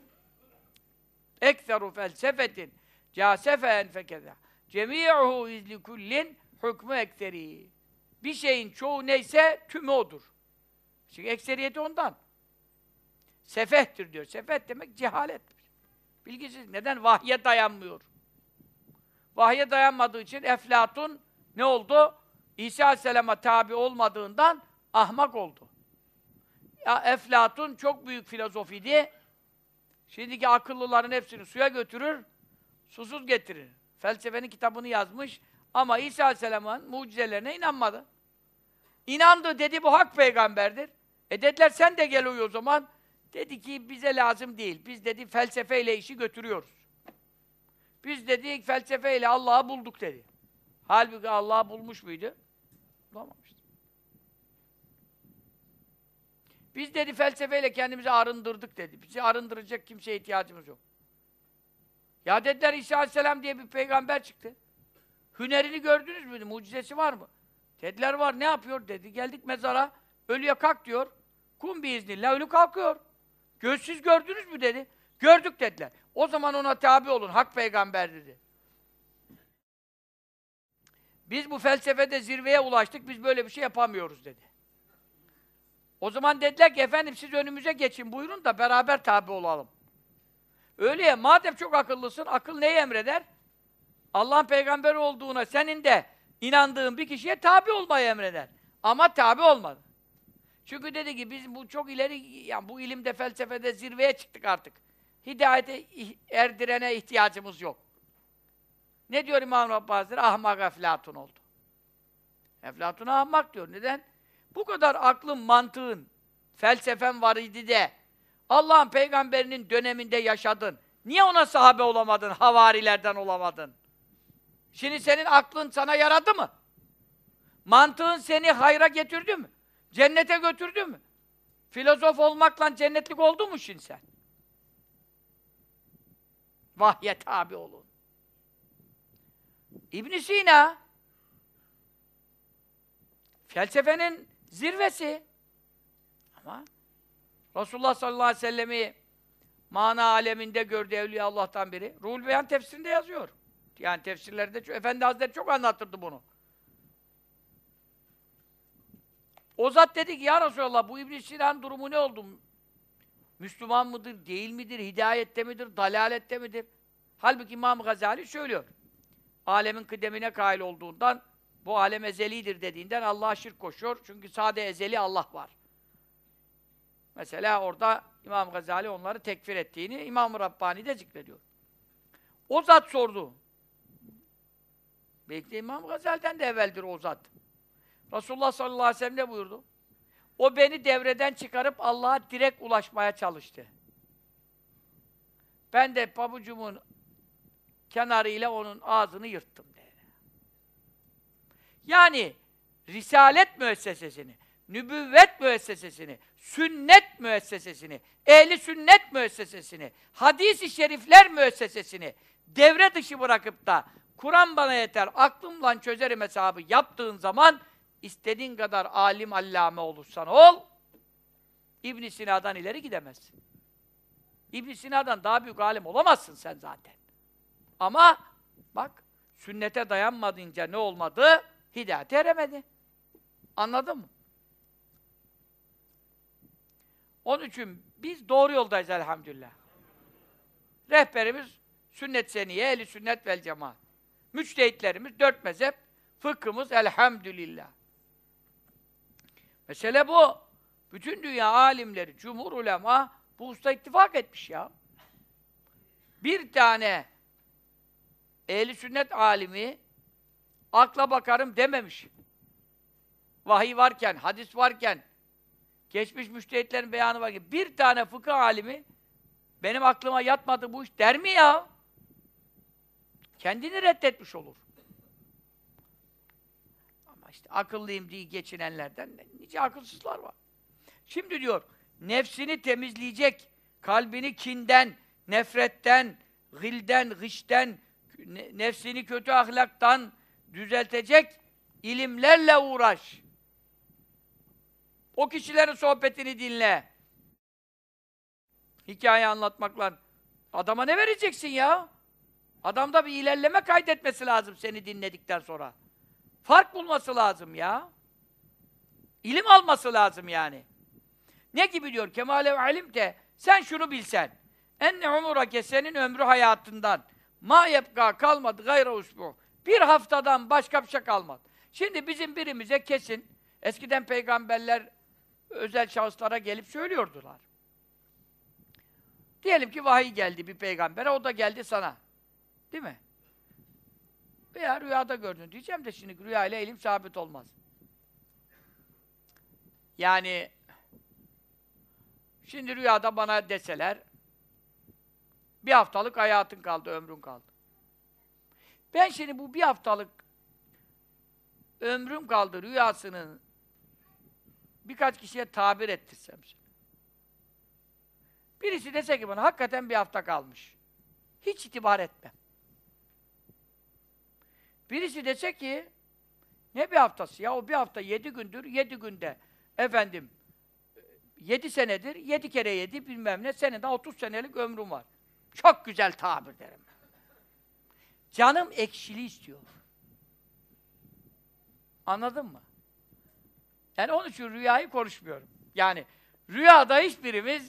Ekseru felsefetin câsefen fekeza. Cemî'uhu izli kullin hükmü ekseri. Bir şeyin çoğu neyse tümü odur. Çünkü ekseriyeti ondan. Sefehtir diyor. Sefeh demek cehalettir. Bilgisiz. Neden? Vahye dayanmıyor. Vahye dayanmadığı için Eflatun ne oldu? İsa Aleyhisselam'a tabi olmadığından ahmak oldu. Ya Eflatun çok büyük filozof idi. Şimdiki akıllıların hepsini suya götürür, susuz getirir. Felsefenin kitabını yazmış ama İsa Aleyhisselam'ın mucizelerine inanmadı. İnandı, dedi bu hak peygamberdir. Dediler sen de gel uyu o zaman. Dedi ki bize lazım değil. Biz dedi felsefeyle işi götürüyoruz. Biz dedi felsefeyle Allah'ı bulduk dedi. Halbuki Allah'ı bulmuş muydu? Bulamamıştı. Biz dedi felsefeyle kendimizi arındırdık dedi. Bizi arındıracak kimseye ihtiyacımız yok. Ya dediler İsa Aleyhisselam diye bir peygamber çıktı. Hünerini gördünüz mü? Mucizesi var mı? Dediler var. Ne yapıyor? Dedi. Geldik mezara. Ölüye kalk diyor. Kum biiznillah. Ölü kalkıyor. Gözsüz gördünüz mü dedi. Gördük dediler. O zaman ona tabi olun. Hak peygamber dedi. Biz bu felsefede zirveye ulaştık. Biz böyle bir şey yapamıyoruz dedi. O zaman dediler ki efendim siz önümüze geçin buyurun da beraber tabi olalım. Öyle ya madem çok akıllısın akıl neyi emreder? Allah'ın peygamberi olduğuna senin de inandığın bir kişiye tabi olmayı emreder. Ama tabi olmadı. Çünkü dedi ki biz bu çok ileri, yani bu ilimde, felsefede zirveye çıktık artık. Hidayete erdirene ihtiyacımız yok. Ne diyor İmam Rabbani Hazretleri? Ahmak Eflatun oldu. Eflatun'a ahmak diyor. Neden? Bu kadar aklın, mantığın, felsefen var idi de Allah'ın peygamberinin döneminde yaşadın. Niye ona sahabe olamadın, havarilerden olamadın? Şimdi senin aklın sana yaradı mı? Mantığın seni hayra getirdi mi? Cennete götürdü mü? Filozof olmakla cennetlik oldu mu şimdi sen? Vahye tabi olun. İbn Sina felsefenin zirvesi. Ama Resulullah sallallahu aleyhi ve sellem'i mana aleminde gördü Evliya Allah'tan biri. Ruhul Beyan tefsirinde yazıyor. Yani tefsirlerde Efendi Hazretleri çok anlattırdı bunu. O zat dedi ki ya Resulallah bu İbn Sina'nın durumu ne oldu? Müslüman mıdır, değil midir, hidayette midir, dalalette midir? Halbuki İmam Gazali söylüyor. Alemin kıdemine kail olduğundan, bu alem ezelidir dediğinden Allah'a şirk koşuyor. Çünkü sade ezeli Allah var. Mesela orada İmam Gazali onları tekfir ettiğini İmam-ı Rabbani de zikrediyor. O zat sordu. Belki de İmam Gazali'den de evveldir o zat. Resulullah sallallahu aleyhi ve sellem ne buyurdu? O beni devreden çıkarıp Allah'a direkt ulaşmaya çalıştı. Ben de pabucumun kenarıyla onun ağzını yırttım dedi. Yani Risalet müessesesini, nübüvvet müessesesini, sünnet müessesesini, ehli sünnet müessesesini, hadis-i şerifler müessesesini devre dışı bırakıp da Kur'an bana yeter, aklımla çözerim hesabı yaptığın zaman istediğin kadar alim allame olursan ol, İbn Sina'dan ileri gidemezsin. İbn Sina'dan daha büyük alim olamazsın sen zaten. Ama bak, sünnete dayanmadınca ne olmadı? Hidayete eremedi. Anladın mı? Onun için biz doğru yoldayız elhamdülillah. Rehberimiz sünnet seniye, ehli sünnet vel cemaat. Müçtehitlerimiz dört mezhep, fıkhımız elhamdülillah. Mesele bu. Bütün dünya alimleri, cumhur ulema bu usta ittifak etmiş ya. Bir tane ehli sünnet alimi akla bakarım dememiş. Vahiy varken, hadis varken, geçmiş müştehitlerin beyanı varken bir tane fıkıh alimi benim aklıma yatmadı bu iş der mi ya? Kendini reddetmiş olur. Ama işte akıllıyım diye geçinenlerden nice akılsızlar var. Şimdi diyor, nefsini temizleyecek, kalbini kinden, nefretten, gılden, gışten, nefsini kötü ahlaktan düzeltecek ilimlerle uğraş. O kişilerin sohbetini dinle. Hikaye anlatmakla adama ne vereceksin ya? Adamda bir ilerleme kaydetmesi lazım seni dinledikten sonra. Fark bulması lazım ya. İlim alması lazım yani. Ne gibi diyor? Kemale ilim de sen şunu bilsen. Enne umurake senin ömrü hayatından ma yebka kalmadı gayra usbu. Bir haftadan başka bir şey kalmadı. Şimdi bizim birimize kesin, eskiden peygamberler özel şahıslara gelip söylüyordular. Diyelim ki vahiy geldi bir peygambere, o da geldi sana. Değil mi? Veya rüyada gördün diyeceğim de şimdi rüya ile ilim sabit olmaz. Yani şimdi rüyada bana deseler bir haftalık hayatın kaldı, ömrün kaldı. Ben şimdi bu bir haftalık ömrüm kaldı rüyasını birkaç kişiye tabir ettirsem. Birisi dese ki bana hakikaten bir hafta kalmış. Hiç itibar etmem. Birisi dese ki ne bir haftası ya, o bir hafta 7 gündür, 7 günde efendim 7 senedir, 7 kere 7 bilmem ne, senin de 30 senelik ömrüm var. Çok güzel tabir derim. Canım ekşili istiyor. Anladın mı? Yani onun için rüyayı konuşmuyorum. Yani rüyada hiçbirimiz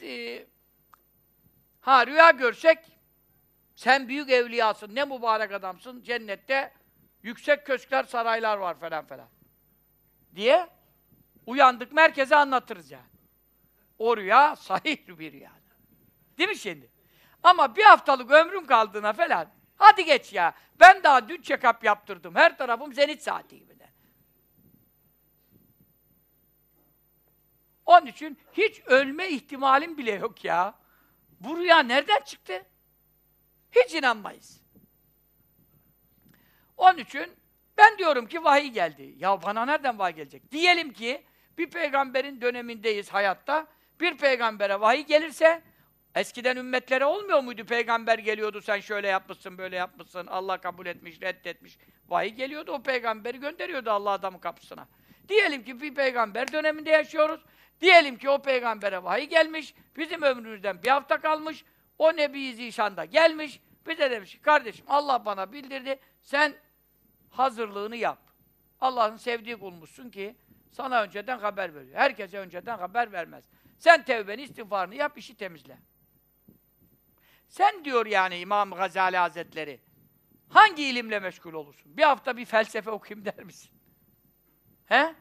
rüya görsek sen büyük evliyasın, ne mübarek adamsın, cennette yüksek köşkler, saraylar var falan falan diye uyandık merkeze anlatırız yani. O rüya sahih bir rüya. Değil mi şimdi? Ama bir haftalık ömrüm kaldığına falan, hadi geç ya, ben daha dün check-up yaptırdım, her tarafım zenit saati gibi de. Onun için hiç ölme ihtimalim bile yok ya. Bu rüya nereden çıktı? Hiç inanmayız. Onun için ben diyorum ki vahiy geldi. Ya bana nereden vahiy gelecek? Diyelim ki bir peygamberin dönemindeyiz hayatta. Bir peygambere vahiy gelirse, eskiden ümmetlere olmuyor muydu? Peygamber geliyordu, sen şöyle yapmışsın, böyle yapmışsın, Allah kabul etmiş, reddetmiş. Vahiy geliyordu, o peygamberi gönderiyordu Allah adamın kapısına. Diyelim ki bir peygamber döneminde yaşıyoruz. Diyelim ki o peygambere vahiy gelmiş, bizim ömrümüzden bir hafta kalmış, o Nebi-i Zişan'da gelmiş, bize demiş ki, kardeşim Allah bana bildirdi, sen hazırlığını yap. Allah'ın sevdiği kulmuşsun ki, sana önceden haber veriyor. Herkese önceden haber vermez. Sen tevbeni, istiğfarını yap, işi temizle. Sen diyor yani İmam Gazali Hazretleri, hangi ilimle meşgul olursun? Bir hafta bir felsefe okuyayım der misin? He?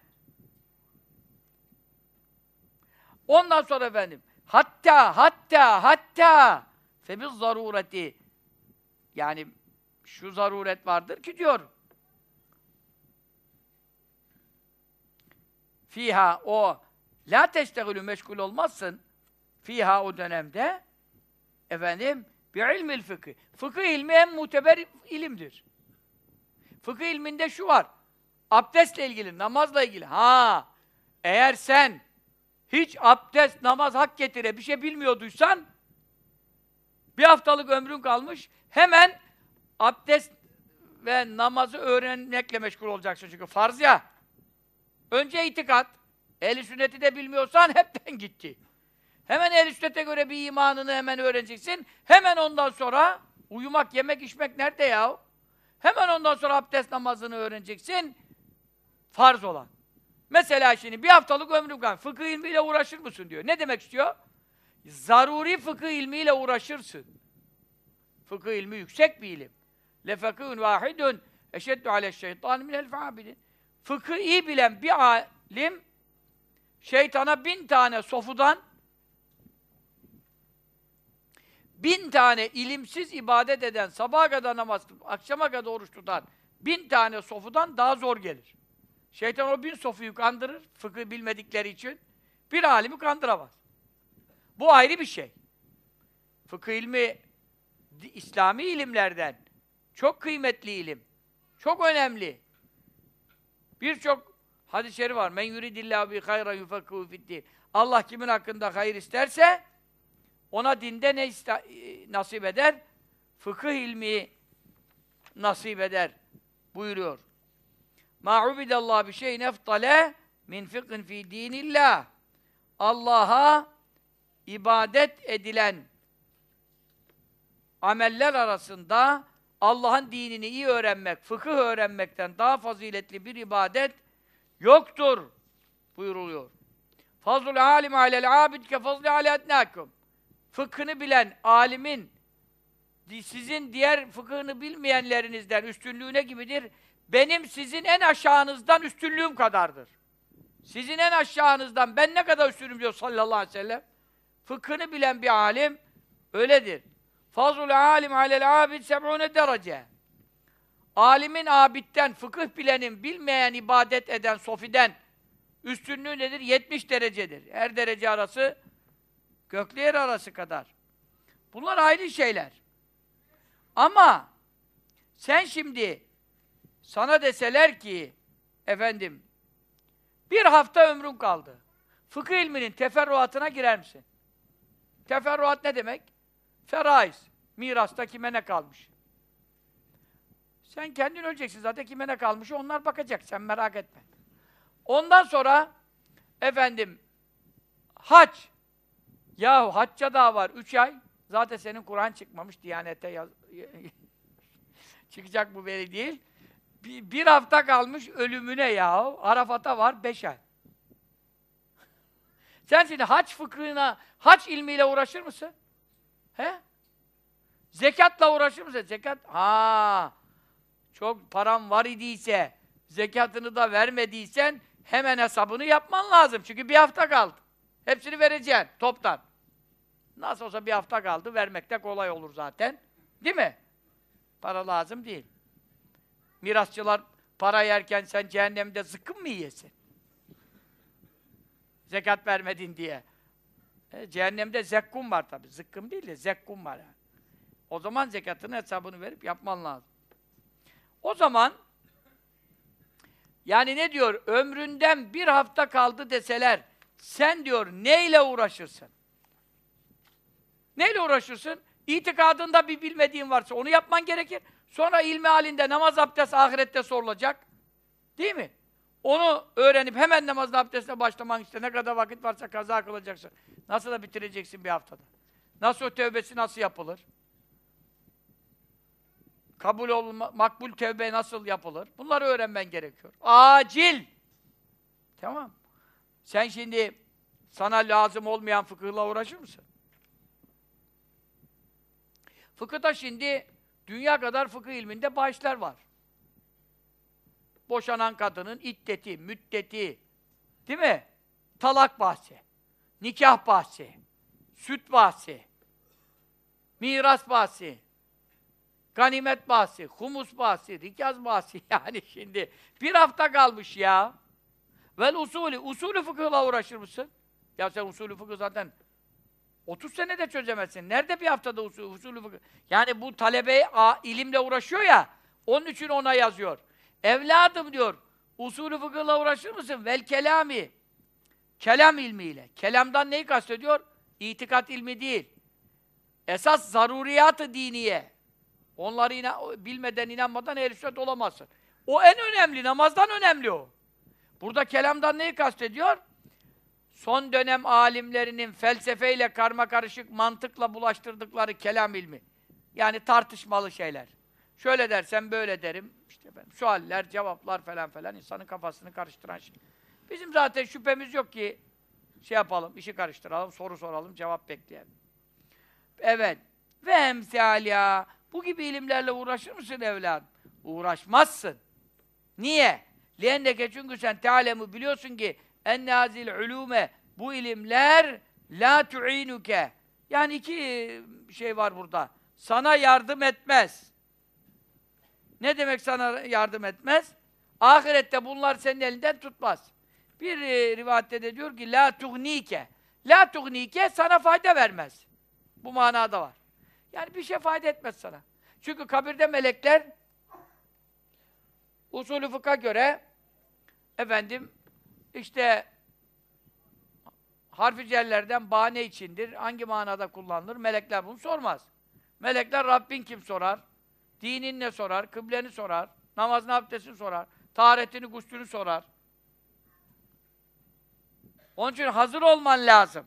Ondan sonra efendim, hatta febiz zarureti, yani şu zaruret vardır ki diyor, fiha o la teştegülü meşgul olmazsın, fiha o dönemde efendim bi ilmil fıkıh. Fıkıh ilmi en muteber ilimdir. Fıkıh ilminde şu var. Abdestle ilgili, namazla ilgili. Eğer sen hiç abdest, namaz, hak getire bir şey bilmiyorduysan, bir haftalık ömrün kalmış, hemen abdest ve namazı öğrenmekle meşgul olacaksın çünkü farz ya. Önce itikat, ehl-i sünneti de bilmiyorsan hepten gitti. Hemen ehl-i sünnete göre bir imanını hemen öğreneceksin, hemen ondan sonra uyumak, yemek, içmek nerede ya? Hemen ondan sonra abdest namazını öğreneceksin, farz olan. Mesela şimdi bir haftalık ömrüm kalmış, fıkıh ilmiyle uğraşır mısın diyor. Ne demek istiyor? Zaruri fıkıh ilmiyle uğraşırsın. Fıkıh ilmi yüksek bir ilim. Lefekûn vâhidun eşeddu aleşşeytân minel fâbidin. Fıkıh iyi bilen bir alim, şeytana 1000 tane sofudan 1000 tane ilimsiz ibadet eden, sabaha kadar namaz kılıp, akşama kadar oruç tutan 1000 tane sofudan daha zor gelir. Şeytan o 1000 sofuyu kandırır, fıkıh bilmedikleri için. Bir alimi kandıramaz. Bu ayrı bir şey. Fıkıh ilmi, İslami ilimlerden çok kıymetli ilim. Çok önemli. Birçok hadis-i şerif var. Men yuridillahu bi hayran yufakkihu fi'd-din. Allah kimin hakkında hayır isterse ona dinde ne nasip eder? Fıkıh ilmi nasip eder buyuruyor. Ma ubidallahu bi şey'in eftale min fiqhin fi dinillah. Allah'a ibadet edilen ameller arasında Allah'ın dinini iyi öğrenmek, fıkıh öğrenmekten daha faziletli bir ibadet yoktur buyuruluyor. Fazlul alim alel abid ke fazli ale etnâkum. Fıkhını bilen alimin sizin diğer fıkhını bilmeyenlerinizden üstünlüğüne gibidir. benim sizin en aşağınızdan üstünlüğüm kadardır. Sizin en aşağınızdan ben ne kadar üstünüm diyor sallallahu aleyhi ve sellem. Fıkhını bilen bir alim öyledir. Fazlul alim alel abid 70 derece. Alimin abitten, fıkıh bilenin, bilmeyen, ibadet eden, sofiden üstünlüğü nedir? 70 derecedir. Her derece arası gökle yer arası kadar. Bunlar ayrı şeyler. Ama sen şimdi sana deseler ki efendim bir hafta ömrün kaldı. Fıkıh ilminin teferruatına girer misin? Teferruat ne demek? Feraiz. Mirasta kime ne kalmış? Sen kendin öleceksin zaten kime ne kalmış onlar bakacak. Sen merak etme. Ondan sonra efendim hac. Yahu hacca daha var 3 ay. Zaten senin Kur'an çıkmamış. Diyanete çıkacak bu belli değil. Bir hafta kalmış ölümüne yahu. Arafat'a var 5 ay. Sen şimdi hac fıkhına, hac ilmiyle uğraşır mısın? He? Zekatla uğraşır mısın? Zekat, çok param var idiyse, zekatını da vermediysen hemen hesabını yapman lazım. Çünkü bir hafta kaldı. Hepsini vereceksin toptan. Nasıl olsa bir hafta kaldı, vermek de kolay olur zaten. Değil mi? Para lazım değil. Mirasçılar para yerken sen cehennemde zıkkım mı yiyesin? Zekat vermedin diye. Cehennemde zekkum var tabii. Zıkkım değil de zekkum var yani. O zaman zekatının hesabını verip yapman lazım. O zaman yani ne diyor? Ömründen bir hafta kaldı deseler sen diyor neyle uğraşırsın? Neyle uğraşırsın? İtikadında bir bilmediğin varsa onu yapman gerekir. Sonra ilmi halinde namaz abdest ahirette sorulacak. Değil mi? Onu öğrenip hemen namazla abdestle başlaman işte ne kadar vakit varsa kaza kılacaksın. Nasıl da bitireceksin bir haftada? Nasıl o tövbesi nasıl yapılır? Makbul tövbe nasıl yapılır? Bunları öğrenmen gerekiyor. Acil! Tamam. Sen şimdi sana lazım olmayan fıkıhla uğraşır mısın? Fıkıhta şimdi dünya kadar fıkıh ilminde bahisler var. Boşanan kadının iddeti, müddeti, değil mi? Talak bahsi, nikah bahsi, süt bahsi, miras bahsi, ganimet bahsi, humus bahsi, rikaz bahsi. Yani şimdi bir hafta kalmış ya. Vel usulü fıkıhla uğraşır mısın? Ya sen usulü fıkıh zaten 30 senede çözemezsin. Nerede bir haftada usulü fıkıh? Yani bu talebe ilimle uğraşıyor ya, onun için ona yazıyor. Evladım diyor, usulü fıkıhla uğraşır mısın? Vel kelami. Kelam ilmiyle. Kelamdan neyi kastediyor? İtikat ilmi değil. Esas zaruriyat-ı diniye. Onları bilmeden, inanmadan ehl-i sünnet olamazsın. O en önemli, namazdan önemli o. Burada kelamdan neyi kastediyor? Son dönem alimlerinin felsefeyle karmakarışık mantıkla bulaştırdıkları kelam ilmi. Yani tartışmalı şeyler. Şöyle dersen böyle derim. İşte sualler, cevaplar falan falan insanın kafasını karıştıran şey. Bizim zaten şüphemiz yok ki şey yapalım, işi karıştıralım, soru soralım, cevap bekleyelim. Evet. Ve emsâlâ. Bu gibi ilimlerle uğraşır mısın evladım? Uğraşmazsın. Niye? Lenneke çünkü sen te'alemu biliyorsun ki ennâzil ulûme bu ilimler la tu'inuke. Yani iki şey var burada. Sana yardım etmez. Ne demek sana yardım etmez? Ahirette bunlar senin elinden tutmaz. Bir rivayette de diyor ki la tuğnike. La tuğnike sana fayda vermez. Bu manada var. Yani bir şey fayda etmez sana. Çünkü kabirde melekler usulü fıkha göre efendim işte harf-i cellerden bahane içindir. Hangi manada kullanılır? Melekler bunu sormaz. Melekler Rabbin kim sorar? Dinin ne sorar? Kıbleni sorar. Namazını, abdestini sorar. Taharetini, guslünü sorar. Onun için hazır olman lazım.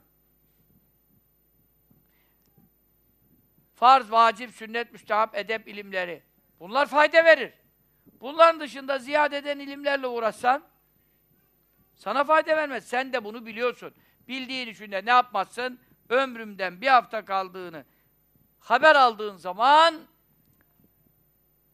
Farz, vacip, sünnet, müstehap, edep ilimleri. Bunlar fayda verir. Bunların dışında ziyade eden ilimlerle uğraşsan sana fayda vermez. Sen de bunu biliyorsun. Bildiğin için de ne yapmazsın? Ömrümden bir hafta kaldığını haber aldığın zaman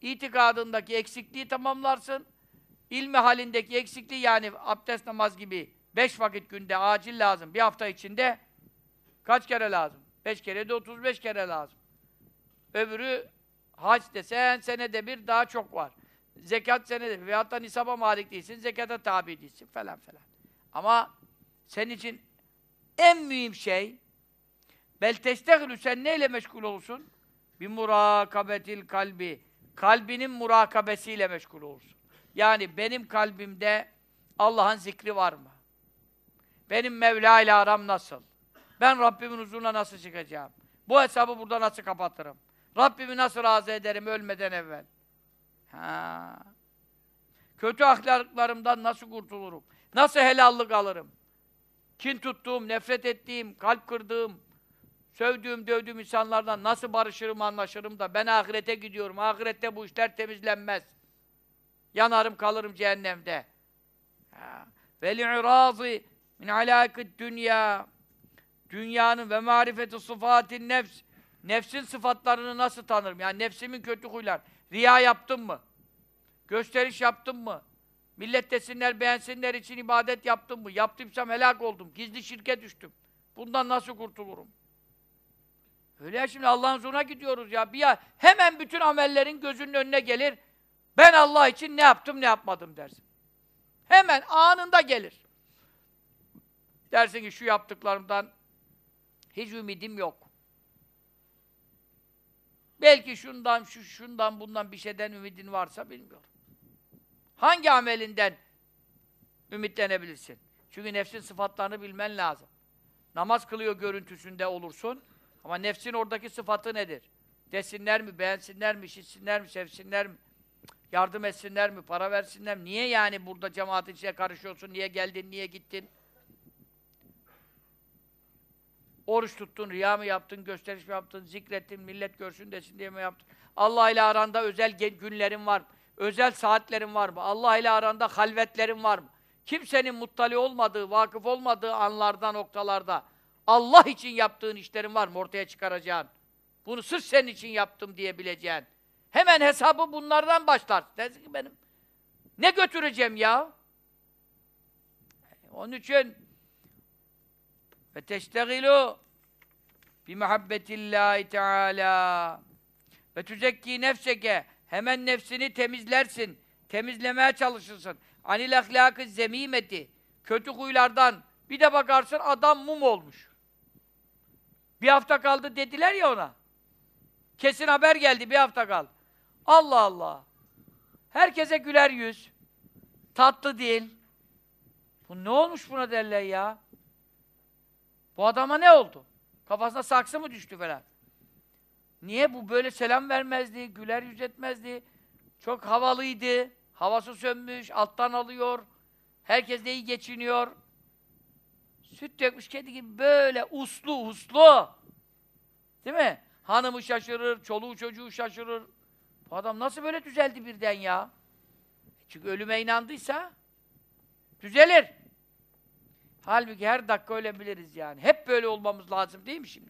itikadındaki eksikliği tamamlarsın. İlmi halindeki eksikliği, yani abdest, namaz gibi 5 vakit günde acil lazım. Bir hafta içinde kaç kere lazım? 5 kere de 35 kere lazım. Öbürü hac desen senede bir daha çok var. Zekat senede bir. Veyahut da nisaba malik değilsin, zekata tabi değilsin falan falan. Ama senin için en mühim şey, bel teştegilü, sen neyle meşgul olursun? Bir murakabetil kalbi. Kalbinin murakabesiyle meşgul olursun. Yani benim kalbimde Allah'ın zikri var mı? Benim Mevla ile aram nasıl? Ben Rabbimin huzuruna nasıl çıkacağım? Bu hesabı burada nasıl kapatırım? Rabbimi nasıl razı ederim ölmeden evvel? Ha. Kötü ahlaklarımdan nasıl kurtulurum? Nasıl helallik alırım? Kin tuttuğum, nefret ettiğim, kalp kırdığım, sövdüğüm, dövdüğüm insanlardan nasıl barışırım, anlaşırım da ben ahirete gidiyorum. Ahirette bu işler temizlenmez. Yanarım, kalırım cehennemde. Veli'irâzı min alâkıd dünya. Dünyanın ve marifeti sıfâtin nefs. Nefsin sıfatlarını nasıl tanırım? Yani nefsimin kötü huylar. Riya yaptım mı? Gösteriş yaptım mı? Millet desinler, beğensinler için ibadet yaptım mı? Yaptıysam helak oldum. Gizli şirke düştüm. Bundan nasıl kurtulurum? Öyle ya, şimdi Allah'ın huzuruna gidiyoruz ya. Hemen bütün amellerin gözünün önüne gelir. Ben Allah için ne yaptım, ne yapmadım dersin. Hemen anında gelir. Dersin ki şu yaptıklarımdan hiç ümidim yok. Belki şundan, bundan bir şeyden ümidin varsa bilmiyorum. Hangi amelinden ümitlenebilirsin? Çünkü nefsin sıfatlarını bilmen lazım. Namaz kılıyor görüntüsünde olursun. Ama nefsin oradaki sıfatı nedir? Desinler mi, beğensinler mi, işitsinler mi, sevsinler mi? Yardım etsinler mi, para versinler mi? Niye yani burada cemaatin içine karışıyorsun? Niye geldin, niye gittin? Oruç tuttun, riya mı yaptın, gösteriş mi yaptın, zikrettin, millet görsün desin diye mi yaptın? Allah ile aranda özel günlerin var mı? Özel saatlerin var mı? Allah ile aranda halvetlerin var mı? Kimsenin muttali olmadığı, vakıf olmadığı anlarda, noktalarda Allah için yaptığın işlerin var mı ortaya çıkaracağın? Bunu sırf senin için yaptım diyebileceğin. Hemen hesabı bunlardan başlar. Dersin ki benim ne götüreceğim ya? Onun için ve teştegilu bi muhabbetillahi teala ve tuzekki nefseke, hemen nefsini temizlersin, temizlemeye çalışırsın. Anil ahlâkı zemîmeti, kötü huylardan. Bir de bakarsın adam mum olmuş. Bir hafta kaldı dediler ya ona. Kesin haber geldi, bir hafta kaldı. Allah Allah! Herkese güler yüz, tatlı dil. Bu ne olmuş buna derler ya? Bu adama ne oldu? Kafasına saksı mı düştü falan? Niye bu böyle selam vermezdi, güler yüz etmezdi? Çok havalıydı, havası sönmüş, alttan alıyor. Herkes de iyi geçiniyor. Süt dökmüş kedi gibi böyle uslu uslu. Değil mi? Hanımı şaşırır, çoluğu çocuğu şaşırır. Bu adam nasıl böyle düzeldi birden ya? Çünkü ölüme inandıysa düzelir. Halbuki her dakika ölebiliriz yani. Hep böyle olmamız lazım değil mi şimdi?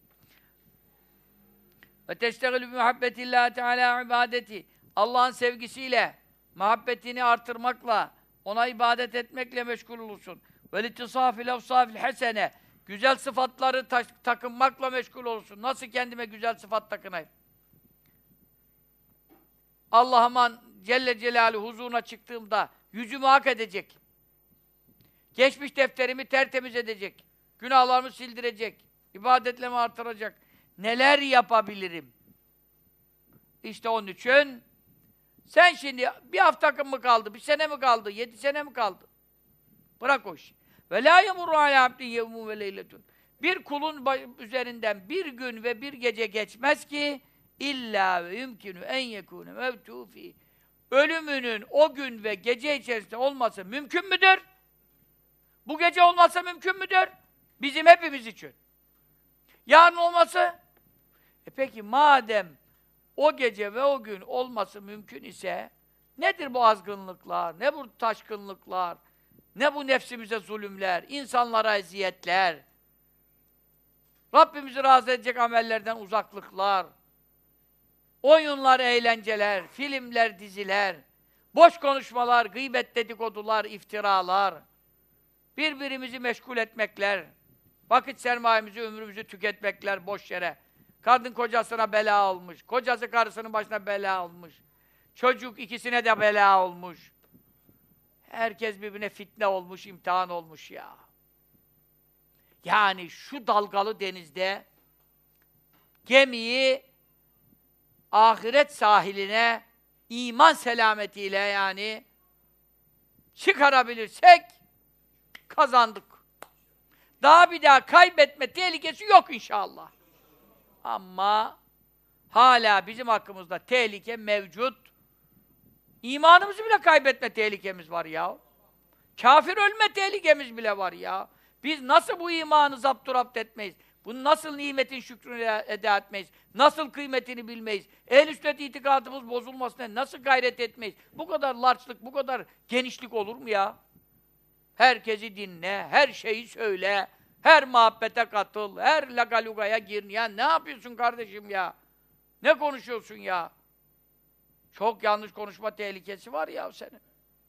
Ve teştegilü bi muhabbetillahi teala ibadeti. Allah'ın sevgisiyle, muhabbetini artırmakla, ona ibadet etmekle meşgul olursun. Ve litisafil efsafil hasene. Güzel sıfatları takınmakla meşgul olursun. Nasıl kendime güzel sıfat takınayım? Allah'ıma Celle Celaluhu huzuruna çıktığımda yüzümü hak edecek. Geçmiş defterimi tertemiz edecek. Günahlarımı sildirecek. İbadetlerimi artıracak. Neler yapabilirim? İşte onun için sen şimdi bir hafta mı kaldı, bir sene mi kaldı, 7 sene mi kaldı? Bırak o işi. Ve lâ yemurru alâ abdin yevmû ve leyletun. Bir kulun üzerinden bir gün ve bir gece geçmez ki illa ve yumkinu en yekûne mevtû fî. Ölümünün o gün ve gece içerisinde olması mümkün müdür? Bu gece olması mümkün müdür? Bizim hepimiz için. Yarın olması? Peki madem o gece ve o gün olması mümkün ise nedir bu azgınlıklar, ne bu taşkınlıklar, ne bu nefsimize zulümler, insanlara eziyetler, Rabbimizi razı edecek amellerden uzaklıklar. oyunlar, eğlenceler, filmler, diziler, boş konuşmalar, gıybet dedikodular, iftiralar, birbirimizi meşgul etmekler, vakit sermayemizi, ömrümüzü tüketmekler boş yere. Kadın kocasına bela olmuş, kocası karısının başına bela olmuş, çocuk ikisine de bela olmuş. Herkes birbirine fitne olmuş, imtihan olmuş ya. Yani şu dalgalı denizde gemiyi ahiret sahiline iman selametiyle yani çıkarabilirsek kazandık. Daha bir daha kaybetme tehlikesi yok inşallah. Ama hala bizim hakkımızda tehlike mevcut. İmanımızı bile kaybetme tehlikemiz var ya. Kafir ölme tehlikemiz bile var ya. Biz nasıl bu imanı zapturapt etmeyiz? Bu nasıl nimetin şükrünü eda etmeyiz? Nasıl kıymetini bilmeyiz? Ehl-i sünnet itikadımız bozulmasına nasıl gayret etmeyiz? Bu kadar larçlık, bu kadar genişlik olur mu ya? Herkesi dinle, her şeyi söyle, her muhabbete katıl, her lagalugaya gir. Ya ne yapıyorsun kardeşim ya? Ne konuşuyorsun ya? Çok yanlış konuşma tehlikesi var ya senin.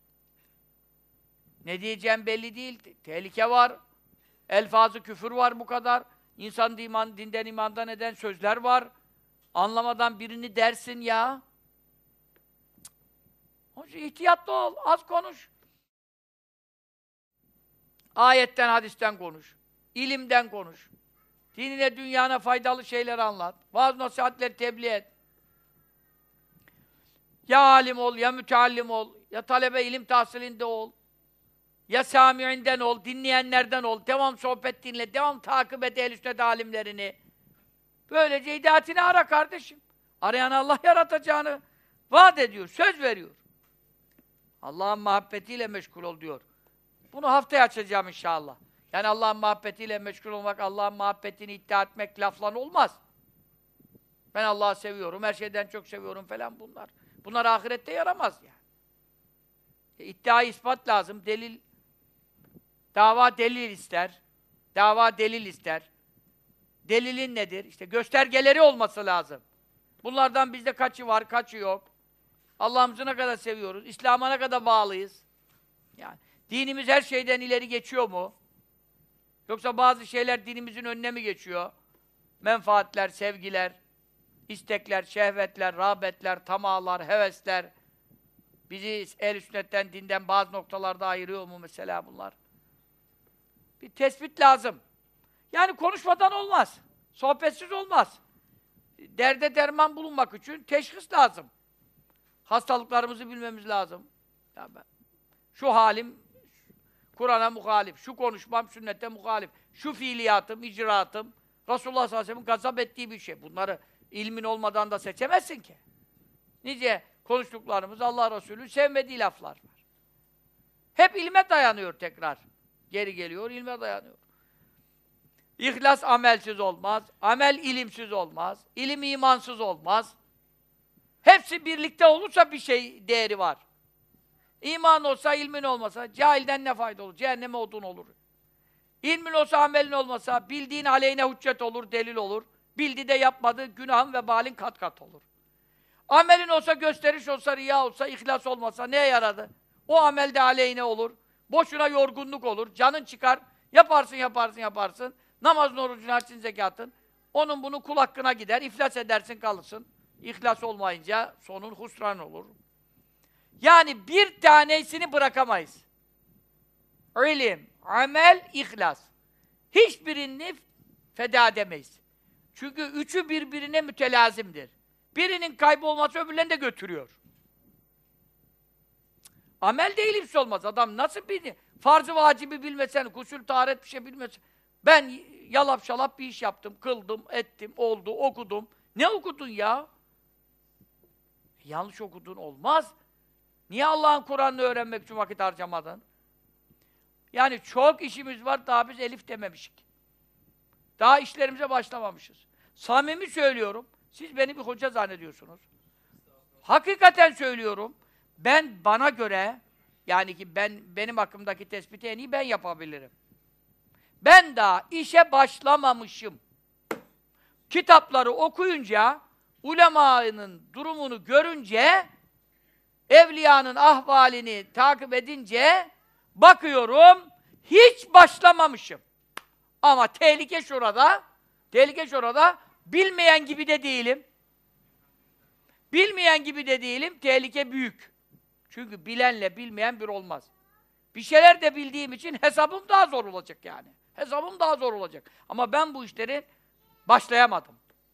Ne diyeceğim belli değil. Tehlike var. Elfazı küfür var bu kadar. İnsan dinden imandan eden sözler var. Anlamadan birini dersin ya. Onun için ihtiyatlı ol, az konuş. Ayetten, hadisten konuş. İlimden konuş. Dinine, dünyana faydalı şeyler anlat. Vaaz nasihatleri tebliğ et. Ya alim ol, ya müteallim ol, ya talebe ilim tahsilinde ol. Ya sami'inden ol, dinleyenlerden ol, devam sohbet dinle, devam takip et ehl-i sünnet alimlerini. Böylece hidayetini ara kardeşim. Arayan Allah yaratacağını vaat ediyor, söz veriyor. Allah'ın muhabbetiyle meşgul ol diyor. Bunu haftaya açacağım inşallah. Yani Allah'ın muhabbetiyle meşgul olmak, Allah'ın muhabbetini iddia etmek laflan olmaz. Ben Allah'ı seviyorum, her şeyden çok seviyorum falan bunlar. Bunlar ahirette yaramaz yani. İddia ispat lazım, delil. Dava delil ister. Dava delil ister. Delilin nedir? İşte göstergeleri olması lazım. Bunlardan bizde kaçı var, kaçı yok. Allah'ımızı ne kadar seviyoruz, İslam'a ne kadar bağlıyız. Yani dinimiz her şeyden ileri geçiyor mu? Yoksa bazı şeyler dinimizin önüne mi geçiyor? Menfaatler, sevgiler, istekler, şehvetler, rağbetler, tamalar, hevesler bizi ehl-i sünnetten, dinden bazı noktalarda ayırıyor mu mesela bunlar? Bir tespit lazım. Yani konuşmadan olmaz. Sohbetsiz olmaz. Derde derman bulunmak için teşhis lazım. Hastalıklarımızı bilmemiz lazım. Ya ben, şu halim Kur'an'a muhalif, şu konuşmam sünnete muhalif, şu fiiliyatım, icraatım Resulullah sallallahu aleyhi ve sellem'in gazap ettiği bir şey. Bunları ilmin olmadan da seçemezsin ki. Nice konuştuklarımız Allah Resulü sevmediği laflar var. Hep ilme dayanıyor tekrar. Geri geliyor, ilme dayanıyor. İhlas amelsiz olmaz, amel ilimsiz olmaz, ilim imansız olmaz. Hepsi birlikte olursa bir şey değeri var. İman olsa, ilmin olmasa, cahilden ne fayda olur? Cehenneme odun olur. İlmin olsa, amelin olmasa, bildiğin aleyhine hüccet olur, delil olur. Bildi de yapmadı, günahın ve balin kat kat olur. Amelin olsa, gösteriş olsa, riya olsa, ihlas olmasa neye yaradı? O amel de aleyhine olur. Boşuna yorgunluk olur, canın çıkar, yaparsın. Namazın, orucun, harcın, zekatın. Onun bunu kul hakkına gider, iflas edersin, kalırsın. İhlas olmayınca sonun husran olur. Yani bir tanesini bırakamayız. İlim, amel, ihlas. Hiçbirini feda edemeyiz. Çünkü üçü birbirine mütelazimdir. Birinin kaybolması öbürlerini de götürüyor. Amel de ilimsiz olmaz. Adam nasıl bildi? Farz-ı vacibi bilmesen, gusül, taharet bir şey bilmesen. Ben yalap şalap bir iş yaptım, kıldım, ettim, oldu, okudum. Ne okudun ya? Yanlış okudun olmaz. Niye Allah'ın Kur'an'ını öğrenmek için vakit harcamadın? Yani çok işimiz var, daha biz elif dememişik. Daha işlerimize başlamamışız. Samimi söylüyorum, siz beni bir hoca zannediyorsunuz. Hakikaten söylüyorum, bana göre, yani ki benim hakkımdaki tespiti en iyi ben yapabilirim. Ben daha işe başlamamışım. Kitapları okuyunca ulemanın durumunu görünce, evliyanın ahvalini takip edince bakıyorum, hiç başlamamışım. Ama tehlike şurada, bilmeyen gibi de değilim. Bilmeyen gibi de değilim, tehlike büyük. Çünkü bilenle bilmeyen bir olmaz. Bir şeyler de bildiğim için hesabım daha zor olacak yani. Hesabım daha zor olacak. Ama ben bu işleri başlayamadım.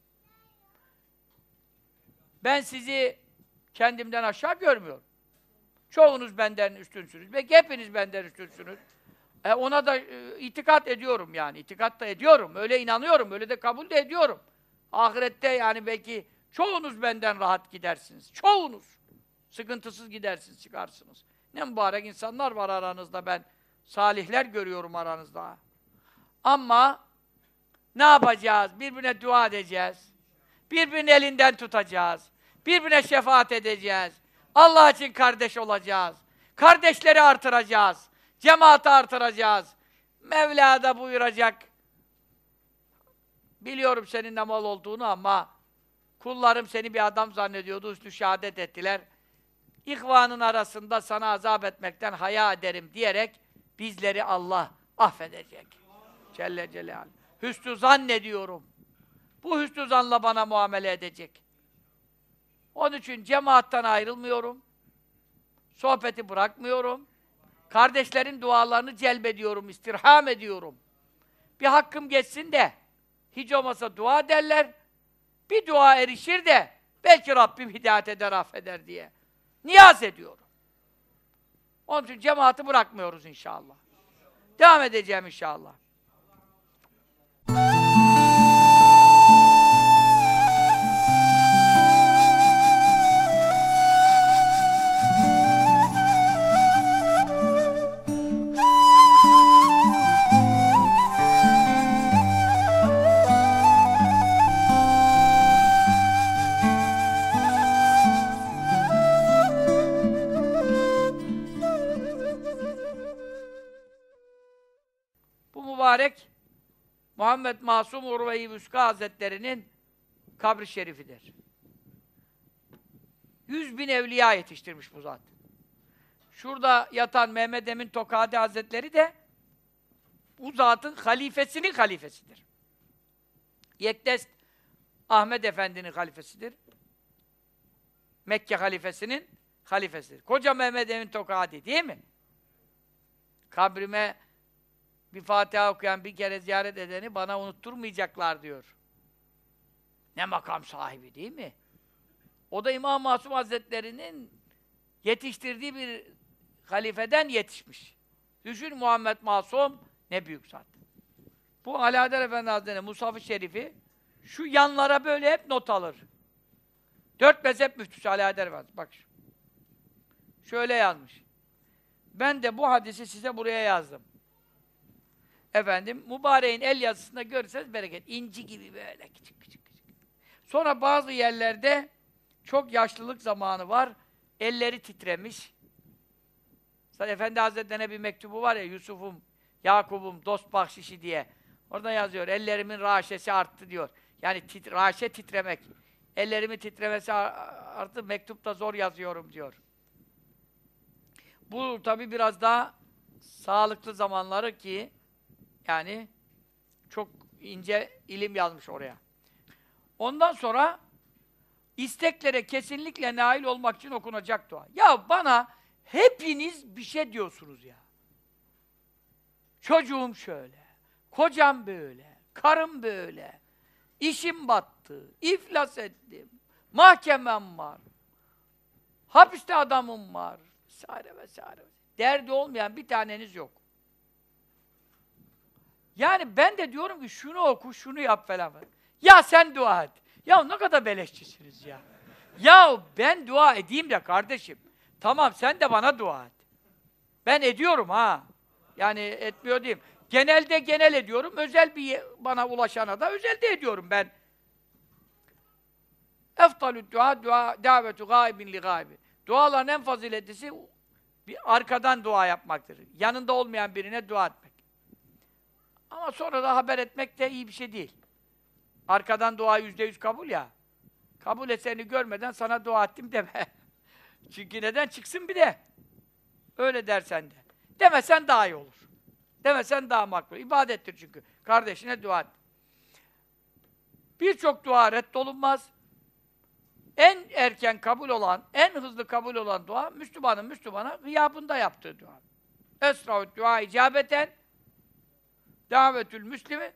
Ben sizi kendimden aşağı görmüyorum. Çoğunuz benden üstünsünüz. Belki hepiniz benden üstünsünüz. Ona da itikat ediyorum yani. İtikat da ediyorum. Öyle inanıyorum. Öyle de kabul de ediyorum. Ahirette yani belki çoğunuz benden rahat gidersiniz. Çoğunuz. Sıkıntısız gidersiniz, çıkarsınız. Ne mübarek insanlar var aranızda. Ben salihler görüyorum aranızda. Ama ne yapacağız? Birbirine dua edeceğiz. Birbirinin elinden tutacağız. Birbirine şefaat edeceğiz. Allah için kardeş olacağız. Kardeşleri artıracağız. Cemaati artıracağız. Mevla da buyuracak. Biliyorum senin ne mal olduğunu ama kullarım seni bir adam zannediyordu, üstü şehadet ettiler. İhvanın arasında sana azap etmekten haya ederim diyerek bizleri Allah affedecek. Celle Celaluhu. Hüsnü zannediyorum. Bu hüsnü zanla bana muamele edecek. Onun için cemaattan ayrılmıyorum. Sohbeti bırakmıyorum. Kardeşlerin dualarını celbediyorum, istirham ediyorum. Bir hakkım geçsin de hiç olmasa dua derler. Bir dua erişir de belki Rabbim hidayet eder, affeder diye. Niyaz ediyorum. Onun için cemaati bırakmıyoruz inşallah. Devam edeceğim inşallah. Mübarek Muhammed Masum Urve-i Vüska Hazretleri'nin kabri şerifidir. 100.000 evliya yetiştirmiş bu zat. Şurada yatan Mehmed Emin Tokadi Hazretleri de bu zatın halifesinin halifesidir. Yekdest Ahmed Efendi'nin halifesidir. Mekke halifesinin halifesidir. Koca Mehmed Emin Tokadi değil mi? Kabrime bir Fatiha okuyan, bir kere ziyaret edeni bana unutturmayacaklar diyor. Ne makam sahibi değil mi? O da İmam Masum Hazretleri'nin yetiştirdiği bir halifeden yetişmiş. Düşün Muhammed Masum ne büyük zat. Bu Alaeddin Efendi Hazretleri'nin Mushaf-ı Şerifi şu yanlara böyle hep not alır. 4 mezhep müftüsü Alaeddin Efendi. Bak şöyle yazmış. Ben de bu hadisi size buraya yazdım. Efendim, mübareğin el yazısında görürseniz bereket. İnci gibi böyle küçük küçük. Sonra bazı yerlerde çok yaşlılık zamanı var. Elleri titremiş. Mesela Efendi Hazretleri'ne bir mektubu var ya, Yusuf'um, Yakub'um, dost bahşişi diye. Orada yazıyor, ellerimin raşesi arttı diyor. Yani raşe titremek. Ellerimin titremesi arttı, mektupta zor yazıyorum diyor. Bu tabi biraz daha sağlıklı zamanları ki yani çok ince ilim yazmış oraya. Ondan sonra isteklere kesinlikle nail olmak için okunacak dua. Ya bana hepiniz bir şey diyorsunuz ya. Çocuğum şöyle, kocam böyle, karım böyle, işim battı, iflas ettim, mahkemem var, hapiste adamım var, vesaire vesaire. Derdi olmayan bir taneniz yok. Yani ben de diyorum ki şunu oku, şunu yap falan. Ya sen dua et. Ya ne kadar beleşçisiniz ya. Ya ben dua edeyim de kardeşim. Tamam sen de bana dua et. Ben ediyorum ha. Yani etmiyor diyeyim. Genelde genel ediyorum. Özel bir bana ulaşana da özel de ediyorum ben. Eftalü dua, davetu gâibin li gâibi. Duaların en faziletlisi bir arkadan dua yapmaktır. Yanında olmayan birine dua etmek. Ama sonra da haber etmek de iyi bir şey değil. Arkadan dua %100 kabul ya. kabul eserini görmeden sana dua ettim deme. Çünkü neden? Çıksın bir de. Öyle dersen de. Demesen daha iyi olur. Demesen daha makbul. İbadettir çünkü. Kardeşine dua et. Birçok dua reddolunmaz. En erken kabul olan, en hızlı kabul olan dua, Müslümana gıyabında yaptığı dua. Esra'ud dua icabeten davetül müslimi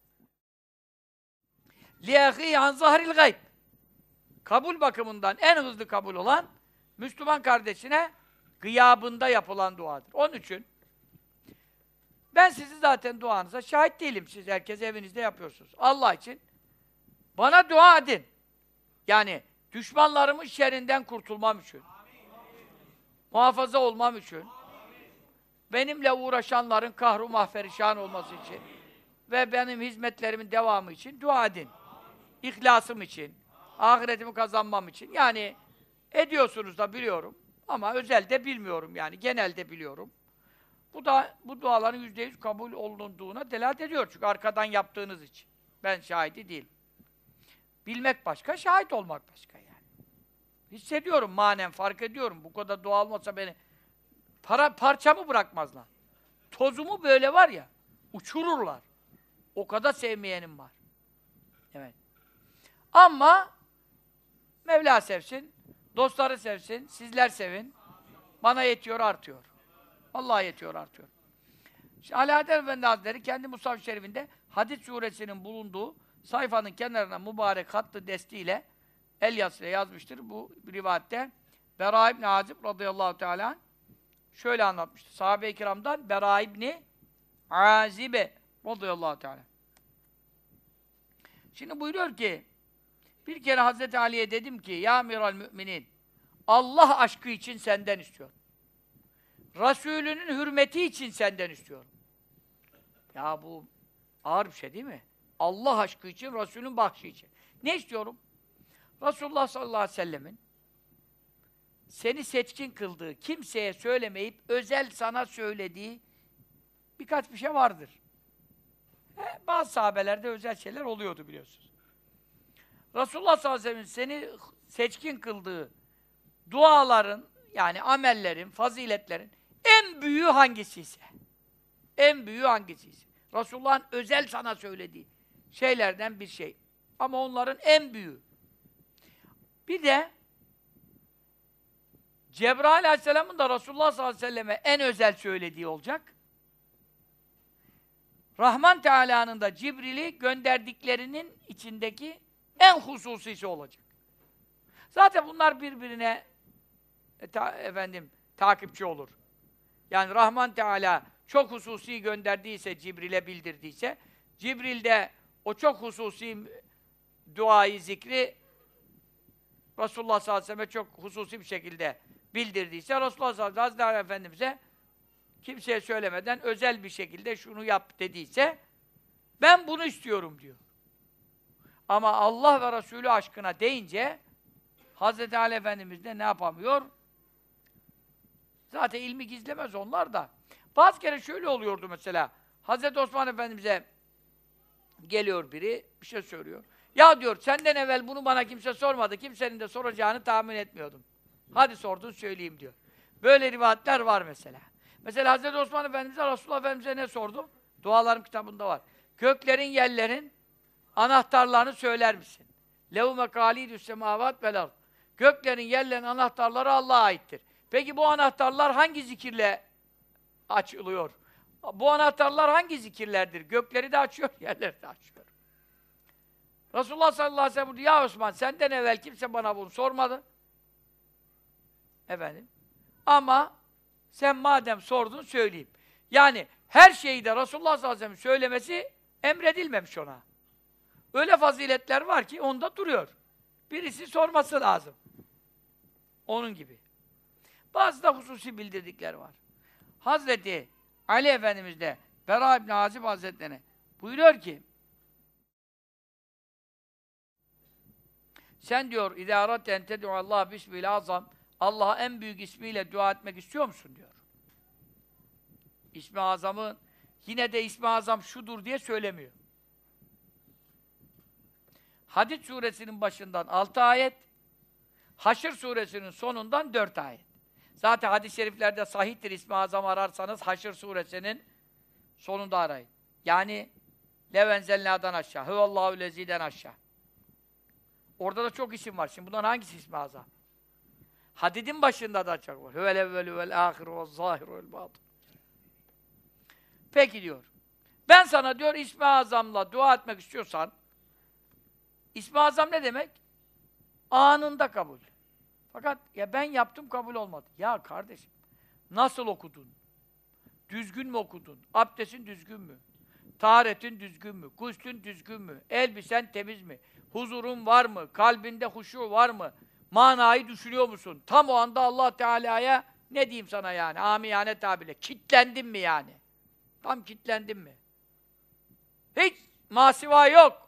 li'ahî an zahril gayb. Kabul bakımından en hızlı kabul olan, Müslüman kardeşine gıyabında yapılan duadır. Onun için ben sizi zaten duanıza şahit değilim. Siz herkes evinizde yapıyorsunuz. Allah için bana dua edin. Yani düşmanlarımın şerrinden kurtulmam için. Muhafaza olmam için. Benimle uğraşanların kahru mahperişan olması için. Ve benim hizmetlerimin devamı için dua edin. İhlasım için. Ahiretimi kazanmam için. Yani ediyorsunuz da biliyorum. Ama özelde bilmiyorum yani. Genelde biliyorum. Bu duaların %100 kabul olunduğuna delalet ediyor. Çünkü arkadan yaptığınız için. Ben şahidi değilim. Bilmek başka, şahit olmak başka yani. Hissediyorum manen, fark ediyorum. Bu kadar dua olmasa beni parçamı bırakmazlar. Tozumu böyle var ya, uçururlar. O kadar sevmeyenim var. Evet. Ama Mevla sevsin, dostları sevsin, sizler sevin. Bana yetiyor, artıyor. Vallahi yetiyor, artıyor. Şimdi Alaaddin Efendi Hazretleri kendi Musaf-ı Şerif'inde Hadid suresinin bulunduğu sayfanın kenarına mübarek hattı destiyle el yazısıyla yazmıştır. Bu rivayette Bera İbni Azib radıyallahu teala şöyle anlatmıştır. Sahabe-i kiramdan Bera İbni Azibe radıyallahu teala. Şimdi buyuruyor ki bir kere Hazreti Ali'ye dedim ki ya amiral müminin Allah aşkı için senden istiyorum. Resulünün hürmeti için senden istiyorum. Ya bu ağır bir şey değil mi? Allah aşkı için, Resulün bahşi için. Ne istiyorum? Resulullah sallallahu aleyhi ve sellemin seni seçkin kıldığı, kimseye söylemeyip özel sana söylediği birkaç bir şey vardır. Bazı sahabelerde özel şeyler oluyordu biliyorsunuz. Resulullah sallallahu aleyhi ve sellemin seni seçkin kıldığı duaların, yani amellerin, faziletlerin en büyüğü hangisiyse, en büyüğü hangisiyse, Resulullah'ın özel sana söylediği şeylerden bir şey. Ama onların en büyüğü. Bir de Cebrail aleyhisselamın da Resulullah sallallahu aleyhi ve selleme en özel söylediği olacak. Rahman Teala'nın da Cibril'i gönderdiklerinin içindeki en hususisi olacak. Zaten bunlar birbirine takipçi olur. Yani Rahman Teala çok hususi gönderdiyse, Cibril'e bildirdiyse, Cibril de o çok hususi duayı, zikri Resulullah sallallahu aleyhi ve sellem'e çok hususi bir şekilde bildirdiyse, Resulullah sallallahu aleyhi ve sellem Hazreti Efendimiz'e kimseye söylemeden özel bir şekilde şunu yap dediyse, ben bunu istiyorum diyor. Ama Allah ve Resulü aşkına deyince, Hazreti Ali Efendimiz de ne yapamıyor? Zaten ilmi gizlemez onlar da. Bazı kere şöyle oluyordu mesela, Hazreti Osman Efendimiz'e geliyor biri, bir şey söylüyor. Ya diyor, senden evvel bunu bana kimse sormadı, kimsenin de soracağını tahmin etmiyordum. Hadi sordun, söyleyeyim diyor. Böyle rivayetler var mesela. Mesela Hazreti Osman Efendimiz'e, Resulullah Efendimiz'e ne sordu? Dualarım kitabında var. Göklerin, yerlerin anahtarlarını söyler misin? لَوْ مَقَالِيدُ السَّمَاوَاتِ وَالْاَرْضِ Göklerin, yerlerin anahtarları Allah'a aittir. Peki bu anahtarlar hangi zikirle açılıyor? Bu anahtarlar hangi zikirlerdir? Gökleri de açıyor, yerleri de açıyor. Resulullah sallallahu aleyhi ve sellem diyor, ya Osman senden evvel kimse bana bunu sormadı. Efendim. Ama sen madem sordun söyleyeyim. Yani her şeyi de Resulullah sallallahu aleyhi ve sellem söylemesi emredilmemiş ona. Öyle faziletler var ki onda duruyor. Birisi sorması lazım. Onun gibi. Bazı da hususi bildirdikleri var. Hazreti Ali Efendimiz de Bera İbni Azib Hazretlerine buyuruyor ki sen diyor اِذَا اَرَدْتَ اَنْ تَدْعُ اللّٰهَ بِسْمِ الْعَظَمِ Allah'a en büyük ismiyle dua etmek istiyor musun diyor. İsmi Azam'ı yine de İsmi Azam şudur diye söylemiyor. Hadid suresinin başından 6 ayet, Haşr suresinin sonundan 4 ayet. Zaten hadis-i şeriflerde sahihtir, İsmi Azam ararsanız Haşr suresinin sonunda arayın. Yani Levenzelna'dan aşağı, Huvallahu lezi'den aşağı. Orada da çok isim var. Şimdi bunların hangisi İsmi Azam? Hadid'in başında da çok var. Huvel evvelü vel âhiru vel zâhiru vel bâtin. Peki diyor. Ben sana diyor İsmi Azam'la dua etmek istiyorsan, İsmi Azam ne demek? Anında kabul. Fakat ya ben yaptım kabul olmadı. Ya kardeşim, nasıl okudun? Düzgün mü okudun? Abdestin düzgün mü? Taharetin düzgün mü? Guslün düzgün mü? Elbisen temiz mi? Huzurun var mı? Kalbinde huşu var mı? Manayı düşünüyor musun? Tam o anda Allah Teala'ya ne diyeyim sana yani? Amiyane tabirle. Kitlendin mi yani? Tam kitlendin mi? Hiç masiva yok.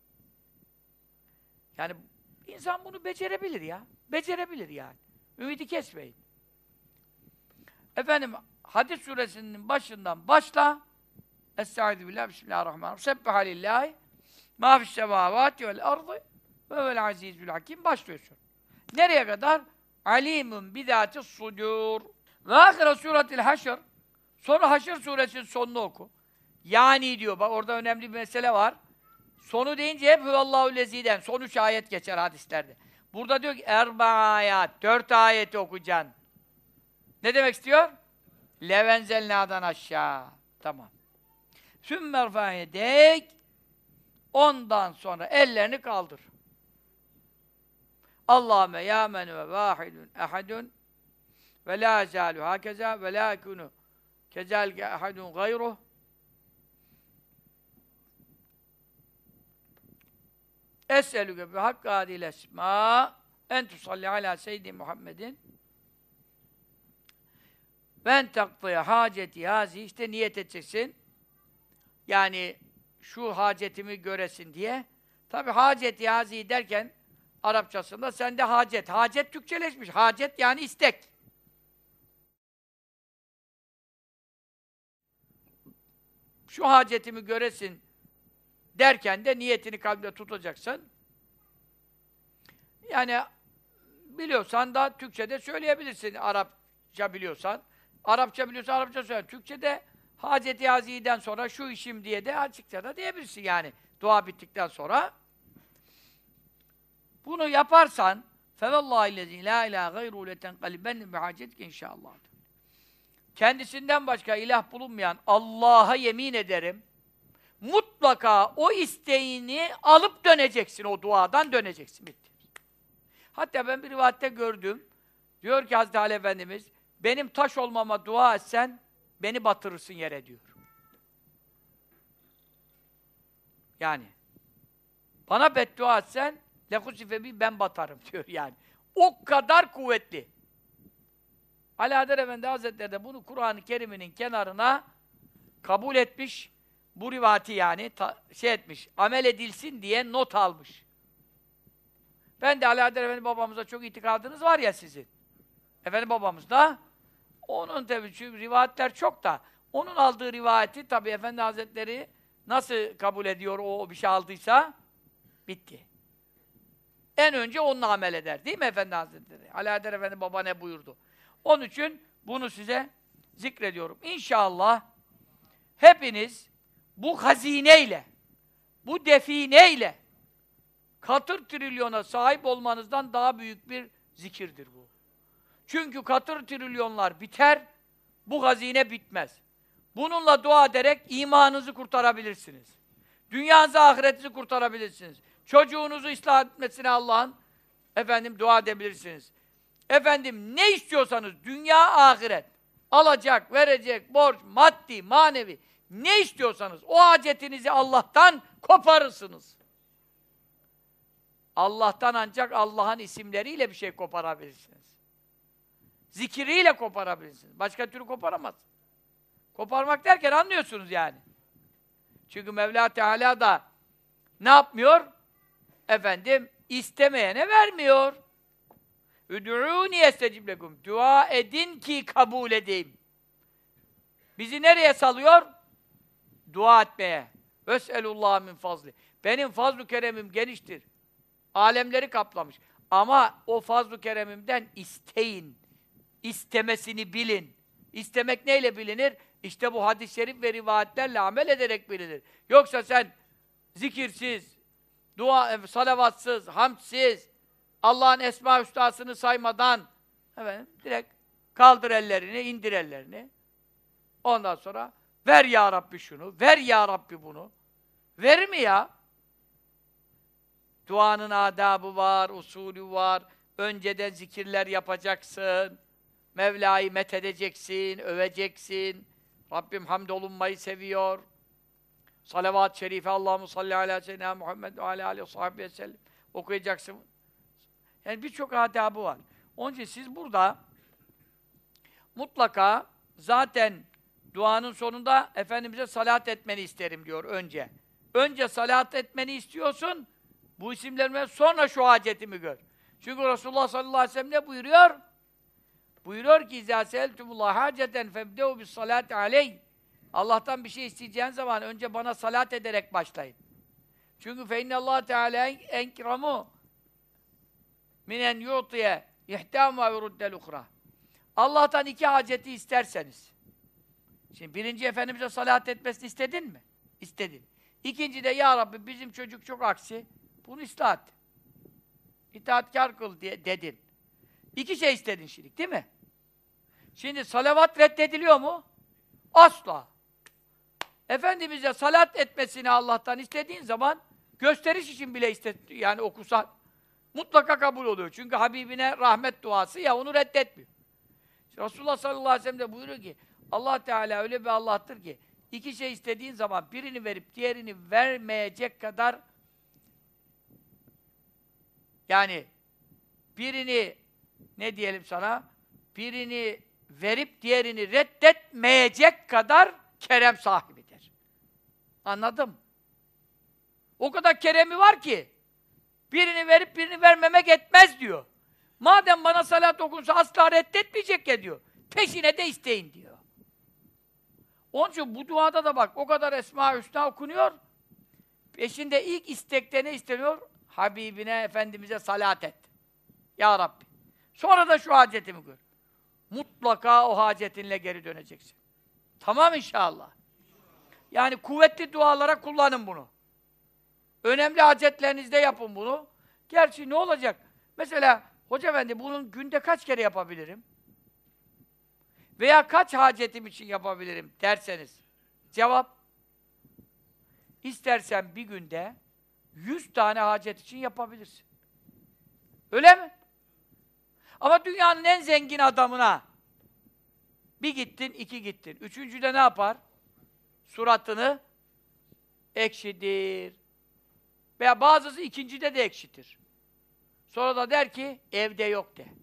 Yani insan bunu becerebilir ya. Becerebilir yani. Ümidi kesmeyin. Efendim, Hadid suresinin başından başla. Estaizu billah, bismillahirrahmanirrahim. Sebbiha lillahi ma fis semavati vel ardı ve vel azizül hakim. Başlıyorsun. Nereye kadar? Alimun bizatis sudur. Ve ahire suretil haşr. Sonra Haşr suresinin sonunu oku. Yani diyor, bak orada önemli bir mesele var. Sonu deyince hep Huvallahu lezi'den. Son 3 ayet geçer hadislerde. Burada diyor ki erba ayet, 4 ayeti okuyacaksın. Ne demek istiyor? Levenzelna'dan aşağı. Tamam. Sümmerfa yedek. Ondan sonra ellerini kaldır. Allahümme ya men ve vahidun ehadun ve la zâlu hakeza ve la kunu kezâlike ehadun gayruh. Es'elüke bi hakkı adil esmâ en tusalli alâ seyyidi Muhammedin ben taktıya haceti hazi, işte niyet edeceksin. Yani şu hacetimi göresin diye. Tabi haceti hazi derken Arapçasında sende hacet. Hacet Türkçeleşmiş. Hacet yani istek. Şu hacetimi göresin derken de niyetini kalbinde tutacaksın. Yani biliyorsan da Türkçe'de söyleyebilirsin, Arapça biliyorsan. Arapça biliyorsan Arapça söyle. Türkçe'de haceti haziden sonra şu işim diye de açıkça da diyebilirsin yani. Dua bittikten sonra. Bunu yaparsan فَوَاللّٰهِ لَا اِلٰهَ غَيْرُوا لَتَنْقَلِبَنِّ بِحَاجَتِكَ inşallah. Kendisinden başka ilah bulunmayan Allah'a yemin ederim, mutlaka o isteğini alıp döneceksin, o duadan döneceksin. Bitti. Hatta ben bir rivayette gördüm, diyor ki Hazreti Ali Efendimiz, benim taş olmama dua etsen, beni batırırsın yere diyor. Yani, bana beddua etsen, lekusife ben batarım diyor yani. O kadar kuvvetli. Alaeddin Efendi Hazretleri de bunu Kur'an-ı Kerim'inin kenarına kabul etmiş, bu rivati yani etmiş, amel edilsin diye not almış. Ben de Alaeddin Efendi babamıza çok itikadınız var ya sizin. Efendi babamız da, onun tabii çünkü rivayetler çok da, onun aldığı rivayeti tabii Efendi Hazretleri nasıl kabul ediyor o bir şey aldıysa, bitti. En önce onunla amel eder. Değil mi Efendi Hazretleri? Alaeddin Efendi baba ne buyurdu? Onun için bunu size zikrediyorum. İnşallah hepiniz bu hazineyle, bu defineyle katır trilyona sahip olmanızdan daha büyük bir zikirdir bu. Çünkü katır trilyonlar biter, bu hazine bitmez. Bununla dua ederek imanınızı kurtarabilirsiniz. Dünyanızı, ahiretinizi kurtarabilirsiniz. Çocuğunuzu ıslah etmesine Allah'ın dua edebilirsiniz. Ne istiyorsanız dünya, ahiret, alacak, verecek, borç, maddi, manevi ne istiyorsanız o hacetinizi Allah'tan koparırsınız. Allah'tan ancak Allah'ın isimleriyle bir şey koparabilirsiniz. Zikiriyle koparabilirsiniz. Başka türlü koparamazsınız. Koparmak derken anlıyorsunuz yani. Çünkü Mevla Teala da ne yapmıyor? İstemeyene vermiyor. Üd'ûni estecib lekum. Dua edin ki kabul edeyim. Bizi nereye salıyor? Dua etmeye. Ves'elullah min fazli. Benim fazl-ı keremim geniştir. Alemleri kaplamış. Ama o fazl-ı keremimden isteyin. İstemesini bilin. İstemek neyle bilinir? İşte bu hadis-i şerif ve rivayetlerle amel ederek bilinir. Yoksa sen zikirsiz, dua, salavatsız, hamdsiz, Allah'ın esma hüsnasını saymadan direkt kaldır ellerini, indir ellerini. Ondan sonra ver ya Rabbi şunu, ver ya Rabbi bunu. Verir mi ya? Duanın adabı var, usulü var. Önceden zikirler yapacaksın. Mevla'yı methedeceksin, öveceksin. Rabbim hamdolunmayı seviyor. Salavat-ı şerife, Allahumme salli ala seyyidina Muhammed ve ala aleyhi ve sahbihi ve sellem okuyacaksın. Yani birçok adabı var. Onun için siz burada mutlaka zaten duanın sonunda Efendimiz'e salat etmeni isterim diyor önce. Önce salat etmeni istiyorsun, bu isimlerime sonra şu hacetimi gör. Çünkü Resulullah sallallahu aleyhi ve sellem ne buyuruyor? Buyuruyor ki اِذَا سَأَلْتُمُ اللّٰهَ حَاجَةً فَابْدَوْا بِالصَّلَاةِ عَلَيْهِ Allah'tan bir şey isteyeceğin zaman önce bana salat ederek başlayın. Çünkü فَاِنَّ اللّٰهَ تَعَالَى اَنْكِرَمُ مِنَنْ يُعْطِيَ اِحْتَامُ وَيُرُدَّ الْاُخْرَى Allah'tan iki haceti isterseniz. Şimdi birinci Efendimiz'e salat etmesini istedin mi? İstedin. İkinci de ya Rabbi bizim çocuk çok aksi. Bunu ıslah et. İtaatkar kıl diye dedin. İki şey istedin şimdi, değil mi? Şimdi salavat reddediliyor mu? Asla. Efendimiz'e salat etmesini Allah'tan istediğin zaman gösteriş için bile yani okusan mutlaka kabul oluyor. Çünkü Habibine rahmet duası ya onu reddetmiyor. Resulullah sallallahu aleyhi ve sellem de buyuruyor ki Allah Teala öyle bir Allah'tır ki iki şey istediğin zaman birini verip diğerini vermeyecek kadar yani birini ne diyelim sana? Birini verip diğerini reddetmeyecek kadar kerem sahibidir. Anladın? O kadar keremi var ki birini verip birini vermemek etmez diyor. Madem bana salat okunsa asla reddetmeyecek ya diyor. Peşine de isteyin diyor. Onun için bu duada da bak o kadar Esma-i Hüsna okunuyor. Peşinde ilk istekte ne isteniyor? Habibine, Efendimiz'e salat et. Ya Rabbi. Sonra da şu hacetimi gör. Mutlaka o hacetinle geri döneceksin. Tamam inşallah. Yani kuvvetli dualara kullanın bunu. Önemli hacetlerinizde yapın bunu. Gerçi ne olacak? Mesela Hoca Efendi bunun günde kaç kere yapabilirim? Veya kaç hacetim için yapabilirim derseniz. Cevap. İstersen bir günde 100 tane hacet için yapabilirsin. Öyle mi? Ama dünyanın en zengin adamına bir gittin, iki gittin. Üçüncüde ne yapar? Suratını ekşidir. Veya bazısı ikincide de ekşitir. Sonra da der ki, evde yok de.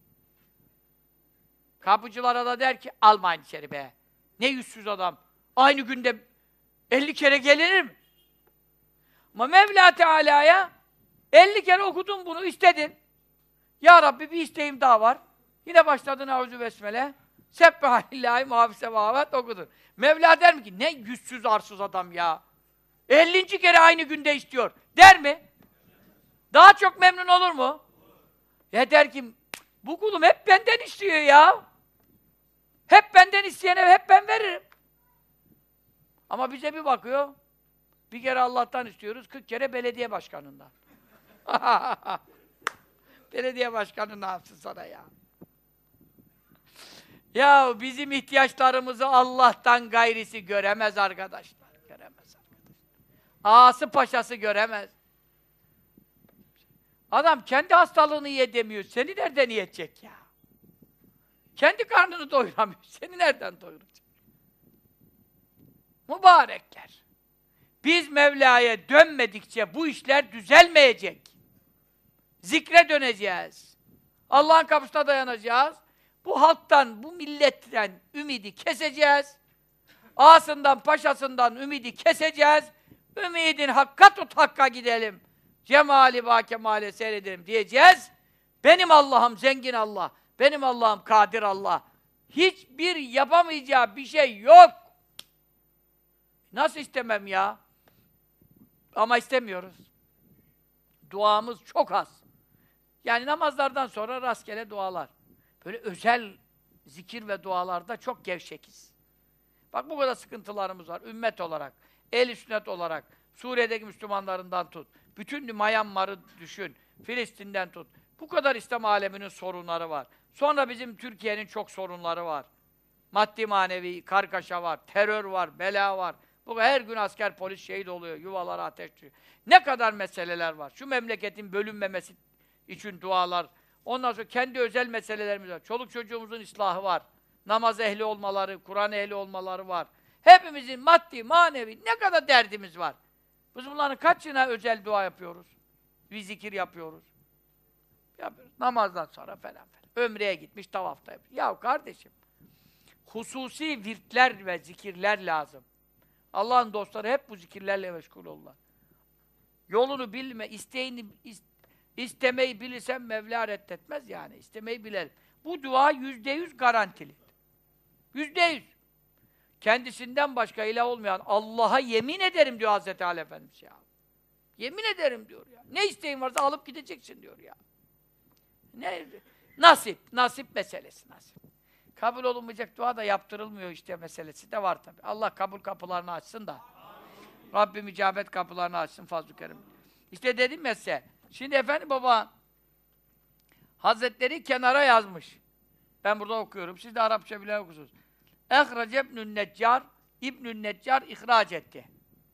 Kapıcılara da der ki, almayın içeri be. Ne yüzsüz adam. Aynı günde 50 kere gelir mi? Ama Mevla Teala'ya 50 kere okudun bunu, istedin. Ya Rabbi bir isteğim daha var. Yine başladın Eûzü Besmele. Sebbihallâhi muhafise vahavet okudun. Mevla der mi ki, ne yüzsüz arsız adam ya. 50. kere aynı günde istiyor. Der mi? Daha çok memnun olur mu? Ya der ki, bu kulum hep benden istiyor ya. Hep benden isteyene hep ben veririm. Ama bize bir bakıyor, bir kere Allah'tan istiyoruz, 40 kere belediye başkanından. Belediye başkanı ne yapsın sana ya? Ya bizim ihtiyaçlarımızı Allah'tan gayrisi göremez arkadaşlar. Göremez arkadaşlar. Ağası paşası göremez. Adam kendi hastalığını yedemiyor. Seni nereden yiyecek ya? Kendi karnını doyuramıyor. Seni nereden doyuracak? Mübarekler. Biz Mevla'ya dönmedikçe bu işler düzelmeyecek. Zikre döneceğiz. Allah'ın kapısına dayanacağız. Bu halktan, bu milletten ümidi keseceğiz. Ağasından, paşasından ümidi keseceğiz. Ümidin hakka tut, hakka gidelim. Cemali ba kemale seyredelim diyeceğiz. Benim Allah'ım zengin Allah. Benim Allah'ım kadir Allah. Hiçbir yapamayacağı bir şey yok. Nasıl istemem ya? Ama istemiyoruz. Duamız çok az. Yani namazlardan sonra rastgele dualar. Böyle özel zikir ve dualarda çok gevşekiz. Bak bu kadar sıkıntılarımız var. Ümmet olarak, ehl-i sünnet olarak, Suriye'deki Müslümanlarından tut. Bütün Myanmar'ı düşün. Filistin'den tut. Bu kadar İslam aleminin sorunları var. Sonra bizim Türkiye'nin çok sorunları var. Maddi manevi, kargaşa var, terör var, bela var. Bu her gün asker, polis şehit oluyor, yuvalara ateş düşüyor. Ne kadar meseleler var. Şu memleketin bölünmemesi için dualar. Ondan sonra kendi özel meselelerimiz var. Çoluk çocuğumuzun ıslahı var. Namaz ehli olmaları, Kur'an ehli olmaları var. Hepimizin maddi, manevi ne kadar derdimiz var. Biz bunların kaçına özel dua yapıyoruz? Bir zikir yapıyoruz. Namazdan sonra falan falan. Ömreye gitmiş, tavafta yapıyor. Ya kardeşim, hususi virtler ve zikirler lazım. Allah'ın dostları hep bu zikirlerle meşgul olurlar. Yolunu bilme, istemeyi bilirsen Mevla reddetmez yani. İstemeyi bilelim. Bu dua %100 garantili. %100. Kendisinden başka ilah olmayan Allah'a yemin ederim diyor Hazreti Ali Efendimiz ya. Yemin ederim diyor ya. Ne isteğin varsa alıp gideceksin diyor ya. Ne? Nasip meselesi nasip. Kabul olunmayacak dua da yaptırılmıyor işte meselesi de var tabi. Allah kabul kapılarını açsın da. Rabbim icabet kapılarını açsın fazl-ı kerim. İşte dedim ya size. Şimdi efendi baba Hazretleri kenara yazmış. Ben burada okuyorum. Siz de Arapça bilen okursunuz. Ehrece İbnü'n Neccar, İbnü'n Neccar ihraç etti.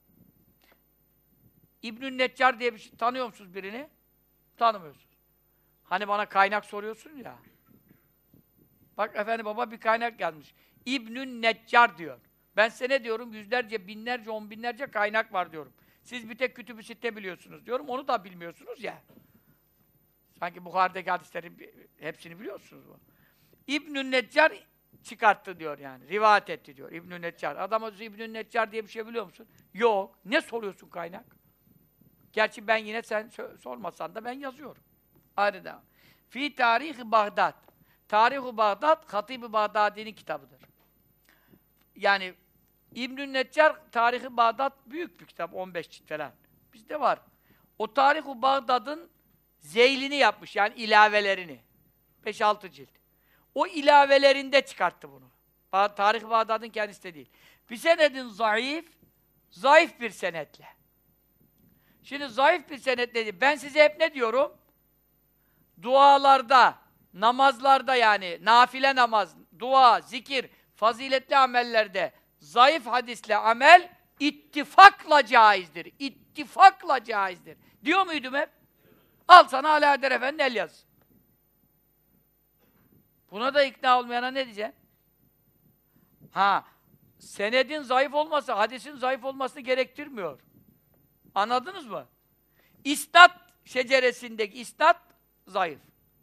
İbnü'n Neccar diye bir şey tanıyor musunuz birini? Tanımıyorsunuz. Hani bana kaynak soruyorsun ya. Bak efendi baba bir kaynak yazmış. İbnü'n Neccar diyor. Ben size ne diyorum? Yüzlerce, binlerce, on binlerce kaynak var diyorum. Siz bir tek Kütüb-i Sitte biliyorsunuz diyorum. Onu da bilmiyorsunuz ya. Sanki Bukhari'deki hadislerin hepsini biliyorsunuz bu. İbnü'n Neccar çıkarttı diyor yani. Rivayet etti diyor İbnü'n Neccar. Adama diyor İbnü'n Neccar diye bir şey biliyor musun? Yok. Ne soruyorsun kaynak? Gerçi ben yine sen sormasan da ben yazıyorum. Ayrı devam. Fi Tarih-i Bağdat. Tarih-i Bağdat, Hatib-i Bağdadi'nin kitabıdır. Yani İbnü'n Neccar, Tarih-i Bağdat büyük bir kitap, 15 cilt falan. Bizde var. O Tarih-i Bağdat'ın zeylini yapmış, yani ilavelerini. 5-6 cilt. O ilavelerinde çıkarttı bunu. Tarih-i Bağdat'ın kendisi de değil. Bir senedin zayıf bir senetle. Şimdi zayıf bir senetle değil. Ben size hep ne diyorum? Dualarda, namazlarda yani, nafile namaz, dua, zikir, faziletli amellerde zayıf hadisle amel ittifakla caizdir. İttifakla caizdir. Diyor muydum hep? Al sana Alaeddin Efendi el yaz. Buna da ikna olmayana ne diyeceksin? Senedin zayıf olması, hadisin zayıf olmasını gerektirmiyor. Anladınız mı? İsnat şeceresindeki isnat zayıf.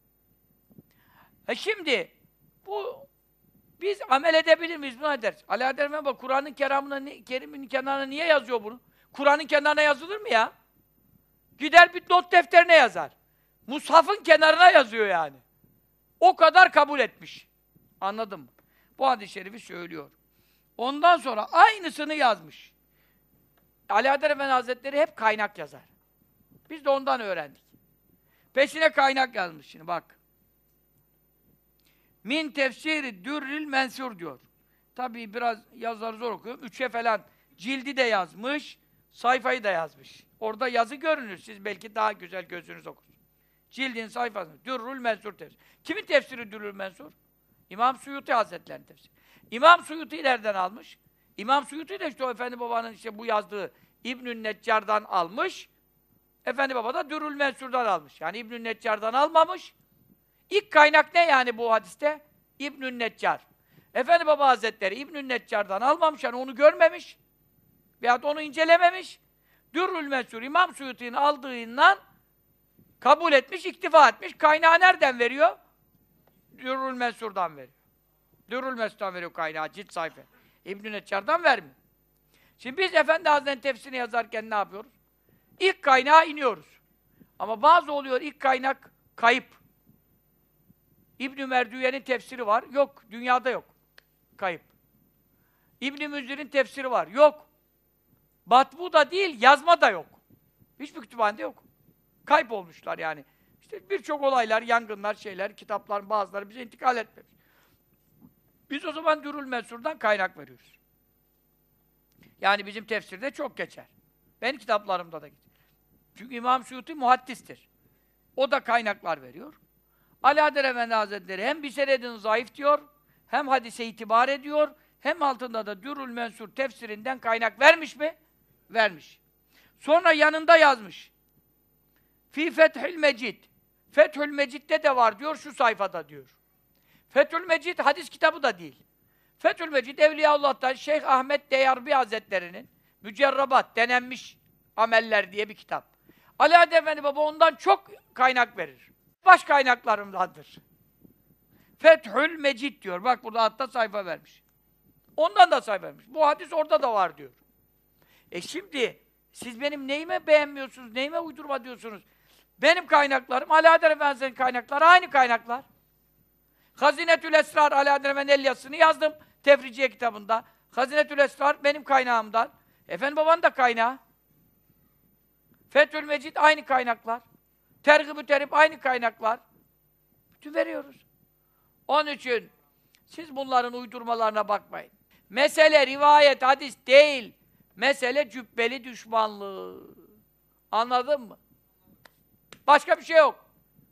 Şimdi biz amel edebilir miyiz? Bunu ederiz. Alaeddin Efendi bak Kur'an'ın Kerim'in kenarına niye yazıyor bunu? Kur'an'ın kenarına yazılır mı ya? Gider bir not defterine yazar. Mushaf'ın kenarına yazıyor yani. O kadar kabul etmiş. Anladın mı? Bu hadis-i şerifi söylüyor. Ondan sonra aynısını yazmış. Alaeddin Efendi Hazretleri hep kaynak yazar. Biz de ondan öğrendik. Peşine kaynak yazmış şimdi bak. Min tefsiri dürril mensur diyor. Tabii biraz yazıları zor okuyorum. 3'e falan cildi de yazmış, sayfayı da yazmış. Orada yazı görünür. Siz belki daha güzel gözünüz okursunuz. Cildin sayfası. Dürrül mensur tefsir. Kimin tefsiri dürrül mensur? İmam Suyuti Hazretleri'nin tefsiri. İmam Suyuti nereden almış? İmam Suyuti de işte o Efendi Baba'nın işte bu yazdığı İbnü'n Neccar'dan almış. Efendi Baba da Dürrül Mensur'dan almış. Yani İbnü'n Neccar'dan almamış. İlk kaynak ne yani bu hadiste? İbnü'n Neccar. Efendi Baba Hazretleri İbnü'n Neccar'dan almamış, yani onu görmemiş. Veyahut onu incelememiş. Dürrül Mensur, İmam Suyuti'nin aldığından kabul etmiş, iktifa etmiş. Kaynağı nereden veriyor? Dürrül Mensur'dan veriyor. Dürrül Mensur'dan veriyor kaynağı, cilt sayfa. İbnü'n Neccar'dan vermiyor. Şimdi biz Efendi Hazretleri'nin tefsirini yazarken ne yapıyoruz? İlk kaynağa iniyoruz. Ama bazı oluyor, ilk kaynak kayıp. İbn-i Merdüye'nin tefsiri var. Yok, dünyada yok. Kayıp. İbn-i Müzir'in tefsiri var. Yok. Batbu da değil, yazma da yok. Hiçbir kütüphanede yok. Kayıp olmuşlar yani. İşte birçok olaylar, yangınlar, şeyler, kitapların bazıları bize intikal etmemiş. Biz o zaman Dürül Mensur'dan kaynak veriyoruz. Yani bizim tefsirde çok geçer. Benim kitaplarımda da geçer. Çünkü İmam Suyuti muhaddistir. O da kaynaklar veriyor. Alaeddin Efendi Hazretleri hem bir senedin zayıf diyor, hem hadise itibar ediyor, hem altında da Dürül Mensur tefsirinden kaynak vermiş mi? Vermiş. Sonra yanında yazmış. Fî Fethül Mecid. Fethül Mecid'de de var diyor, şu sayfada diyor. Fethül Mecid hadis kitabı da değil. Fethül Mecid Evliyaullah'tan Şeyh Ahmet Deyarbi Hazretleri'nin Mücerrabat, denenmiş ameller diye bir kitap. Alaeddin Efendi Baba ondan çok kaynak verir. Baş kaynaklarımdandır. Fethül Mecid diyor. Bak burada altta sayfa vermiş. Ondan da sayfa vermiş. Bu hadis orada da var diyor. Şimdi siz benim neyime beğenmiyorsunuz, neyime uydurma diyorsunuz? Benim kaynaklarım, Alaeddin Efendi'nin kaynakları aynı kaynaklar. Hazinetül Esrar, Alaeddin Efendi'nin el yazısını yazdım Tefriciye kitabında. Hazinetül Esrar benim kaynağımdan. Efendi Baba'nın da kaynağı. Fethül Mecid aynı kaynaklar. Tergib-ü Terhib aynı kaynaklar. Bütün veriyoruz. Onun için siz bunların uydurmalarına bakmayın. Mesele rivayet, hadis değil. Mesele cübbeli düşmanlığı. Anladın mı? Başka bir şey yok.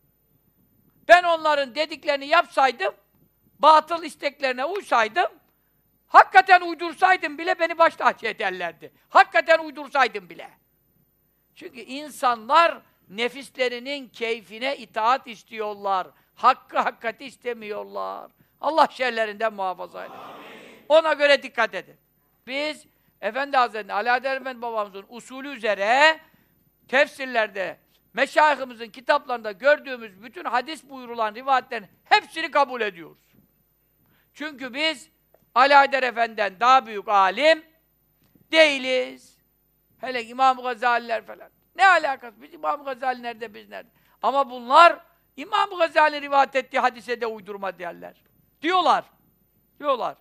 Ben onların dediklerini yapsaydım, batıl isteklerine uysaydım, hakikaten uydursaydım bile beni baş tacı ederlerdi. Hakikaten uydursaydım bile. Çünkü insanlar nefislerinin keyfine itaat istiyorlar. Hakkı hakikati istemiyorlar. Allah şerlerinden muhafaza eylesin. Ona göre dikkat edin. Biz Efendi Hazretleri, Alaeddin Efendi babamızın usulü üzere tefsirlerde, meşayihimizin kitaplarında gördüğümüz bütün hadis buyurulan rivayetlerin hepsini kabul ediyoruz. Çünkü biz Alaeddin Efendi'den daha büyük alim değiliz. Hele İmam-ı Gazaliler falan. Ne alakası? Biz İmam-ı Gazali nerede, biz nerede? Ama bunlar İmam-ı Gazali rivayet ettiği hadise de uydurma derler. Diyorlar. Diyorlar.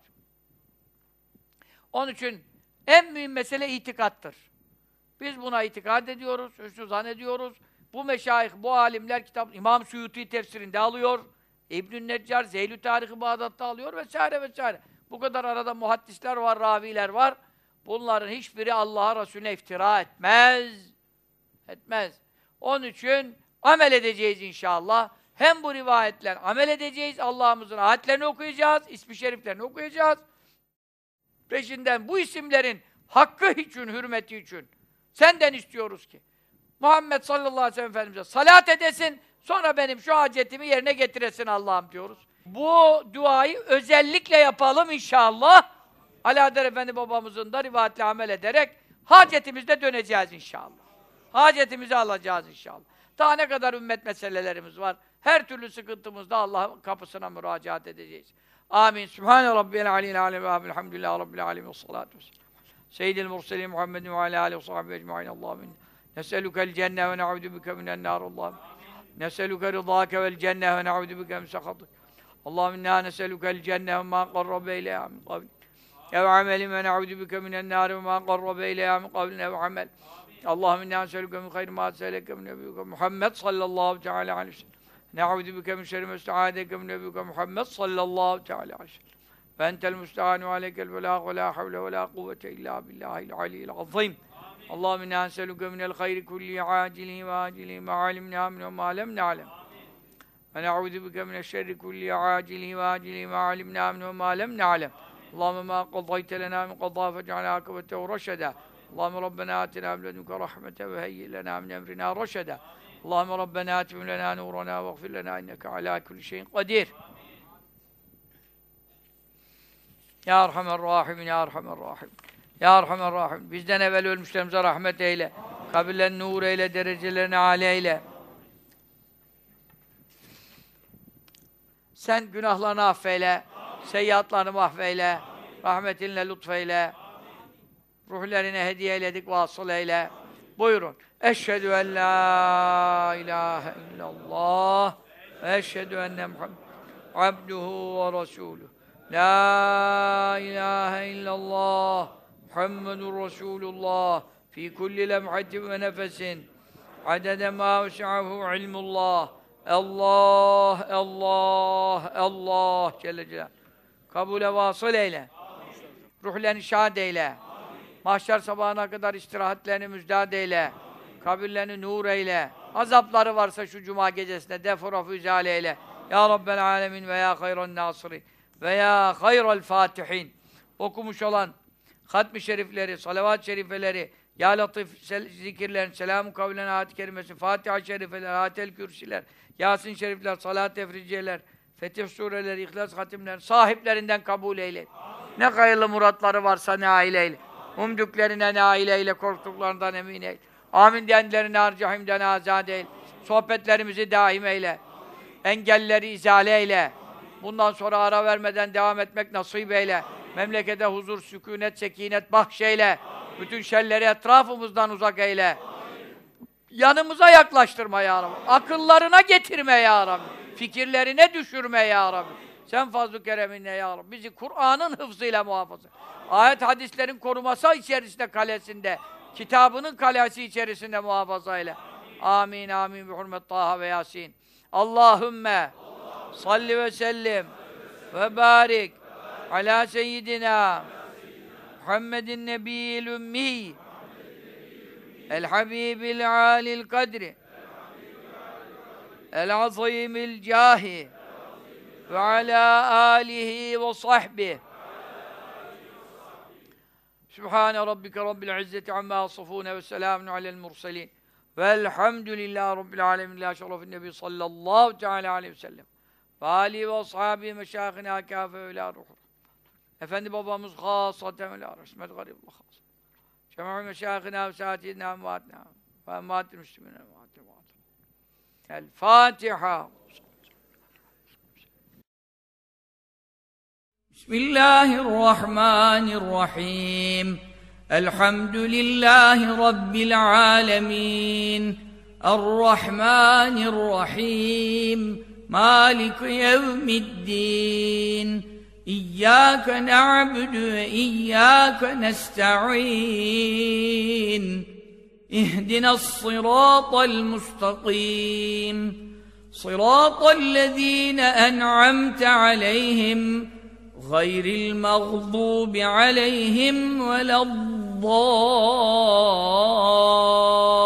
Onun için en mühim mesele itikattır. Biz buna itikad ediyoruz, hüsnü zannediyoruz. Bu meşayih, bu alimler kitap, İmam Suyuti tefsirinde alıyor, İbn-i Neccar, Zeylü Tarih-i Bağdat'ta alıyor vesaire vesaire. Bu kadar arada muhaddisler var, raviler var. Bunların hiçbiri Allah'a, Resulüne iftira etmez. Etmez. Onun için amel edeceğiz inşallah. Hem bu rivayetler amel edeceğiz, Allah'ımızın ayetlerini okuyacağız, ismi şeriflerini okuyacağız. Peşinden bu isimlerin hakkı için, hürmeti için senden istiyoruz ki Muhammed sallallahu aleyhi ve sellem Efendimiz'e salat edesin, sonra benim şu hacetimi yerine getiresin Allah'ım diyoruz. Bu duayı özellikle yapalım inşallah. Alaeddin Efendi babamızın da rivayetle amel ederek hacetimizde döneceğiz inşallah. Hacetimizi alacağız inşallah. Daha ne kadar ümmet meselelerimiz var. Her türlü sıkıntımızda Allah'ın kapısına müracaat edeceğiz. Amin. Sübhane Rabbiyel aliyyil alem ve elhamdülillahi Rabbil alemin ve salatu vesselam. Seyyidil murselin Muhammedin ve alâ âlihi ve sahbihi ecmaîn. Allahümme nes'elukel cenne ve ne'ûdü bike minen nâr. Allahümme nes'eluke rıdâke vel cenne ve ne'ûdü bike min sekatık. Allahümme innâ nes'elukel cenne ve mâ qarrabe ileyhâ min kavlin ev amelin ve ne'ûdü bike minen nâr ve mâ qarrabe ileyhâ min kavlin ev amel. Allahümme innâ nes'eluke min hayri mâ se'eleke min nebiyyike Muhammed sallallahu teâlâ aleyhi ve sellem. Ne'ûdü bike min şerri mesta'âdeke min nebiyyike Muhammed sallallahu teâlâ aleyhi ve sellem. Ve entel müstehân ve aleykel velâh ve lâ havle ve lâ kuvvete illâ billâhil aliyyil azîm. Allahümme innâ nes'eluke minel hayri kulli âcilihi ve âcilihi mâ alimnâ minhu ve mâ lem na'lem. Ve ne'ûdü bike mineşşerri kulli âcilihi ve âcilihi mâ alimnâ minhu ve mâ lem na'lem. Allahümme mâ qadayte lenâ min qadâ fec'al âkıbetehu reşedâ. Allahümme Rabbena atina min ledunke rahmeten ve heyyi lenâ min emrinâ reşedâ. Allahümme Rabbena atim lenâ nûranâ veğfir lenâ inneke alâ kulli şeyin kadîr. Ya Erhamer Rahimin, Ya Erhamer Rahim. Ya Erhamer Rahim. Bizden evvel ölmüşlerimize rahmet eyle. Kabirlerini nur eyle, derecelerini âli eyle. Sen günahlarını affeyle, seyyiatlarını mahveyle, rahmetinle lütfeyle, ruhlarını hediye eyledik, vasıl eyle. Buyurun. Eşhedü en la ilahe illallah ve eşhedü enne Muhammed abduhu ve resuluhu. La ilahe illallah Muhammedun Resulullah fi kulli lemhatin ve nefesin عدد ما وسعه علم الله Allah, Allah, Allah Celle Celaluhu. Kabule vasıl eyle. Ruhlerini şad eyle. Mahşer sabahına kadar istirahatlerini müjdat eyle. Kabirlerini nur eyle. Azapları varsa şu cuma gecesinde defurafu izale eyle. Ya Rabbel alemin ve ya hayran nasiri ve ya hayral fatihin. Okumuş olan hatmi şerifleri, salavat-ı şerifeleri, ya latif zikirlerin, selam-ı kavlen, ayet-i kerimesi, Fatiha-i şerifeler, ayetel kürsiler, Yasin şerifler, salat-ı tefriciyeler, Fetih sureleri, İhlas hatimler, sahiplerinden kabul eyle. Ne hayırlı muratları varsa nail eyle. Umduklerine nail eyle, korktuklarından emin eyle. Amin diyenlerini harcahimden azad eyle. Sohbetlerimizi daim eyle. Engelleri izale eyle. Bundan sonra ara vermeden devam etmek nasip eyle. Memlekete huzur, sükûnet, sekinet bahşeyle. Bütün şerleri etrafımızdan uzak eyle. Yanımıza yaklaştırma ya Rabbi. Akıllarına getirme ya Rabbi. Fikirlerine düşürme ya Rabbi. Sen fazl-ı kereminle ya Rabbi. Bizi Kur'an'ın hıfzıyla muhafaza. Ayet hadislerin koruması içerisinde, kalesinde, kitabının kalesi içerisinde muhafaza eyle. Amin, amin. Bi hurmet Taha ve Yasin. Allahümme salli ve sellim ve barik ala seyyidina Muhammedin nebiyyil ümmi el habibil alil kadri el azimil cahi ve ala alihi ve sahbihi. Sübhane rabbike rabbil izzeti amma yasifûne ve selâmun alel murselîn. Velhamdülillahi rabbil âlemin. La şerefin nebi sallallahu teâlâ aleyhi ve sellem. Ve âlihi ve ashâbihi meşâhine kâfe ve lâ ruhur. Efendi babamız khâsaten ve lâ resmet garibullah khâsaten. Cemâ-i meşâhine ve sâtidina ve muâtnâ ve muâtil müslümine ve muâtil muâtil. El-Fâtiha. Bismillahirrahmanirrahim. Elhamdülillahi Rabbil âlemîn. Errahmanirrahim. Mâlik yevmiddin. İyyâke na'budu ve iyyâke nesta'in. İhdinas-sirâtal mustakîm. Sirâtallezîne en'amte aleyhim. Gayril mağdûbi aleyhim veleddâllîn.